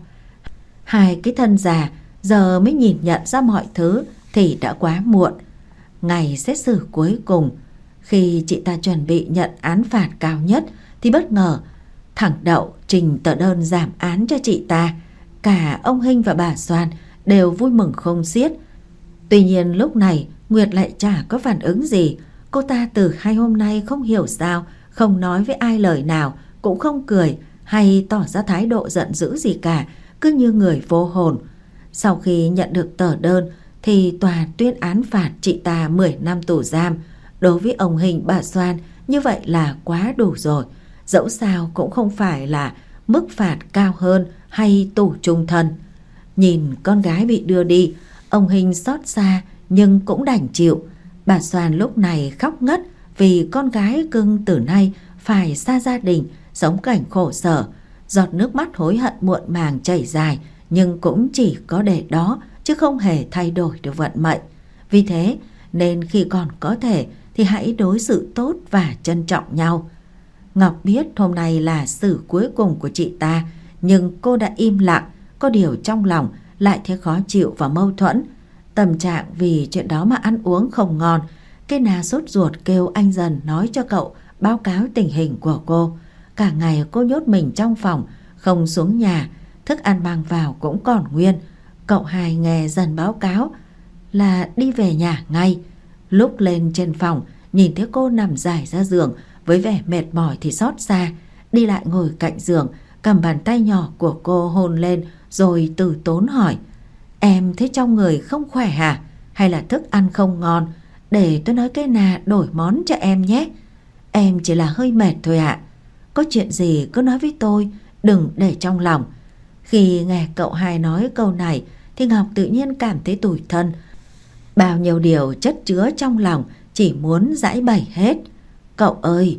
A: Hai cái thân già giờ mới nhìn nhận ra mọi thứ thì đã quá muộn. Ngày xét xử cuối cùng, khi chị ta chuẩn bị nhận án phạt cao nhất thì bất ngờ thằng Đậu trình tờ đơn giảm án cho chị ta. Cả ông Hình và bà Soan đều vui mừng không xiết. Tuy nhiên lúc này Nguyệt lại chả có phản ứng gì. Cô ta từ hai hôm nay không hiểu sao không nói với ai lời nào, cũng không cười hay tỏ ra thái độ giận dữ gì cả, cứ như người vô hồn. Sau khi nhận được tờ đơn thì tòa tuyên án phạt chị ta mười năm tù giam. Đối với ông Hình bà Soan như vậy là quá đủ rồi. Dẫu sao cũng không phải là mức phạt cao hơn hay tù chung thân. Nhìn con gái bị đưa đi, ông Hình xót xa nhưng cũng đành chịu. Bà Soan lúc này khóc ngất vì con gái cưng từ nay phải xa gia đình, sống cảnh khổ sở. Giọt nước mắt hối hận muộn màng chảy dài, nhưng cũng chỉ có để đó chứ không hề thay đổi được vận mệnh. Vì thế nên khi còn có thể thì hãy đối xử tốt và trân trọng nhau. Ngọc biết hôm nay là xử cuối cùng của chị ta, nhưng cô đã im lặng, có điều trong lòng lại thấy khó chịu và mâu thuẫn. Tâm trạng vì chuyện đó mà ăn uống không ngon. Cái Na sốt ruột kêu anh Dần nói cho cậu báo cáo tình hình của cô. Cả ngày cô nhốt mình trong phòng, không xuống nhà, thức ăn mang vào cũng còn nguyên. Cậu hai nghe Dần báo cáo là đi về nhà ngay. Lúc lên trên phòng, nhìn thấy cô nằm dài ra giường với vẻ mệt mỏi thì xót xa. Đi lại ngồi cạnh giường, cầm bàn tay nhỏ của cô hôn lên rồi từ tốn hỏi: Em thấy trong người không khỏe hả? Hay là thức ăn không ngon? Để tôi nói cái Na đổi món cho em nhé. Em chỉ là hơi mệt thôi ạ. Có chuyện gì cứ nói với tôi, đừng để trong lòng. Khi nghe cậu hai nói câu này thì Ngọc tự nhiên cảm thấy tủi thân. Bao nhiêu điều chất chứa trong lòng chỉ muốn giãi bày hết. Cậu ơi!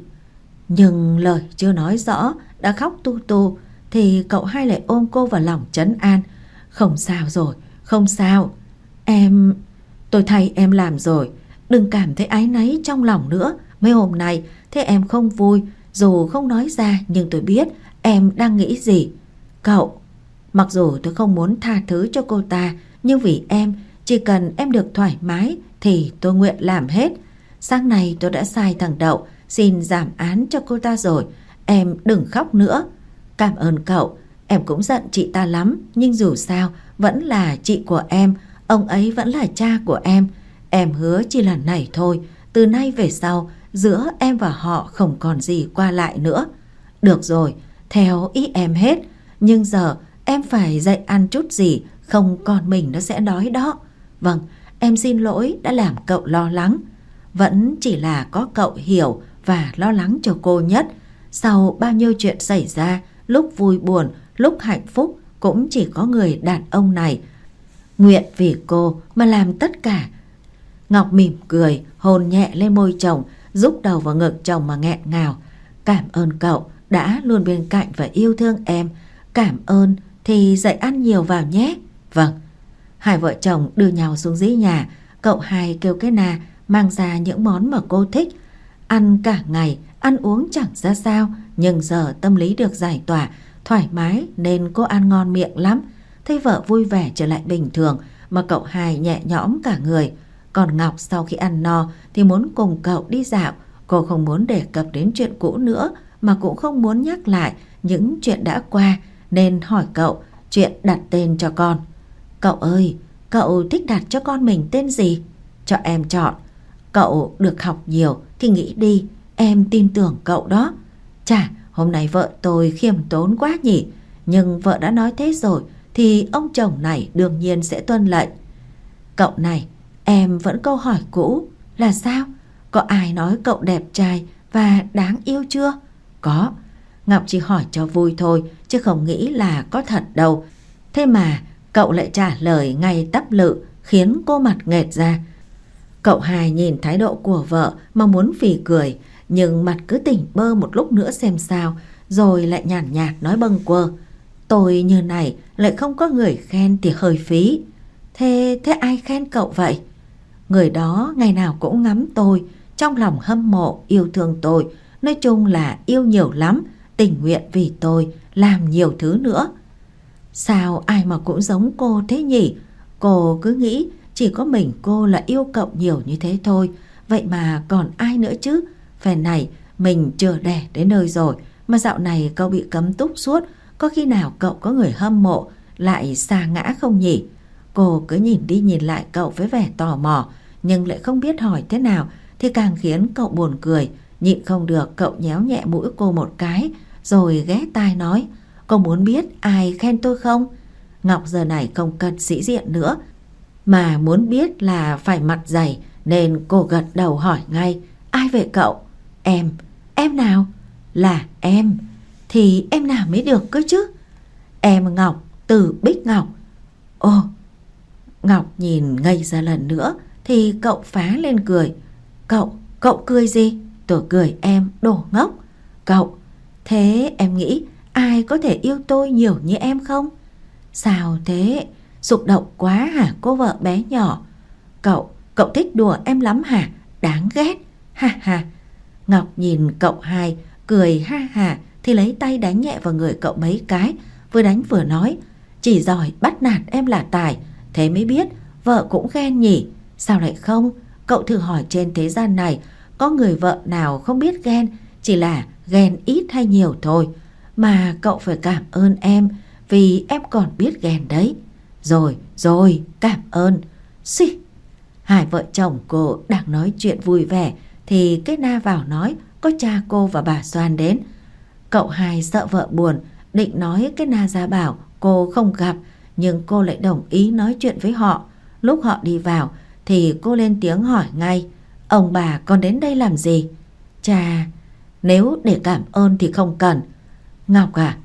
A: Nhưng lời chưa nói rõ đã khóc tu tu thì cậu hai lại ôm cô vào lòng trấn an. Không sao rồi, không sao. Em... Tôi thay em làm rồi. Đừng cảm thấy áy náy trong lòng nữa. Mấy hôm nay thế em không vui, dù không nói ra nhưng tôi biết em đang nghĩ gì. Cậu, mặc dù tôi không muốn tha thứ cho cô ta, nhưng vì em, chỉ cần em được thoải mái thì tôi nguyện làm hết. Sáng nay tôi đã sai thằng Đậu xin giảm án cho cô ta rồi. Em đừng khóc nữa. Cảm ơn cậu. Em cũng giận chị ta lắm, nhưng dù sao vẫn là chị của em, ông ấy vẫn là cha của em. Em hứa chỉ lần này thôi, từ nay về sau giữa em và họ không còn gì qua lại nữa. Được rồi, theo ý em hết. Nhưng giờ em phải dạy ăn chút gì, không con mình nó sẽ đói đó. Vâng, em xin lỗi đã làm cậu lo lắng. Vẫn chỉ là có cậu hiểu và lo lắng cho cô nhất. Sau bao nhiêu chuyện xảy ra, lúc vui buồn, lúc hạnh phúc, cũng chỉ có người đàn ông này nguyện vì cô mà làm tất cả. Ngọc mỉm cười, hôn nhẹ lên môi chồng, rúc đầu vào ngực chồng mà nghẹn ngào. Cảm ơn cậu đã luôn bên cạnh và yêu thương em. Cảm ơn thì dạy ăn nhiều vào nhé. Vâng. Hai vợ chồng đưa nhau xuống dưới nhà. Cậu hai kêu cái Na mang ra những món mà cô thích. Ăn cả ngày, ăn uống chẳng ra sao, nhưng giờ tâm lý được giải tỏa, thoải mái nên cô ăn ngon miệng lắm. Thấy vợ vui vẻ trở lại bình thường mà cậu hai nhẹ nhõm cả người. Còn Ngọc sau khi ăn no thì muốn cùng cậu đi dạo. Cô không muốn đề cập đến chuyện cũ nữa, mà cũng không muốn nhắc lại những chuyện đã qua, nên hỏi cậu chuyện đặt tên cho con. Cậu ơi, cậu thích đặt cho con mình tên gì? Cho em chọn. Cậu được học nhiều thì nghĩ đi, em tin tưởng cậu đó. Chà, hôm nay vợ tôi khiêm tốn quá nhỉ. Nhưng vợ đã nói thế rồi thì ông chồng này đương nhiên sẽ tuân lệnh. Cậu này, em vẫn câu hỏi cũ là sao? Có ai nói cậu đẹp trai và đáng yêu chưa? Có. Ngọc chỉ hỏi cho vui thôi, chứ không nghĩ là có thật đâu. Thế mà cậu lại trả lời ngay tắp lự, khiến cô mặt nghệt ra. Cậu hai nhìn thái độ của vợ mà muốn phì cười, nhưng mặt cứ tỉnh bơ một lúc nữa xem sao, rồi lại nhàn nhạt nói bâng quơ. Tôi như này lại không có người khen thì hơi phí. Thế, thế ai khen cậu vậy? Người đó ngày nào cũng ngắm tôi, trong lòng hâm mộ, yêu thương tôi. Nói chung là yêu nhiều lắm, tình nguyện vì tôi làm nhiều thứ nữa. Sao ai mà cũng giống cô thế nhỉ? Cô cứ nghĩ chỉ có mình cô là yêu cậu nhiều như thế thôi. Vậy mà còn ai nữa chứ? Phen này mình chưa đẻ đến nơi rồi, mà dạo này cậu bị cấm túc suốt. Có khi nào cậu có người hâm mộ lại sa ngã không nhỉ? Cô cứ nhìn đi nhìn lại cậu với vẻ tò mò, nhưng lại không biết hỏi thế nào, thì càng khiến cậu buồn cười. Nhịn không được, cậu nhéo nhẹ mũi cô một cái, rồi ghé tai nói. Cô muốn biết ai khen tôi không? Ngọc giờ này không cần sĩ diện nữa, mà muốn biết là phải mặt dày, nên cô gật đầu hỏi ngay. Ai vậy cậu? Em. Em nào? Là em. Thì em nào mới được cơ chứ? Em Ngọc, từ Bích Ngọc. Ồ. Ngọc nhìn ngây ra lần nữa thì cậu phá lên cười. Cậu, cậu cười gì? Tôi cười em, đồ ngốc. Cậu, thế em nghĩ ai có thể yêu tôi nhiều như em không? Sao thế? Xúc động quá hả cô vợ bé nhỏ? Cậu, cậu thích đùa em lắm hả? Đáng ghét. Ha ha. Ngọc nhìn cậu hai cười ha ha thì lấy tay đánh nhẹ vào người cậu mấy cái, vừa đánh vừa nói. Chỉ giỏi bắt nạt em là tài. Thế mới biết vợ cũng ghen nhỉ? Sao lại không? Cậu thử hỏi trên thế gian này có người vợ nào không biết ghen, chỉ là ghen ít hay nhiều thôi. Mà cậu phải cảm ơn em, vì em còn biết ghen đấy. Rồi, rồi, cảm ơn. Xì. Hai vợ chồng cô đang nói chuyện vui vẻ thì cái na vào nói có cha cô và bà Soan đến. Cậu hai sợ vợ buồn, định nói cái na ra bảo cô không gặp, nhưng cô lại đồng ý nói chuyện với họ. Lúc họ đi vào thì cô lên tiếng hỏi ngay. Ông bà còn đến đây làm gì? Chà, nếu để cảm ơn thì không cần. Ngọc à,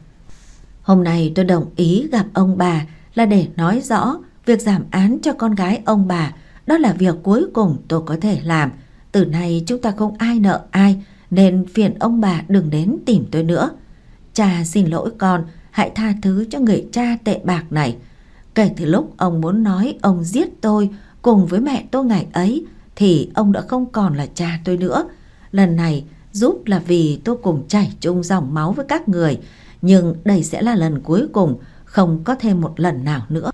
A: hôm nay tôi đồng ý gặp ông bà là để nói rõ việc giảm án cho con gái ông bà. Đó là việc cuối cùng tôi có thể làm. Từ nay chúng ta không ai nợ ai, nên phiền ông bà đừng đến tìm tôi nữa. Cha xin lỗi con, hãy tha thứ cho người cha tệ bạc này. Kể từ lúc ông muốn nói ông giết tôi cùng với mẹ tôi ngày ấy, thì ông đã không còn là cha tôi nữa. Lần này giúp là vì tôi cùng chảy chung dòng máu với các người, nhưng đây sẽ là lần cuối cùng, không có thêm một lần nào nữa.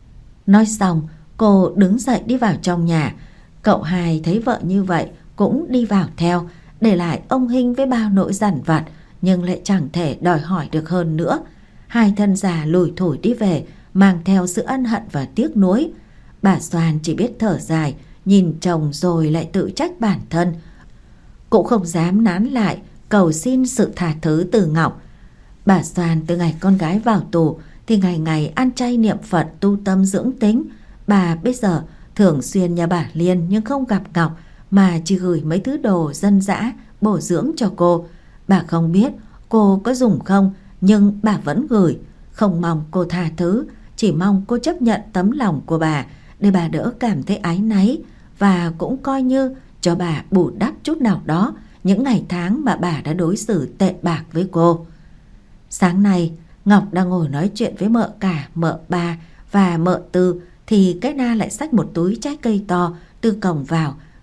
A: Nói xong, cô đứng dậy đi vào trong nhà. Cậu hai thấy vợ như vậy cũng đi vào theo, để lại ông Hinh với bao nỗi dằn vặt, nhưng lại chẳng thể đòi hỏi được hơn nữa. Hai thân già lủi thủi đi về, mang theo sự ân hận và tiếc nuối. Bà Soan chỉ biết thở dài, nhìn chồng rồi lại tự trách bản thân. Cũng không dám nán lại cầu xin sự tha thứ từ Ngọc. Bà Soan từ ngày con gái vào tù thì ngày ngày ăn chay niệm Phật, tu tâm dưỡng tính. Bà bây giờ thường xuyên nhà bà Liên nhưng không gặp Ngọc, mà chỉ gửi mấy thứ đồ dân dã bổ dưỡng cho cô. Bà không biết cô có dùng không, nhưng bà vẫn gửi. Không mong cô tha thứ, chỉ mong cô chấp nhận tấm lòng của bà, để bà đỡ cảm thấy áy náy, và cũng coi như cho bà bù đắp chút nào đó những ngày tháng mà bà đã đối xử tệ bạc với cô. Sáng nay Ngọc đang ngồi nói chuyện với mợ cả, mợ ba và mợ Tư, thì cái na lại xách một túi trái cây to từ cổng vào,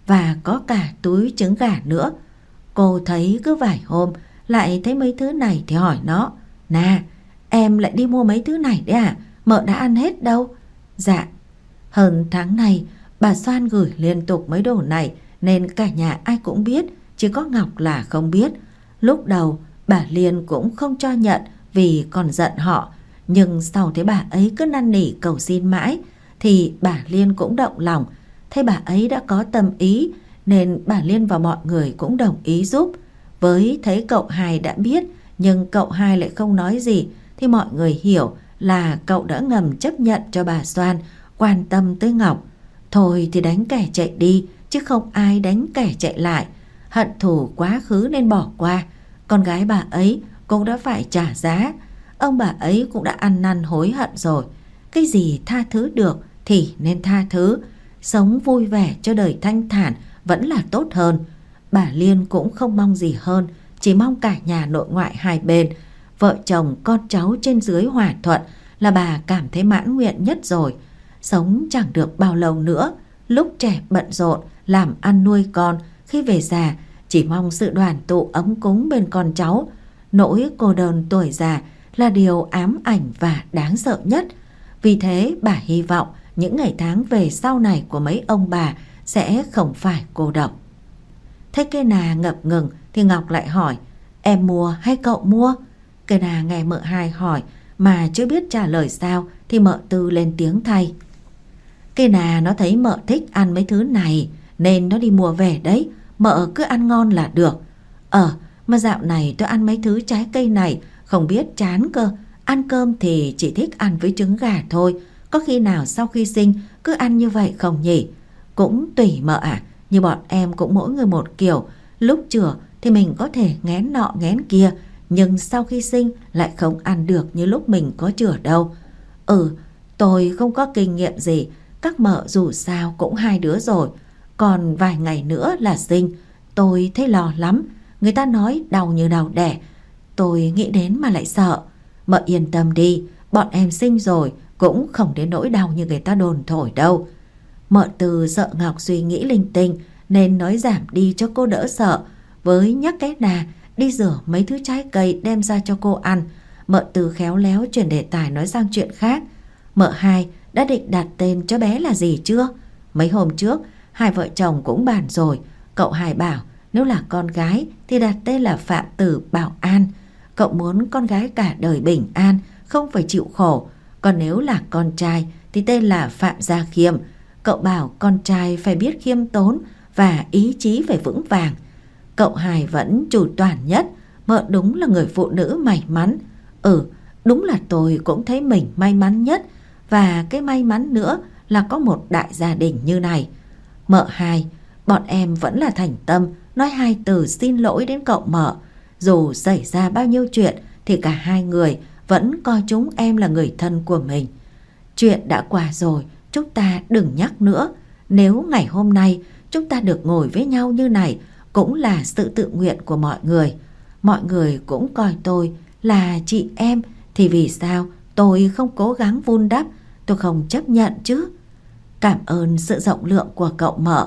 A: và có cả túi trứng gà nữa. Cô thấy cứ vài hôm lại thấy mấy thứ này thì hỏi nó: "Nà, em lại đi mua mấy thứ này đấy à? Mợ đã ăn hết đâu." "Dạ." Hơn tháng này bà Soan gửi liên tục mấy đồ này nên cả nhà ai cũng biết, chỉ có Ngọc là không biết. Lúc đầu bà Liên cũng không cho nhận vì còn giận họ, nhưng sau thấy bà ấy cứ năn nỉ cầu xin mãi thì bà Liên cũng động lòng. Thấy bà ấy đã có tâm ý nên bà Liên và mọi người cũng đồng ý giúp. Với thấy cậu hai đã biết nhưng cậu hai lại không nói gì thì mọi người hiểu là cậu đã ngầm chấp nhận cho bà Soan quan tâm tới Ngọc. Thôi thì đánh kẻ chạy đi chứ không ai đánh kẻ chạy lại. Hận thù quá khứ nên bỏ qua. Con gái bà ấy cũng đã phải trả giá. Ông bà ấy cũng đã ăn năn hối hận rồi. Cái gì tha thứ được thì nên tha thứ. Sống vui vẻ cho đời thanh thản vẫn là tốt hơn. Bà Liên cũng không mong gì hơn, chỉ mong cả nhà nội ngoại hai bên, vợ chồng con cháu trên dưới hòa thuận là bà cảm thấy mãn nguyện nhất rồi. Sống chẳng được bao lâu nữa, lúc trẻ bận rộn làm ăn nuôi con, khi về già chỉ mong sự đoàn tụ ấm cúng bên con cháu. Nỗi cô đơn tuổi già là điều ám ảnh và đáng sợ nhất. Vì thế bà hy vọng những ngày tháng về sau này của mấy ông bà sẽ không phải cô độc. Thấy cây nà ngập ngừng thì Ngọc lại hỏi: "Em mua hay cậu mua?" Cây nà nghe mợ hai hỏi mà chưa biết trả lời sao thì mợ Tư lên tiếng thay: "Cây nà nó thấy mợ thích ăn mấy thứ này nên nó đi mua về đấy, mợ cứ ăn ngon là được." Ờ mà dạo này tôi ăn mấy thứ trái cây này không biết chán cơ. Ăn cơm thì chỉ thích ăn với trứng gà thôi. Có khi nào sau khi sinh cứ ăn như vậy không nhỉ? Cũng tùy mợ ạ. Như bọn em cũng mỗi người một kiểu. Lúc chữa thì mình có thể ngén nọ ngén kia, nhưng sau khi sinh lại không ăn được như lúc mình có chữa đâu. Ừ, tôi không có kinh nghiệm gì. Các mợ dù sao cũng hai đứa rồi. Còn vài ngày nữa là sinh. Tôi thấy lo lắm. Người ta nói đau như đau đẻ. Tôi nghĩ đến mà lại sợ. Mợ yên tâm đi, bọn em sinh rồi cũng không đến nỗi đau như người ta đồn thổi đâu. Mợ Từ sợ Ngọc suy nghĩ linh tinh nên nói giảm đi cho cô đỡ sợ. Với nhắc cái nà đi rửa mấy thứ trái cây đem ra cho cô ăn, mợ Từ khéo léo chuyển đề tài nói sang chuyện khác. Mợ hai đã định đặt tên cho bé là gì chưa? Mấy hôm trước hai vợ chồng cũng bàn rồi. Cậu hai bảo nếu là con gái thì đặt tên là Phạm Tử Bảo An. Cậu muốn con gái cả đời bình an, không phải chịu khổ. Còn nếu là con trai thì tên là Phạm Gia Khiêm. Cậu bảo con trai phải biết khiêm tốn và ý chí phải vững vàng. Cậu hai vẫn chủ toàn nhất. Mợ đúng là người phụ nữ may mắn. Ừ, đúng là tôi cũng thấy mình may mắn nhất. Và cái may mắn nữa là có một đại gia đình như này. Mợ hai, bọn em vẫn là thành tâm nói hai từ xin lỗi đến cậu mợ. Dù xảy ra bao nhiêu chuyện thì cả hai người vẫn coi chúng em là người thân của mình. Chuyện đã qua rồi, chúng ta đừng nhắc nữa. Nếu ngày hôm nay chúng ta được ngồi với nhau như này cũng là sự tự nguyện của mọi người. Mọi người cũng coi tôi là chị em thì vì sao tôi không cố gắng vun đắp, tôi không chấp nhận chứ? Cảm ơn sự rộng lượng của cậu mợ.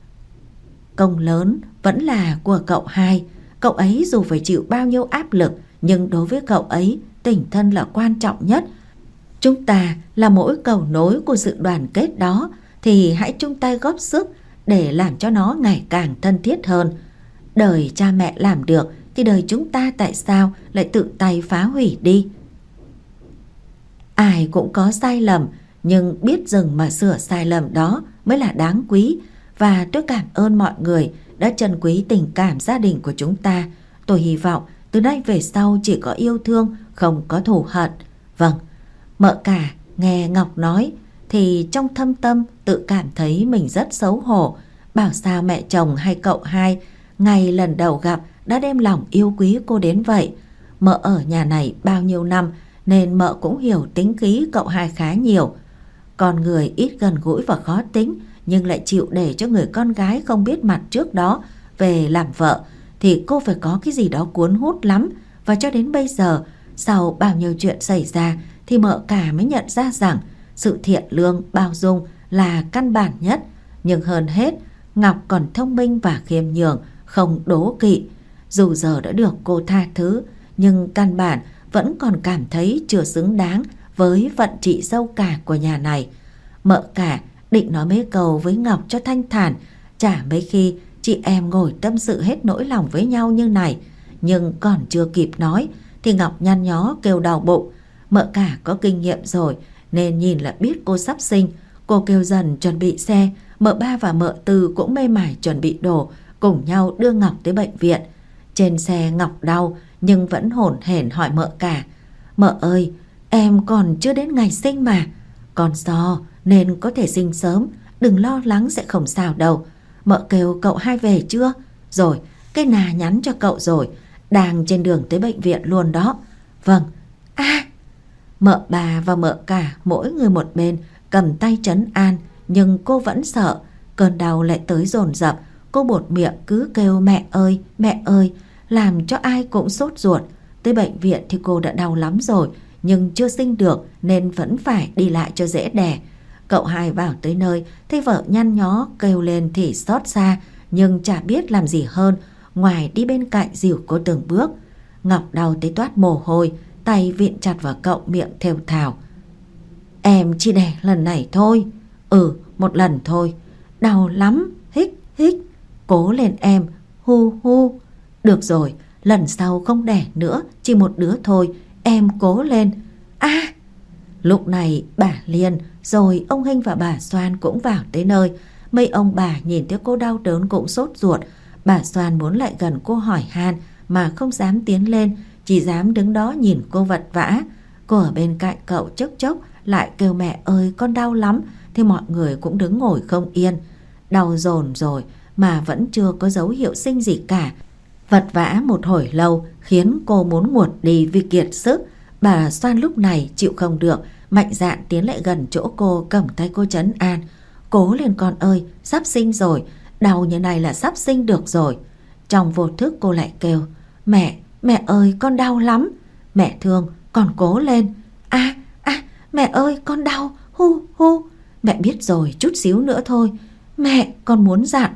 A: Công lớn vẫn là của cậu hai. Cậu ấy dù phải chịu bao nhiêu áp lực nhưng đối với cậu ấy tình thân là quan trọng nhất. Chúng ta là mỗi cầu nối của sự đoàn kết đó thì hãy chung tay góp sức để làm cho nó ngày càng thân thiết hơn. Đời cha mẹ làm được thì đời chúng ta tại sao lại tự tay phá hủy đi? Ai cũng có sai lầm, nhưng biết dừng mà sửa sai lầm đó mới là đáng quý. Và tôi cảm ơn mọi người đã trân quý tình cảm gia đình của chúng ta. Tôi hy vọng từ nay về sau chỉ có yêu thương, không có thù hận. Vâng, mợ cả nghe Ngọc nói thì trong thâm tâm tự cảm thấy mình rất xấu hổ. Bảo sao mẹ chồng hay cậu hai ngày lần đầu gặp đã đem lòng yêu quý cô đến vậy. Mợ ở nhà này bao nhiêu năm nên mợ cũng hiểu tính khí cậu hai khá nhiều. Con người ít gần gũi và khó tính, nhưng lại chịu để cho người con gái không biết mặt trước đó về làm vợ thì cô phải có cái gì đó cuốn hút lắm. Và cho đến bây giờ, sau bao nhiêu chuyện xảy ra thì mợ cả mới nhận ra rằng sự thiện lương, bao dung là căn bản nhất. Nhưng hơn hết, Ngọc còn thông minh và khiêm nhường, không đố kỵ. Dù giờ đã được cô tha thứ, nhưng căn bản vẫn còn cảm thấy chưa xứng đáng với vận chị dâu cả của nhà này. Mợ cả định nói mấy câu với Ngọc cho thanh thản, chả mấy khi chị em ngồi tâm sự hết nỗi lòng với nhau như này. Nhưng còn chưa kịp nói thì Ngọc nhăn nhó kêu đau bụng. Mợ cả có kinh nghiệm rồi nên nhìn là biết cô sắp sinh. Cô kêu dần chuẩn bị xe. Mợ ba và mợ tư cũng mê mải chuẩn bị đồ, cùng nhau đưa Ngọc tới bệnh viện. Trên xe Ngọc đau nhưng vẫn hổn hển hỏi mợ cả: Mợ ơi, em còn chưa đến ngày sinh mà. Con so nên có thể sinh sớm, đừng lo lắng, sẽ không sao đâu. Mợ kêu cậu hai về chưa? Rồi, cái nà nhắn cho cậu rồi, đang trên đường tới bệnh viện luôn đó. Vâng. A à, mợ bà và mợ cả mỗi người một bên cầm tay trấn an, nhưng cô vẫn sợ. Cơn đau lại tới dồn dập. Cô buột miệng cứ kêu mẹ ơi, mẹ ơi, làm cho ai cũng sốt ruột. Tới bệnh viện thì cô đã đau lắm rồi, nhưng chưa sinh được nên vẫn phải đi lại cho dễ đẻ. Cậu hai vào tới nơi, thấy vợ nhăn nhó kêu lên thì xót xa, nhưng chả biết làm gì hơn ngoài đi bên cạnh dìu cô từng bước. Ngọc đau tới toát mồ hôi, tay vịn chặt vào cậu, miệng thều thào: Em chỉ đẻ lần này thôi. Ừ, một lần thôi. Đau lắm, hích hích. Cố lên em, hu hu. Được rồi, lần sau không đẻ nữa, chỉ một đứa thôi, em cố lên. A à, lúc này bà Liên rồi ông Hinh và bà Soan cũng vào tới nơi. Mấy ông bà nhìn thấy cô đau đớn cũng sốt ruột. Bà Soan muốn lại gần cô hỏi han mà không dám tiến lên, chỉ dám đứng đó nhìn cô vật vã. Cô ở bên cạnh cậu chốc chốc lại kêu mẹ ơi con đau lắm, thì mọi người cũng đứng ngồi không yên. Đau dồn rồi mà vẫn chưa có dấu hiệu sinh gì cả. Vật vã một hồi lâu khiến cô muốn nguột đi vì kiệt sức. Bà Soan lúc này chịu không được, mạnh dạn tiến lại gần chỗ cô, cầm tay cô trấn an: Cố lên con ơi, sắp sinh rồi, đau như này là sắp sinh được rồi. Trong vô thức cô lại kêu: Mẹ, mẹ ơi con đau lắm. Mẹ thương, con cố lên. A à, à, mẹ ơi con đau, hu hu. Mẹ biết rồi, chút xíu nữa thôi. Mẹ, con muốn dặn.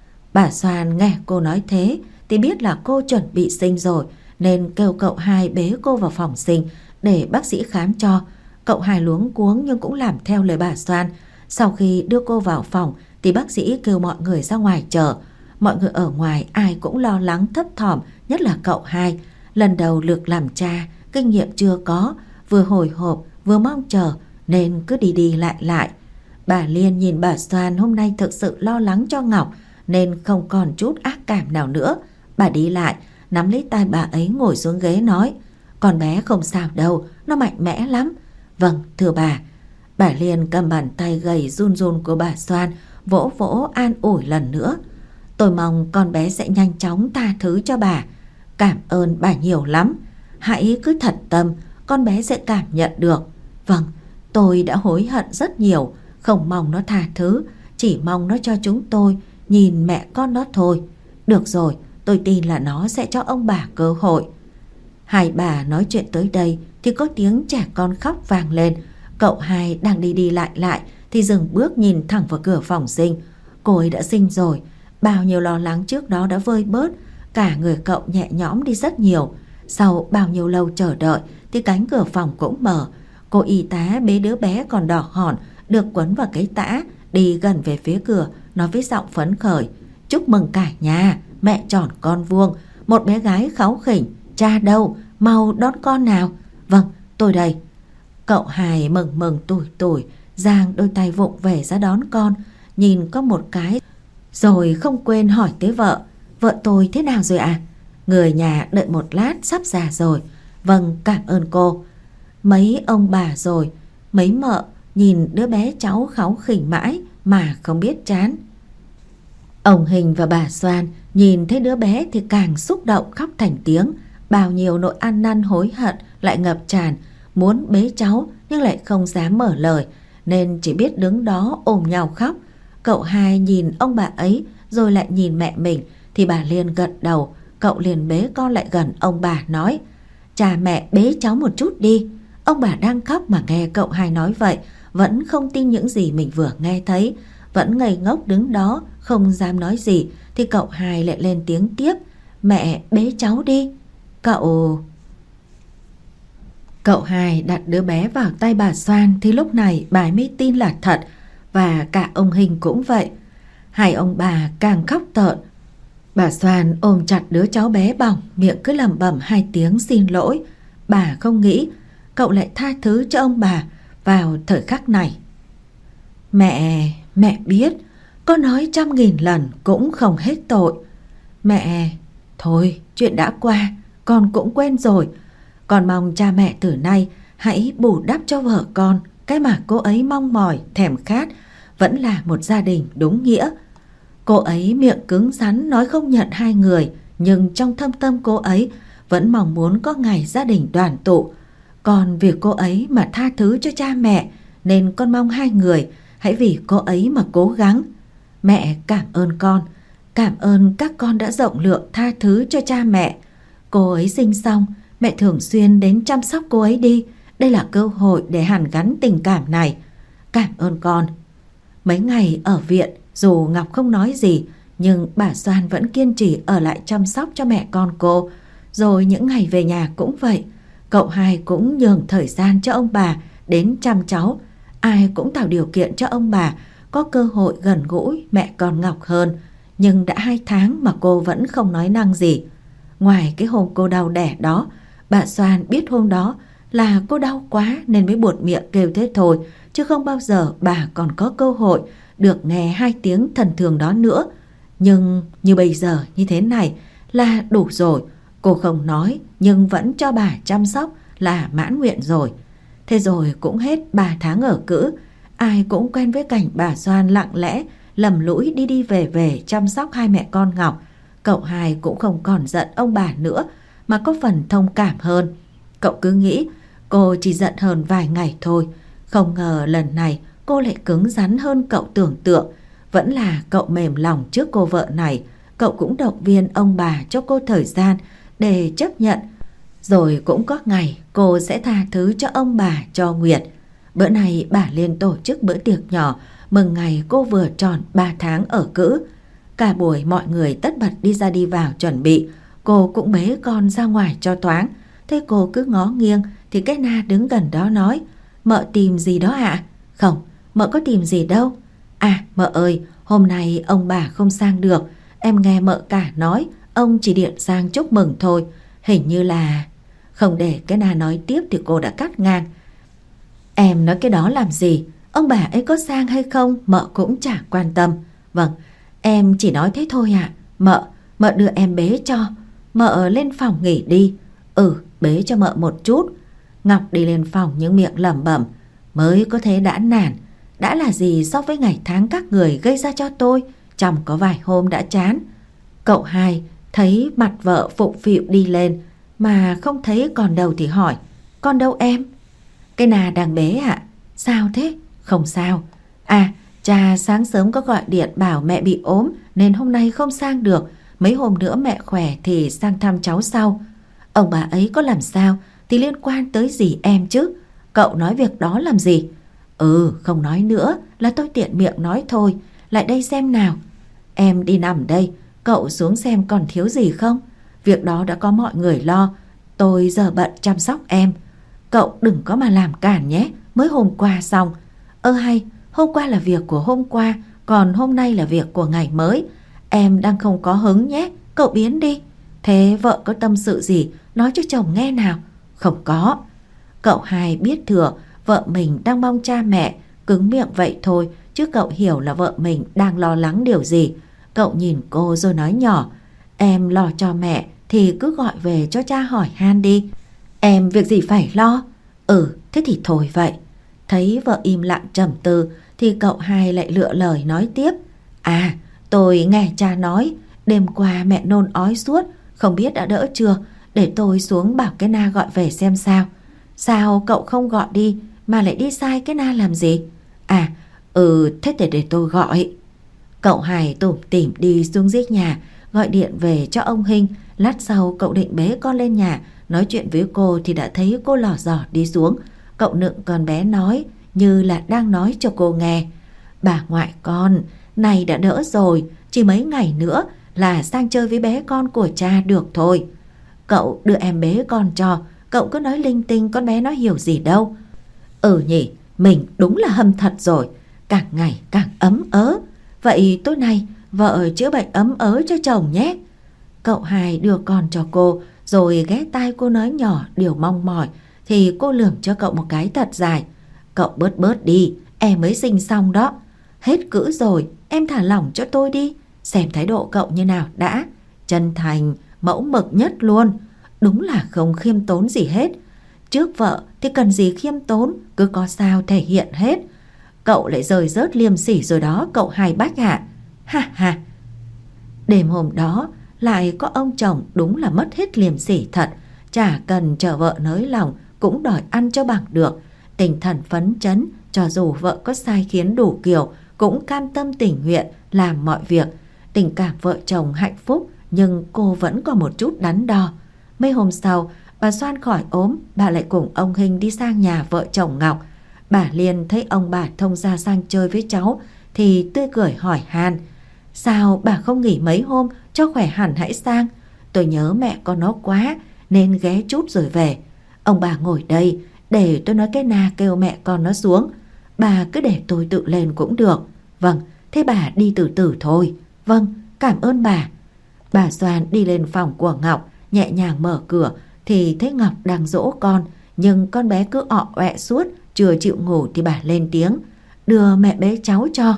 A: Bà Soan nghe cô nói thế thì biết là cô chuẩn bị sinh rồi, nên kêu cậu hai bế cô vào phòng sinh để bác sĩ khám cho. Cậu hai luống cuống nhưng cũng làm theo lời bà Soan. Sau khi đưa cô vào phòng thì bác sĩ kêu mọi người ra ngoài chờ. Mọi người ở ngoài ai cũng lo lắng thấp thỏm, nhất là cậu hai. Lần đầu được làm cha, kinh nghiệm chưa có, vừa hồi hộp vừa mong chờ nên cứ đi đi lại lại. Bà Liên nhìn bà Soan hôm nay thực sự lo lắng cho Ngọc nên không còn chút ác cảm nào nữa. Bà đi lại, nắm lấy tay bà ấy ngồi xuống ghế nói: Con bé không sao đâu, nó mạnh mẽ lắm. Vâng, thưa bà. Bà Liên cầm bàn tay gầy run run của bà Soan, vỗ vỗ an ủi lần nữa: Tôi mong con bé sẽ nhanh chóng tha thứ cho bà. Cảm ơn bà nhiều lắm. Hãy cứ thật tâm, con bé sẽ cảm nhận được. Vâng, tôi đã hối hận rất nhiều, không mong nó tha thứ, chỉ mong nó cho chúng tôi nhìn mẹ con nó thôi. Được rồi, tôi tin là nó sẽ cho ông bà cơ hội. Hai bà nói chuyện tới đây thì có tiếng trẻ con khóc vang lên. Cậu hai đang đi đi lại lại thì dừng bước nhìn thẳng vào cửa phòng sinh. Cô ấy đã sinh rồi, bao nhiêu lo lắng trước đó đã vơi bớt, cả người cậu nhẹ nhõm đi rất nhiều. Sau bao nhiêu lâu chờ đợi thì cánh cửa phòng cũng mở. Cô y tá bế đứa bé còn đỏ hòn được quấn vào cái tã đi gần về phía cửa, nói với giọng phấn khởi: Chúc mừng cả nhà, mẹ tròn con vuông, một bé gái kháu khỉnh. Cha đâu, mau đón con nào. Vâng, tôi đây. Cậu hai mừng mừng tủi tủi giang đôi tay vụng về ra đón con, nhìn có một cái rồi không quên hỏi tới vợ: Vợ tôi thế nào rồi ạ? À? Người nhà đợi một lát, sắp già rồi. Vâng, cảm ơn cô. Mấy ông bà rồi, mấy mợ nhìn đứa bé cháu kháu khỉnh mãi mà không biết chán. Ông Hình và bà Soan nhìn thấy đứa bé thì càng xúc động khóc thành tiếng. Bao nhiêu nỗi ăn năn hối hận lại ngập tràn, muốn bế cháu nhưng lại không dám mở lời, nên chỉ biết đứng đó ôm nhau khóc. Cậu hai nhìn ông bà ấy rồi lại nhìn mẹ mình thì bà Liên gật đầu. Cậu liền bế con lại gần ông bà nói: Cha mẹ bế cháu một chút đi. Ông bà đang khóc mà nghe cậu hai nói vậy vẫn không tin những gì mình vừa nghe thấy. vẫn ngây ngốc đứng đó không dám nói gì, thì cậu hai lại lên tiếng tiếp: "Mẹ bế cháu đi." Cậu... Cậu hai đặt đứa bé vào tay bà Soan thì lúc này bà ấy mới tin là thật, và cả ông Hình cũng vậy. Hai ông bà càng khóc tợn. Bà Soan ôm chặt đứa cháu bé bỏng, miệng cứ lẩm bẩm hai tiếng xin lỗi. Bà không nghĩ cậu lại tha thứ cho ông bà vào thời khắc này. Mẹ, mẹ biết, con nói trăm nghìn lần cũng không hết tội. Mẹ, thôi chuyện đã qua, con cũng quên rồi. Con mong cha mẹ từ nay hãy bù đắp cho vợ con cái mà cô ấy mong mỏi, thèm khát, vẫn là một gia đình đúng nghĩa. Cô ấy miệng cứng rắn nói không nhận hai người, nhưng trong thâm tâm cô ấy vẫn mong muốn có ngày gia đình đoàn tụ. Còn vì cô ấy mà tha thứ cho cha mẹ, nên con mong hai người hãy vì cô ấy mà cố gắng. Mẹ cảm ơn con, cảm ơn các con đã rộng lượng tha thứ cho cha mẹ. Cô ấy sinh xong, mẹ thường xuyên đến chăm sóc cô ấy đi. Đây là cơ hội để hàn gắn tình cảm này. Cảm ơn con. Mấy ngày ở viện, dù Ngọc không nói gì, nhưng bà Soan vẫn kiên trì ở lại chăm sóc cho mẹ con cô. Rồi những ngày về nhà cũng vậy. Cậu hai cũng nhường thời gian cho ông bà đến chăm cháu. Ai cũng tạo điều kiện cho ông bà có cơ hội gần gũi mẹ con Ngọc hơn. Nhưng đã hai tháng mà cô vẫn không nói năng gì. Ngoài cái hôm cô đau đẻ đó, bà Soan biết hôm đó là cô đau quá nên mới buột miệng kêu thế thôi, chứ không bao giờ bà còn có cơ hội được nghe hai tiếng thần thường đó nữa. Nhưng như bây giờ như thế này là đủ rồi. Cô không nói nhưng vẫn cho bà chăm sóc là mãn nguyện rồi. Thế rồi cũng hết ba tháng ở cữ. Ai cũng quen với cảnh bà Soan lặng lẽ lầm lũi đi đi về về chăm sóc hai mẹ con Ngọc. Cậu hai cũng không còn giận ông bà nữa, mà có phần thông cảm hơn. Cậu cứ nghĩ cô chỉ giận hơn vài ngày thôi. Không ngờ lần này cô lại cứng rắn hơn cậu tưởng tượng. Vẫn là cậu mềm lòng trước cô vợ này. Cậu cũng động viên ông bà cho cô thời gian để chấp nhận. Rồi cũng có ngày cô sẽ tha thứ cho ông bà, cho Nguyệt. Bữa này bà Liên tổ chức bữa tiệc nhỏ mừng ngày cô vừa tròn ba tháng ở cữ. Cả buổi mọi người tất bật đi ra đi vào chuẩn bị. Cô cũng bế con ra ngoài cho thoáng. Thế cô cứ ngó nghiêng thì cái Na đứng gần đó nói: "Mợ tìm gì đó ạ?" À? "Không, mợ có tìm gì đâu." "À mợ ơi, hôm nay ông bà không sang được. Em nghe mợ cả nói ông chỉ điện sang chúc mừng thôi. Hình như là..." Không để cái Na nói tiếp thì cô đã cắt ngang: "Em nói cái đó làm gì? Ông bà ấy có sang hay không mợ cũng chả quan tâm." "Vâng, em chỉ nói thế thôi ạ. À. Mợ, mợ đưa em bế cho. Mợ lên phòng nghỉ đi." "Ừ, bế cho mợ một chút." Ngọc đi lên phòng những miệng lẩm bẩm: "Mới có thế đã nản. Đã là gì so với ngày tháng các người gây ra cho tôi, trong có vài hôm đã chán." Cậu hai thấy mặt vợ phụng phịu đi lên, mà không thấy còn đâu thì hỏi: "Con đâu em?" "Cái Na đang bế ạ." À? "Sao thế?" "Không sao. À, cha sáng sớm có gọi điện bảo mẹ bị ốm nên hôm nay không sang được. Mấy hôm nữa mẹ khỏe thì sang thăm cháu sau." "Ông bà ấy có làm sao thì liên quan tới gì em chứ? Cậu nói việc đó làm gì?" "Ừ, không nói nữa, là tôi tiện miệng nói thôi. Lại đây xem nào." "Em đi nằm đây, cậu xuống xem còn thiếu gì không? Việc đó đã có mọi người lo, tôi giờ bận chăm sóc em. Cậu đừng có mà làm cản nhé, mới hôm qua xong." "Ơ hay, hôm qua là việc của hôm qua, còn hôm nay là việc của ngày mới. Em đang không có hứng nhé, cậu biến đi." "Thế vợ có tâm sự gì, nói cho chồng nghe nào." "Không có." Cậu hai biết thừa vợ mình đang mong cha mẹ, cứng miệng vậy thôi, chứ cậu hiểu là vợ mình đang lo lắng điều gì. Cậu nhìn cô rồi nói nhỏ: "Em lo cho mẹ thì cứ gọi về cho cha hỏi han đi. Em việc gì phải lo." "Ừ, thế thì thôi vậy." Thấy vợ im lặng trầm tư thì cậu hai lại lựa lời nói tiếp: "À, tôi nghe cha nói đêm qua mẹ nôn ói suốt, không biết đã đỡ chưa, để tôi xuống bảo cái Na gọi về xem sao." "Sao cậu không gọi đi mà lại đi sai cái Na làm gì?" "À, ừ, thế để để tôi gọi." Cậu hai tủm tỉm đi xuống dưới nhà, gọi điện về cho ông Hinh. Lát sau cậu định bế con lên nhà nói chuyện với cô thì đã thấy cô lò dò đi xuống. Cậu nựng con bé nói như là đang nói cho cô nghe: Bà ngoại con, này đã đỡ rồi, chỉ mấy ngày nữa là sang chơi với bé con của cha được thôi. Cậu đưa em bế con cho, cậu cứ nói linh tinh con bé nó hiểu gì đâu. Ừ nhỉ, mình đúng là hâm thật rồi, càng ngày càng ấm ớ. Vậy tối nay vợ chữa bệnh ấm ớ cho chồng nhé. Cậu hai đưa con cho cô, rồi ghé tai cô nói nhỏ điều mong mỏi, thì cô lườm cho cậu một cái thật dài. Cậu bớt bớt đi, em mới sinh xong đó. Hết cữ rồi, em thả lỏng cho tôi đi. Xem thái độ cậu như nào đã. Chân thành, mẫu mực nhất luôn. Đúng là không khiêm tốn gì hết. Trước vợ thì cần gì khiêm tốn, cứ có sao thể hiện hết. Cậu lại rời rớt liêm sỉ rồi đó cậu hai bách ạ. Ha ha. Đêm hôm đó lại có ông chồng đúng là mất hết liêm sỉ thật. Chả cần chờ vợ nới lòng cũng đòi ăn cho bằng được. Tinh thần phấn chấn, cho dù vợ có sai khiến đủ kiểu cũng cam tâm tình nguyện làm mọi việc. Tình cảm vợ chồng hạnh phúc, nhưng cô vẫn có một chút đắn đo. Mấy hôm sau, bà Soan khỏi ốm, bà lại cùng ông Hinh đi sang nhà vợ chồng Ngọc. Bà Liên thấy ông bà thông gia sang chơi với cháu thì tươi cười hỏi han: sao bà không nghỉ mấy hôm cho khỏe hẳn hãy sang? Tôi nhớ mẹ con nó quá nên ghé chút rồi về. Ông bà ngồi đây để tôi nói cái na kêu mẹ con nó xuống. Bà cứ để tôi tự lên cũng được. Vâng, thế bà đi từ từ thôi. Vâng, cảm ơn bà. Bà Soan đi lên phòng của Ngọc, nhẹ nhàng mở cửa thì thấy Ngọc đang dỗ con, nhưng con bé cứ ọ ọe suốt, chưa chịu ngủ thì bà lên tiếng: đưa mẹ bế cháu cho.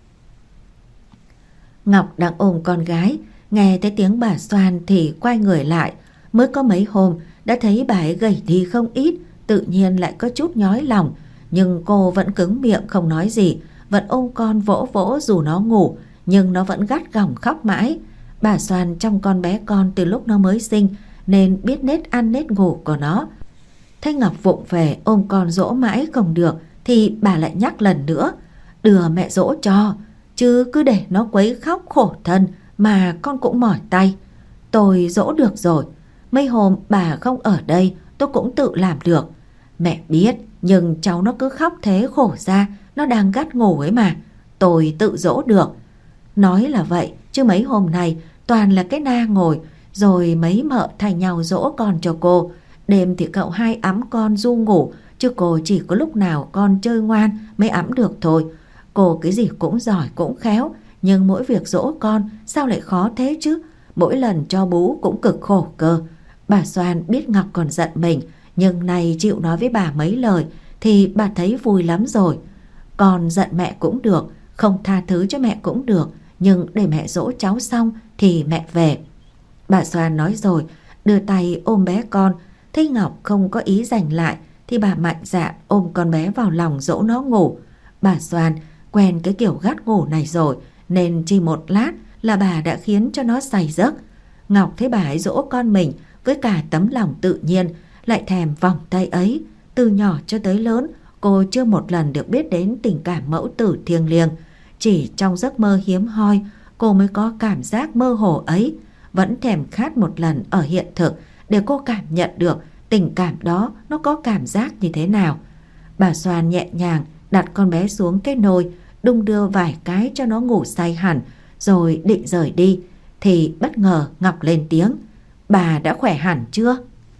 A: Ngọc đang ôm con gái, nghe thấy tiếng bà Soan thì quay người lại. Mới có mấy hôm đã thấy bà ấy gầy đi không ít, tự nhiên lại có chút nhói lòng. Nhưng cô vẫn cứng miệng không nói gì, vẫn ôm con vỗ vỗ dù nó ngủ, nhưng nó vẫn gắt gỏng khóc mãi. Bà Soan chăm con bé con từ lúc nó mới sinh nên biết nết ăn nết ngủ của nó. Thấy Ngọc vụng về ôm con dỗ mãi không được thì bà lại nhắc lần nữa: đưa mẹ dỗ cho, chứ cứ để nó quấy khóc khổ thân mà con cũng mỏi tay. Tôi dỗ được rồi, mấy hôm bà không ở đây tôi cũng tự làm được. Mẹ biết, nhưng cháu nó cứ khóc thế khổ ra, nó đang gắt ngủ ấy mà, tôi tự dỗ được. Nói là vậy chứ mấy hôm nay toàn là cái na ngồi, rồi mấy mợ thay nhau dỗ con cho cô. Đêm thì cậu hai ẵm con ru ngủ, chứ cô chỉ có lúc nào con chơi ngoan mới ẵm được thôi. Cô cái gì cũng giỏi cũng khéo, nhưng mỗi việc dỗ con sao lại khó thế chứ. Mỗi lần cho bú cũng cực khổ cơ. Bà Soan biết Ngọc còn giận mình, nhưng nay chịu nói với bà mấy lời thì bà thấy vui lắm rồi. Con giận mẹ cũng được, không tha thứ cho mẹ cũng được, nhưng để mẹ dỗ cháu xong thì mẹ về. Bà Soan nói rồi, đưa tay ôm bé con. Thấy Ngọc không có ý giành lại thì bà mạnh dạn ôm con bé vào lòng dỗ nó ngủ. Bà Soan quen cái kiểu gắt ngủ này rồi, nên chỉ một lát là bà đã khiến cho nó say giấc. Ngọc thấy bà ấy dỗ con mình với cả tấm lòng tự nhiên, lại thèm vòng tay ấy. Từ nhỏ cho tới lớn, cô chưa một lần được biết đến tình cảm mẫu tử thiêng liêng. Chỉ trong giấc mơ hiếm hoi, cô mới có cảm giác mơ hồ ấy. Vẫn thèm khát một lần ở hiện thực để cô cảm nhận được tình cảm đó nó có cảm giác như thế nào. Bà Soan nhẹ nhàng đặt con bé xuống cái nôi, đung đưa vài cái cho nó ngủ say hẳn, rồi định rời đi thì bất ngờ Ngọc lên tiếng: bà đã khỏe hẳn chưa?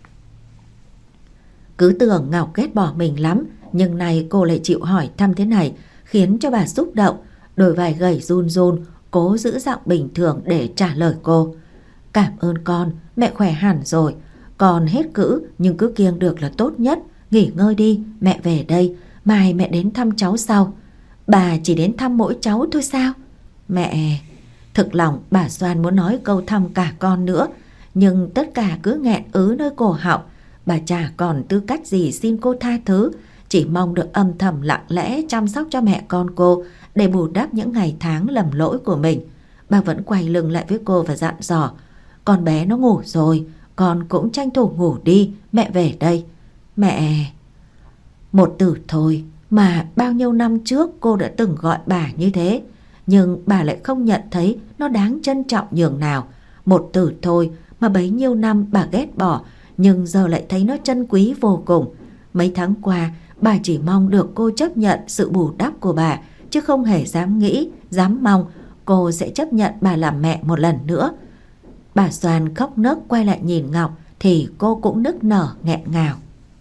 A: Cứ tưởng Ngọc ghét bỏ mình lắm, nhưng nay cô lại chịu hỏi thăm thế này khiến cho bà xúc động. Đôi vai gầy run run, cố giữ giọng bình thường để trả lời cô: cảm ơn con, mẹ khỏe hẳn rồi. Con hết cữ nhưng cứ kiêng được là tốt nhất. Nghỉ ngơi đi, mẹ về đây, mai mẹ đến thăm cháu sau. Bà chỉ đến thăm mỗi cháu thôi sao? Mẹ... Thực lòng bà Soan muốn nói câu thăm cả con nữa, nhưng tất cả cứ nghẹn ứ nơi cổ họng. Bà chả còn tư cách gì xin cô tha thứ, chỉ mong được âm thầm lặng lẽ chăm sóc cho mẹ con cô để bù đắp những ngày tháng lầm lỗi của mình. Bà vẫn quay lưng lại với cô và dặn dò: con bé nó ngủ rồi, con cũng tranh thủ ngủ đi, mẹ về đây. Mẹ... Một từ thôi mà bao nhiêu năm trước cô đã từng gọi bà như thế, nhưng bà lại không nhận thấy nó đáng trân trọng nhường nào. Một từ thôi mà bấy nhiêu năm bà ghét bỏ, nhưng giờ lại thấy nó trân quý vô cùng. Mấy tháng qua bà chỉ mong được cô chấp nhận sự bù đắp của bà chứ không hề dám nghĩ, dám mong cô sẽ chấp nhận bà làm mẹ một lần nữa. Bà Soan khóc nấc quay lại nhìn Ngọc thì cô cũng nức nở nghẹn ngào.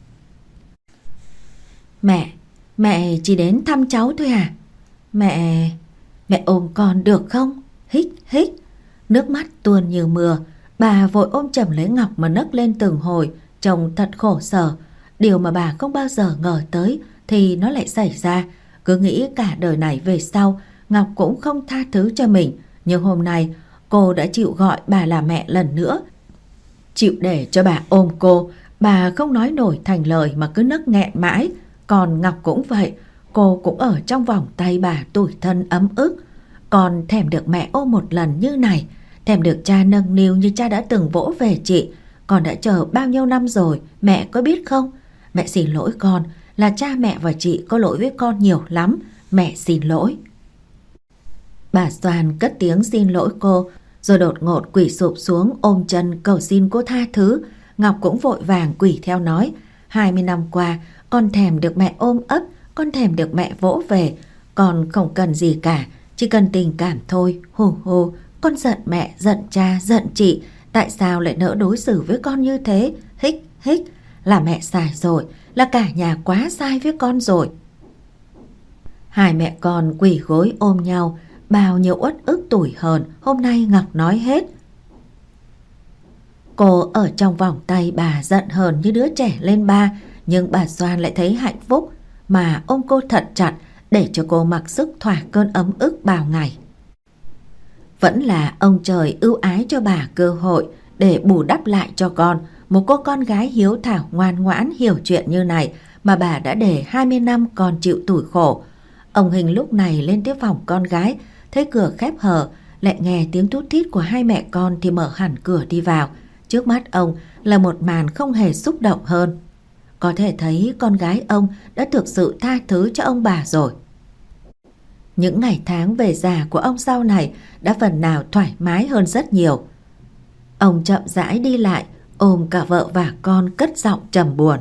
A: Mẹ, mẹ chỉ đến thăm cháu thôi à? Mẹ, mẹ ôm con được không? Hít, hít. Nước mắt tuôn như mưa. Bà vội ôm chầm lấy Ngọc mà nấc lên từng hồi, trông thật khổ sở. Điều mà bà không bao giờ ngờ tới thì nó lại xảy ra. Cứ nghĩ cả đời này về sau Ngọc cũng không tha thứ cho mình. Nhưng hôm nay cô đã chịu gọi bà là mẹ lần nữa, chịu để cho bà ôm cô. Bà không nói nổi thành lời mà cứ nấc nghẹn mãi. Còn Ngọc cũng vậy, cô cũng ở trong vòng tay bà tủi thân ấm ức. Con thèm được mẹ ôm một lần như này, thèm được cha nâng niu như cha đã từng vỗ về chị. Con đã chờ bao nhiêu năm rồi, mẹ có biết không? Mẹ xin lỗi con, là cha mẹ và chị có lỗi với con nhiều lắm. Mẹ xin lỗi. Bà Soan cất tiếng xin lỗi cô, rồi đột ngột quỳ sụp xuống ôm chân cầu xin cô tha thứ. Ngọc cũng vội vàng quỳ theo nói: hai mươi năm qua con thèm được mẹ ôm ấp, con thèm được mẹ vỗ về. Con không cần gì cả, chỉ cần tình cảm thôi. Hù hù, con giận mẹ, giận cha, giận chị. Tại sao lại nỡ đối xử với con như thế? Hích, hích. Là mẹ sai rồi, là cả nhà quá sai với con rồi. Hai mẹ con quỳ gối ôm nhau, bao nhiêu uất ức tủi hờn hôm nay Ngọc nói hết. Cô ở trong vòng tay bà giận hờn như đứa trẻ lên ba, nhưng bà Soan lại thấy hạnh phúc mà ôm cô thật chặt để cho cô mặc sức thỏa cơn ấm ức bao ngày. Vẫn là ông trời ưu ái cho bà cơ hội để bù đắp lại cho con một cô con gái hiếu thảo ngoan ngoãn hiểu chuyện như này mà bà đã để hai mươi năm con chịu tủi khổ. Ông Hình lúc này lên tiếp phòng con gái, thấy cửa khép hờ, lại nghe tiếng thút thít của hai mẹ con thì mở hẳn cửa đi vào. Trước mắt ông là một màn không hề xúc động hơn. Có thể thấy con gái ông đã thực sự tha thứ cho ông bà rồi. Những ngày tháng về già của ông sau này đã phần nào thoải mái hơn rất nhiều. Ông chậm rãi đi lại, ôm cả vợ và con cất giọng trầm buồn.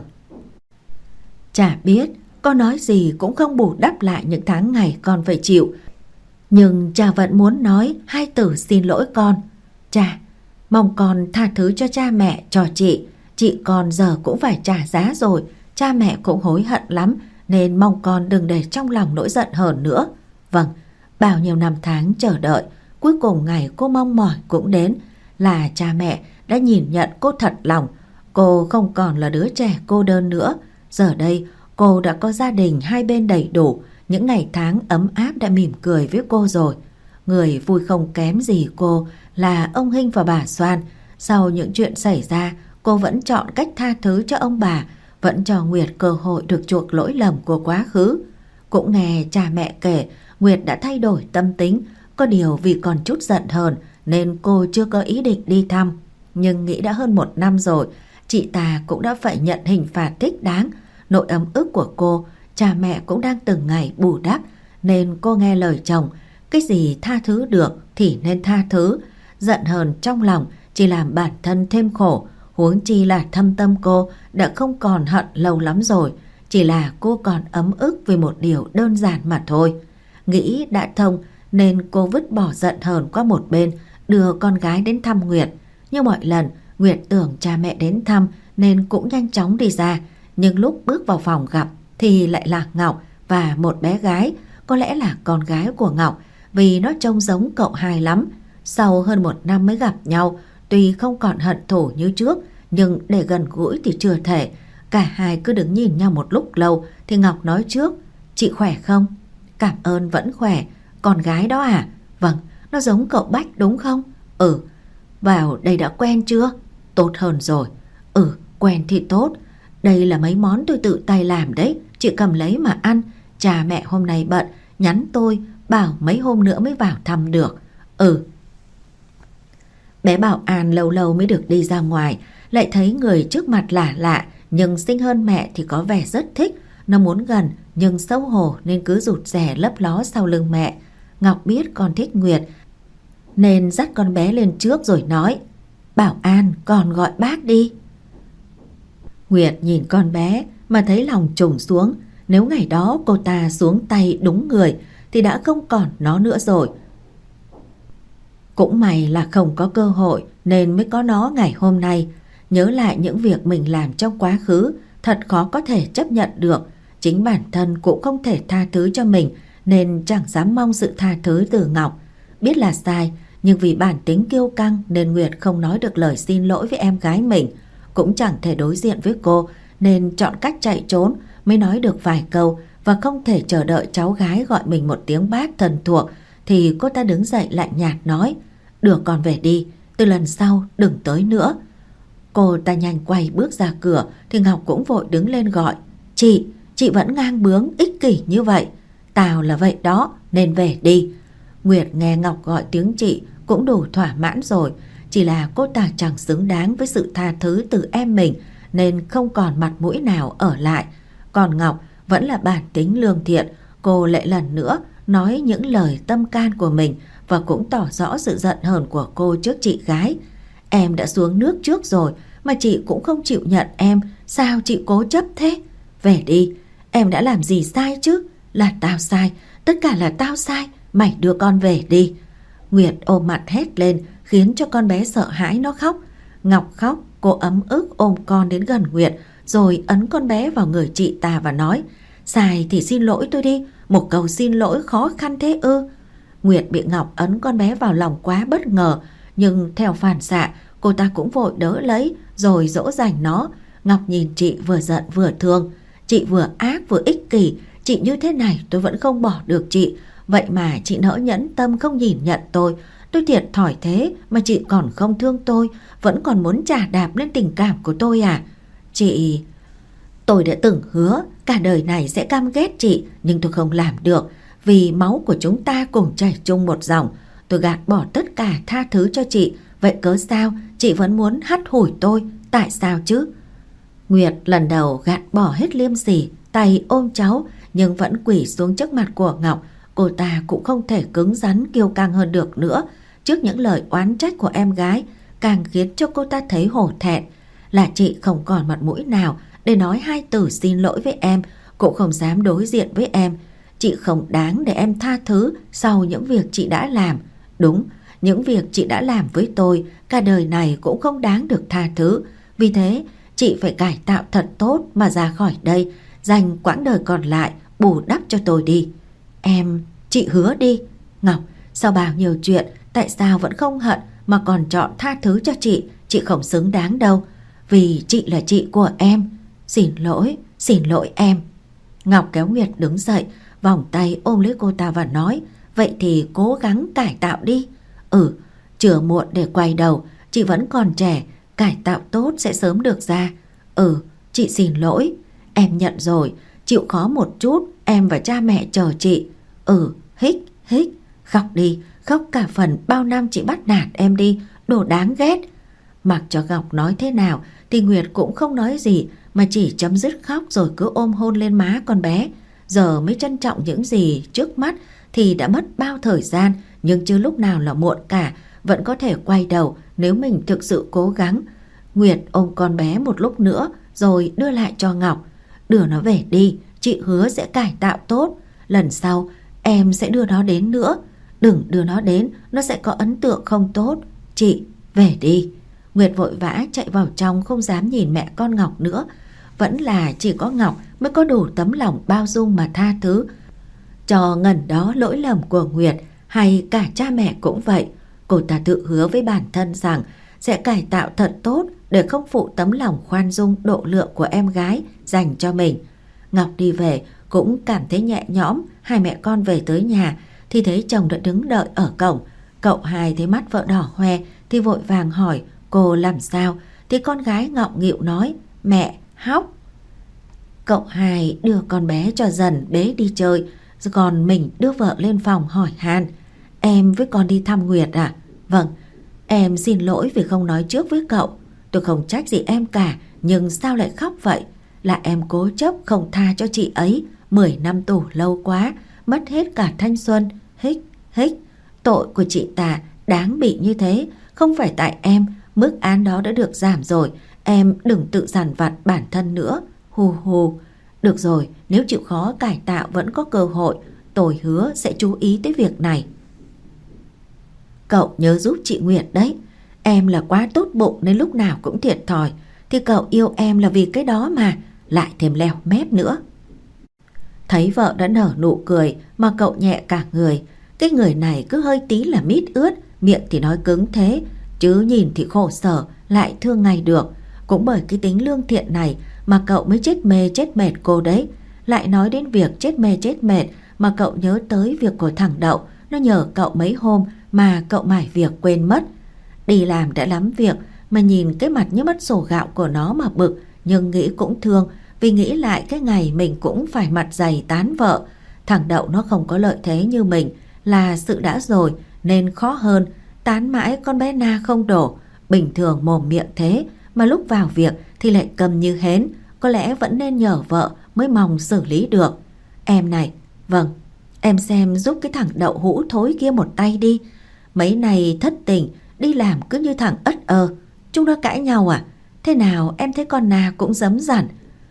A: Chả biết con nói gì cũng không bù đắp lại những tháng ngày con phải chịu. Nhưng cha vẫn muốn nói hai từ xin lỗi con. Cha, mong con tha thứ cho cha mẹ, cho chị. Chị con giờ cũng phải trả giá rồi. Cha mẹ cũng hối hận lắm, nên mong con đừng để trong lòng nỗi giận hờn nữa. Vâng, bao nhiêu năm tháng chờ đợi, cuối cùng ngày cô mong mỏi cũng đến. Là cha mẹ đã nhìn nhận cô thật lòng. Cô không còn là đứa trẻ cô đơn nữa. Giờ đây cô đã có gia đình hai bên đầy đủ. Những ngày tháng ấm áp đã mỉm cười với cô rồi. Người vui không kém gì cô là ông Hinh và bà Soan. Sau những chuyện xảy ra, cô vẫn chọn cách tha thứ cho ông bà, vẫn cho Nguyệt cơ hội được chuộc lỗi lầm của quá khứ. Cũng nghe cha mẹ kể Nguyệt đã thay đổi tâm tính, có điều vì còn chút giận hờn nên cô chưa có ý định đi thăm. Nhưng nghĩ đã hơn một năm rồi, chị ta cũng đã phải nhận hình phạt thích đáng. Nỗi ấm ức của cô, cha mẹ cũng đang từng ngày bù đắp, nên cô nghe lời chồng. Cái gì tha thứ được thì nên tha thứ. Giận hờn trong lòng chỉ làm bản thân thêm khổ. Huống chi là thâm tâm cô đã không còn hận lâu lắm rồi. Chỉ là cô còn ấm ức vì một điều đơn giản mà thôi. Nghĩ đã thông nên cô vứt bỏ giận hờn qua một bên, đưa con gái đến thăm Nguyệt. Như mọi lần, Nguyệt tưởng cha mẹ đến thăm nên cũng nhanh chóng đi ra. Nhưng lúc bước vào phòng gặp thì lại là Ngọc và một bé gái, có lẽ là con gái của Ngọc vì nó trông giống cậu hai lắm. Sau hơn một năm mới gặp nhau, tuy không còn hận thù như trước, nhưng để gần gũi thì chưa thể. Cả hai cứ đứng nhìn nhau một lúc lâu thì Ngọc nói trước: Chị khỏe không? Cảm ơn, vẫn khỏe. Con gái đó à? Vâng, nó giống cậu Bách đúng không? Ừ. Vào đây đã quen chưa? Tốt hơn rồi. Ừ, quen thì tốt. Đây là mấy món tôi tự tay làm đấy, chị cầm lấy mà ăn. Cha mẹ hôm nay bận, nhắn tôi bảo mấy hôm nữa mới vào thăm được. Ừ. Bé Bảo An lâu lâu mới được đi ra ngoài, lại thấy người trước mặt lạ lạ, nhưng xinh hơn mẹ thì có vẻ rất thích. Nó muốn gần nhưng xấu hổ nên cứ rụt rè lấp ló sau lưng mẹ. Ngọc biết con thích Nguyệt nên dắt con bé lên trước rồi nói: Bảo An, con gọi bác đi. Nguyệt nhìn con bé mà thấy lòng trùng xuống. Nếu ngày đó cô ta xuống tay đúng người thì đã không còn nó nữa rồi. Cũng may là không có cơ hội nên mới có nó ngày hôm nay. Nhớ lại những việc mình làm trong quá khứ, thật khó có thể chấp nhận được. Chính bản thân cũng không thể tha thứ cho mình nên chẳng dám mong sự tha thứ từ Ngọc. Biết là sai, nhưng vì bản tính kiêu căng nên Nguyệt không nói được lời xin lỗi với em gái mình, cũng chẳng thể đối diện với cô nên chọn cách chạy trốn mới nói được vài câu. Và không thể chờ đợi cháu gái gọi mình một tiếng bác thân thuộc thì cô ta đứng dậy lạnh nhạt nói: "Đưa con về đi, từ lần sau đừng tới nữa." Cô ta nhanh quay bước ra cửa thì Ngọc cũng vội đứng lên gọi: "Chị, chị vẫn ngang bướng ích kỷ như vậy. Tao là vậy đó, nên về đi." Nguyệt nghe Ngọc gọi tiếng chị cũng đủ thỏa mãn rồi. Chỉ là cô ta chẳng xứng đáng với sự tha thứ từ em mình nên không còn mặt mũi nào ở lại. Còn Ngọc vẫn là bản tính lương thiện, cô lại lần nữa nói những lời tâm can của mình và cũng tỏ rõ sự giận hờn của cô trước chị gái. "Em đã xuống nước trước rồi mà chị cũng không chịu nhận em, sao chị cố chấp thế? Về đi, em đã làm gì sai chứ? Là tao sai, tất cả là tao sai, mày đưa con về đi." Nguyệt ôm mặt hét lên khiến cho con bé sợ hãi nó khóc. Ngọc khóc, cô ấm ức ôm con đến gần Nguyệt rồi ấn con bé vào người chị ta và nói: "Sai thì xin lỗi tôi đi, một câu xin lỗi khó khăn thế ư?" Nguyệt bị Ngọc ấn con bé vào lòng quá bất ngờ, nhưng theo phản xạ cô ta cũng vội đỡ lấy rồi dỗ dành nó. Ngọc nhìn chị vừa giận vừa thương: "Chị vừa ác vừa ích kỷ, chị như thế này tôi vẫn không bỏ được chị. Vậy mà chị nỡ nhẫn tâm không nhìn nhận tôi. Tôi thiệt thòi thế mà chị còn không thương tôi, vẫn còn muốn chà đạp lên tình cảm của tôi à? Chị... Tôi đã từng hứa cả đời này sẽ căm ghét chị, nhưng tôi không làm được. Vì máu của chúng ta cùng chảy chung một dòng. Tôi gạt bỏ tất cả tha thứ cho chị. Vậy cớ sao chị vẫn muốn hắt hủi tôi? Tại sao chứ?" Nguyệt lần đầu gạt bỏ hết liêm sỉ, tay ôm cháu nhưng vẫn quỳ xuống trước mặt của Ngọc. Cô ta cũng không thể cứng rắn kiêu căng hơn được nữa. Trước những lời oán trách của em gái càng khiến cho cô ta thấy hổ thẹn. Là chị không còn mặt mũi nào để nói hai từ xin lỗi với em, cũng không dám đối diện với em. Chị không đáng để em tha thứ sau những việc chị đã làm. Đúng, những việc chị đã làm với tôi cả đời này cũng không đáng được tha thứ. Vì thế chị phải cải tạo thật tốt mà ra khỏi đây, dành quãng đời còn lại bù đắp cho tôi đi. Em, chị hứa đi. Ngọc, sau bao nhiêu chuyện, tại sao vẫn không hận mà còn chọn tha thứ cho chị? Chị không xứng đáng đâu. Vì chị là chị của em. Xin lỗi, xin lỗi em. Ngọc kéo Nguyệt đứng dậy, vòng tay ôm lấy cô ta và nói: "Vậy thì cố gắng cải tạo đi. Ừ, chưa muộn để quay đầu, chị vẫn còn trẻ, cải tạo tốt sẽ sớm được ra. Ừ, chị xin lỗi. Em nhận rồi, chịu khó một chút, em và cha mẹ chờ chị. Ừ, hích, hích, khóc đi, khóc cả phần bao năm chị bắt nạt em đi, đồ đáng ghét." Mặc cho Ngọc nói thế nào thì Nguyệt cũng không nói gì mà chỉ chấm dứt khóc rồi cứ ôm hôn lên má con bé. Giờ mới trân trọng những gì trước mắt thì đã mất bao thời gian, nhưng chưa lúc nào là muộn cả, vẫn có thể quay đầu nếu mình thực sự cố gắng. Nguyệt ôm con bé một lúc nữa rồi đưa lại cho Ngọc: "Đưa nó về đi, chị hứa sẽ cải tạo tốt. Lần sau em sẽ đưa nó đến nữa. Đừng đưa nó đến, nó sẽ có ấn tượng không tốt. Chị, về đi." Nguyệt vội vã chạy vào trong, không dám nhìn mẹ con Ngọc nữa. Vẫn là chỉ có Ngọc mới có đủ tấm lòng bao dung mà tha thứ cho ngần đó lỗi lầm của Nguyệt, hay cả cha mẹ cũng vậy. Cô ta tự hứa với bản thân rằng sẽ cải tạo thật tốt để không phụ tấm lòng khoan dung độ lượng của em gái dành cho mình. Ngọc đi về cũng cảm thấy nhẹ nhõm. Hai mẹ con về tới nhà thì thấy chồng đã đứng đợi ở cổng. Cậu hai thấy mắt vợ đỏ hoe thì vội vàng hỏi cô làm sao, thì con gái ngọng nghịu nói: "Mẹ hóc." Cậu hai đưa con bé cho Dần bế đi chơi, rồi còn mình đưa vợ lên phòng hỏi han: "Em với con đi thăm Nguyệt à?" "Vâng, em xin lỗi vì không nói trước với cậu. Tôi không trách gì em cả, nhưng sao lại khóc vậy? Là em cố chấp không tha cho chị ấy. Mười năm tù lâu quá, mất hết cả thanh xuân. Hích, hích, tội của chị ta đáng bị như thế, không phải tại em. Mức án đó đã được giảm rồi, em đừng tự dằn vặt bản thân nữa. Hù hù. Được rồi, nếu chịu khó cải tạo vẫn có cơ hội. tôi hứa sẽ chú ý tới việc này. Cậu nhớ giúp chị Nguyệt đấy. Em là quá tốt bụng nên lúc nào cũng thiệt thòi. Thì cậu yêu em là vì cái đó mà, lại thêm leo mép nữa. Thấy vợ đã nở nụ cười mà cậu nhẹ cả người. Cái người này cứ hơi tí là mít ướt, miệng thì nói cứng thế, chứ nhìn thì khổ sở, lại thương ngay được. Cũng bởi cái tính lương thiện này mà cậu mới chết mê chết mệt cô đấy. Lại nói đến việc chết mê chết mệt mà cậu nhớ tới việc của thằng Đậu. Nó nhờ cậu mấy hôm mà cậu mải việc quên mất. Đi làm đã lắm việc mà nhìn cái mặt như mất sổ gạo của nó mà bực, nhưng nghĩ cũng thương, vì nghĩ lại cái ngày mình cũng phải mặt dày tán vợ. Thằng Đậu nó không có lợi thế như mình, là sự đã rồi nên khó hơn. Tán mãi con bé Na không đổ. Bình thường mồm miệng thế mà lúc vào việc thì lại cầm như hến. Có lẽ vẫn nên nhờ vợ mới mong xử lý được. Em này, vâng, em xem giúp cái thằng Đậu hũ thối kia một tay đi. Mấy này thất tình, đi làm cứ như thằng ất ơ. Chúng nó cãi nhau à? Thế nào em thấy con Na cũng dấm dẳn.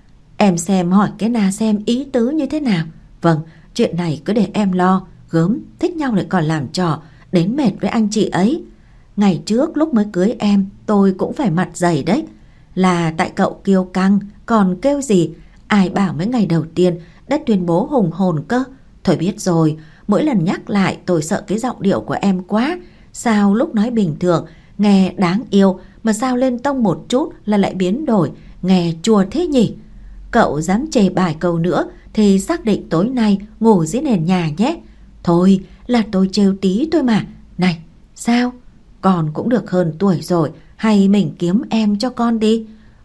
A: Em xem hỏi cái Na xem ý tứ như thế nào. Vâng, chuyện này cứ để em lo. Gớm, thích nhau lại còn làm trò, đến mệt với anh chị ấy. Ngày trước lúc mới cưới em, tôi cũng phải mặt dày đấy. Là tại cậu kiêu căng, còn kêu gì? Ai bảo mấy ngày đầu tiên đã tuyên bố hùng hồn cơ. Thôi biết rồi, mỗi lần nhắc lại tôi sợ cái giọng điệu của em quá. Sao lúc nói bình thường nghe đáng yêu, mà sao lên tông một chút là lại biến đổi, nghe chua thế nhỉ? Cậu dám chê bài câu nữa thì xác định tối nay ngủ dưới nền nhà nhé. Thôi là tôi trêu tí thôi mà. Này, sao? Con cũng được hơn tuổi rồi, hay mình kiếm em cho con đi?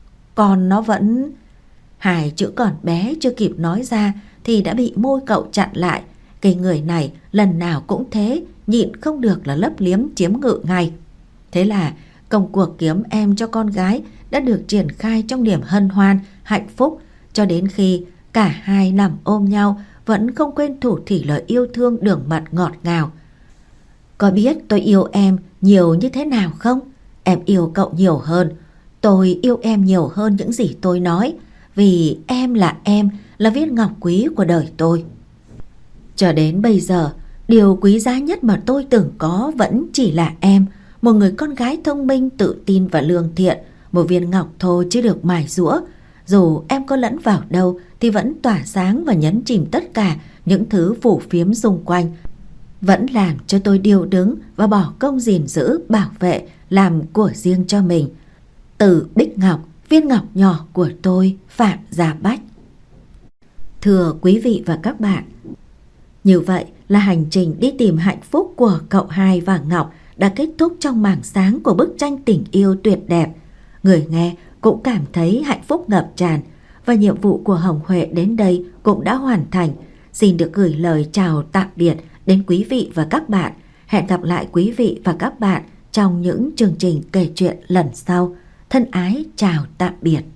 A: Con nó vẫn... Hai chữ còn bé chưa kịp nói ra thì đã bị môi cậu chặn lại. Cái người này lần nào cũng thế, nhịn không được là lấp liếm chiếm ngự ngay. Thế là công cuộc kiếm em cho con gái đã được triển khai trong niềm hân hoan, hạnh phúc, cho đến khi cả hai nằm ôm nhau vẫn không quên thủ thỉ lời yêu thương đường mật ngọt ngào. Có biết tôi yêu em nhiều như thế nào không? Em yêu cậu nhiều hơn. Tôi yêu em nhiều hơn những gì tôi nói, vì em là em, là viên ngọc quý của đời tôi. Cho đến bây giờ, điều quý giá nhất mà tôi từng có vẫn chỉ là em, một người con gái thông minh, tự tin và lương thiện, một viên ngọc thô chưa được mài giũa. Dù em có lẫn vào đâu thì vẫn tỏa sáng và nhấn chìm tất cả những thứ phủ phiếm xung quanh, vẫn làm cho tôi điêu đứng và bỏ công gìn giữ, bảo vệ, làm của riêng cho mình. Từ Bích Ngọc, viên ngọc nhỏ của tôi, Phạm Gia Bách. Thưa quý vị và các bạn, như vậy là hành trình đi tìm hạnh phúc của cậu Hai và Ngọc đã kết thúc trong mảng sáng của bức tranh tình yêu tuyệt đẹp. Người nghe cũng cảm thấy hạnh phúc ngập tràn, và nhiệm vụ của Hồng Huệ đến đây cũng đã hoàn thành. Xin được gửi lời chào tạm biệt đến quý vị và các bạn. Hẹn gặp lại quý vị và các bạn trong những chương trình kể chuyện lần sau. Thân ái chào tạm biệt.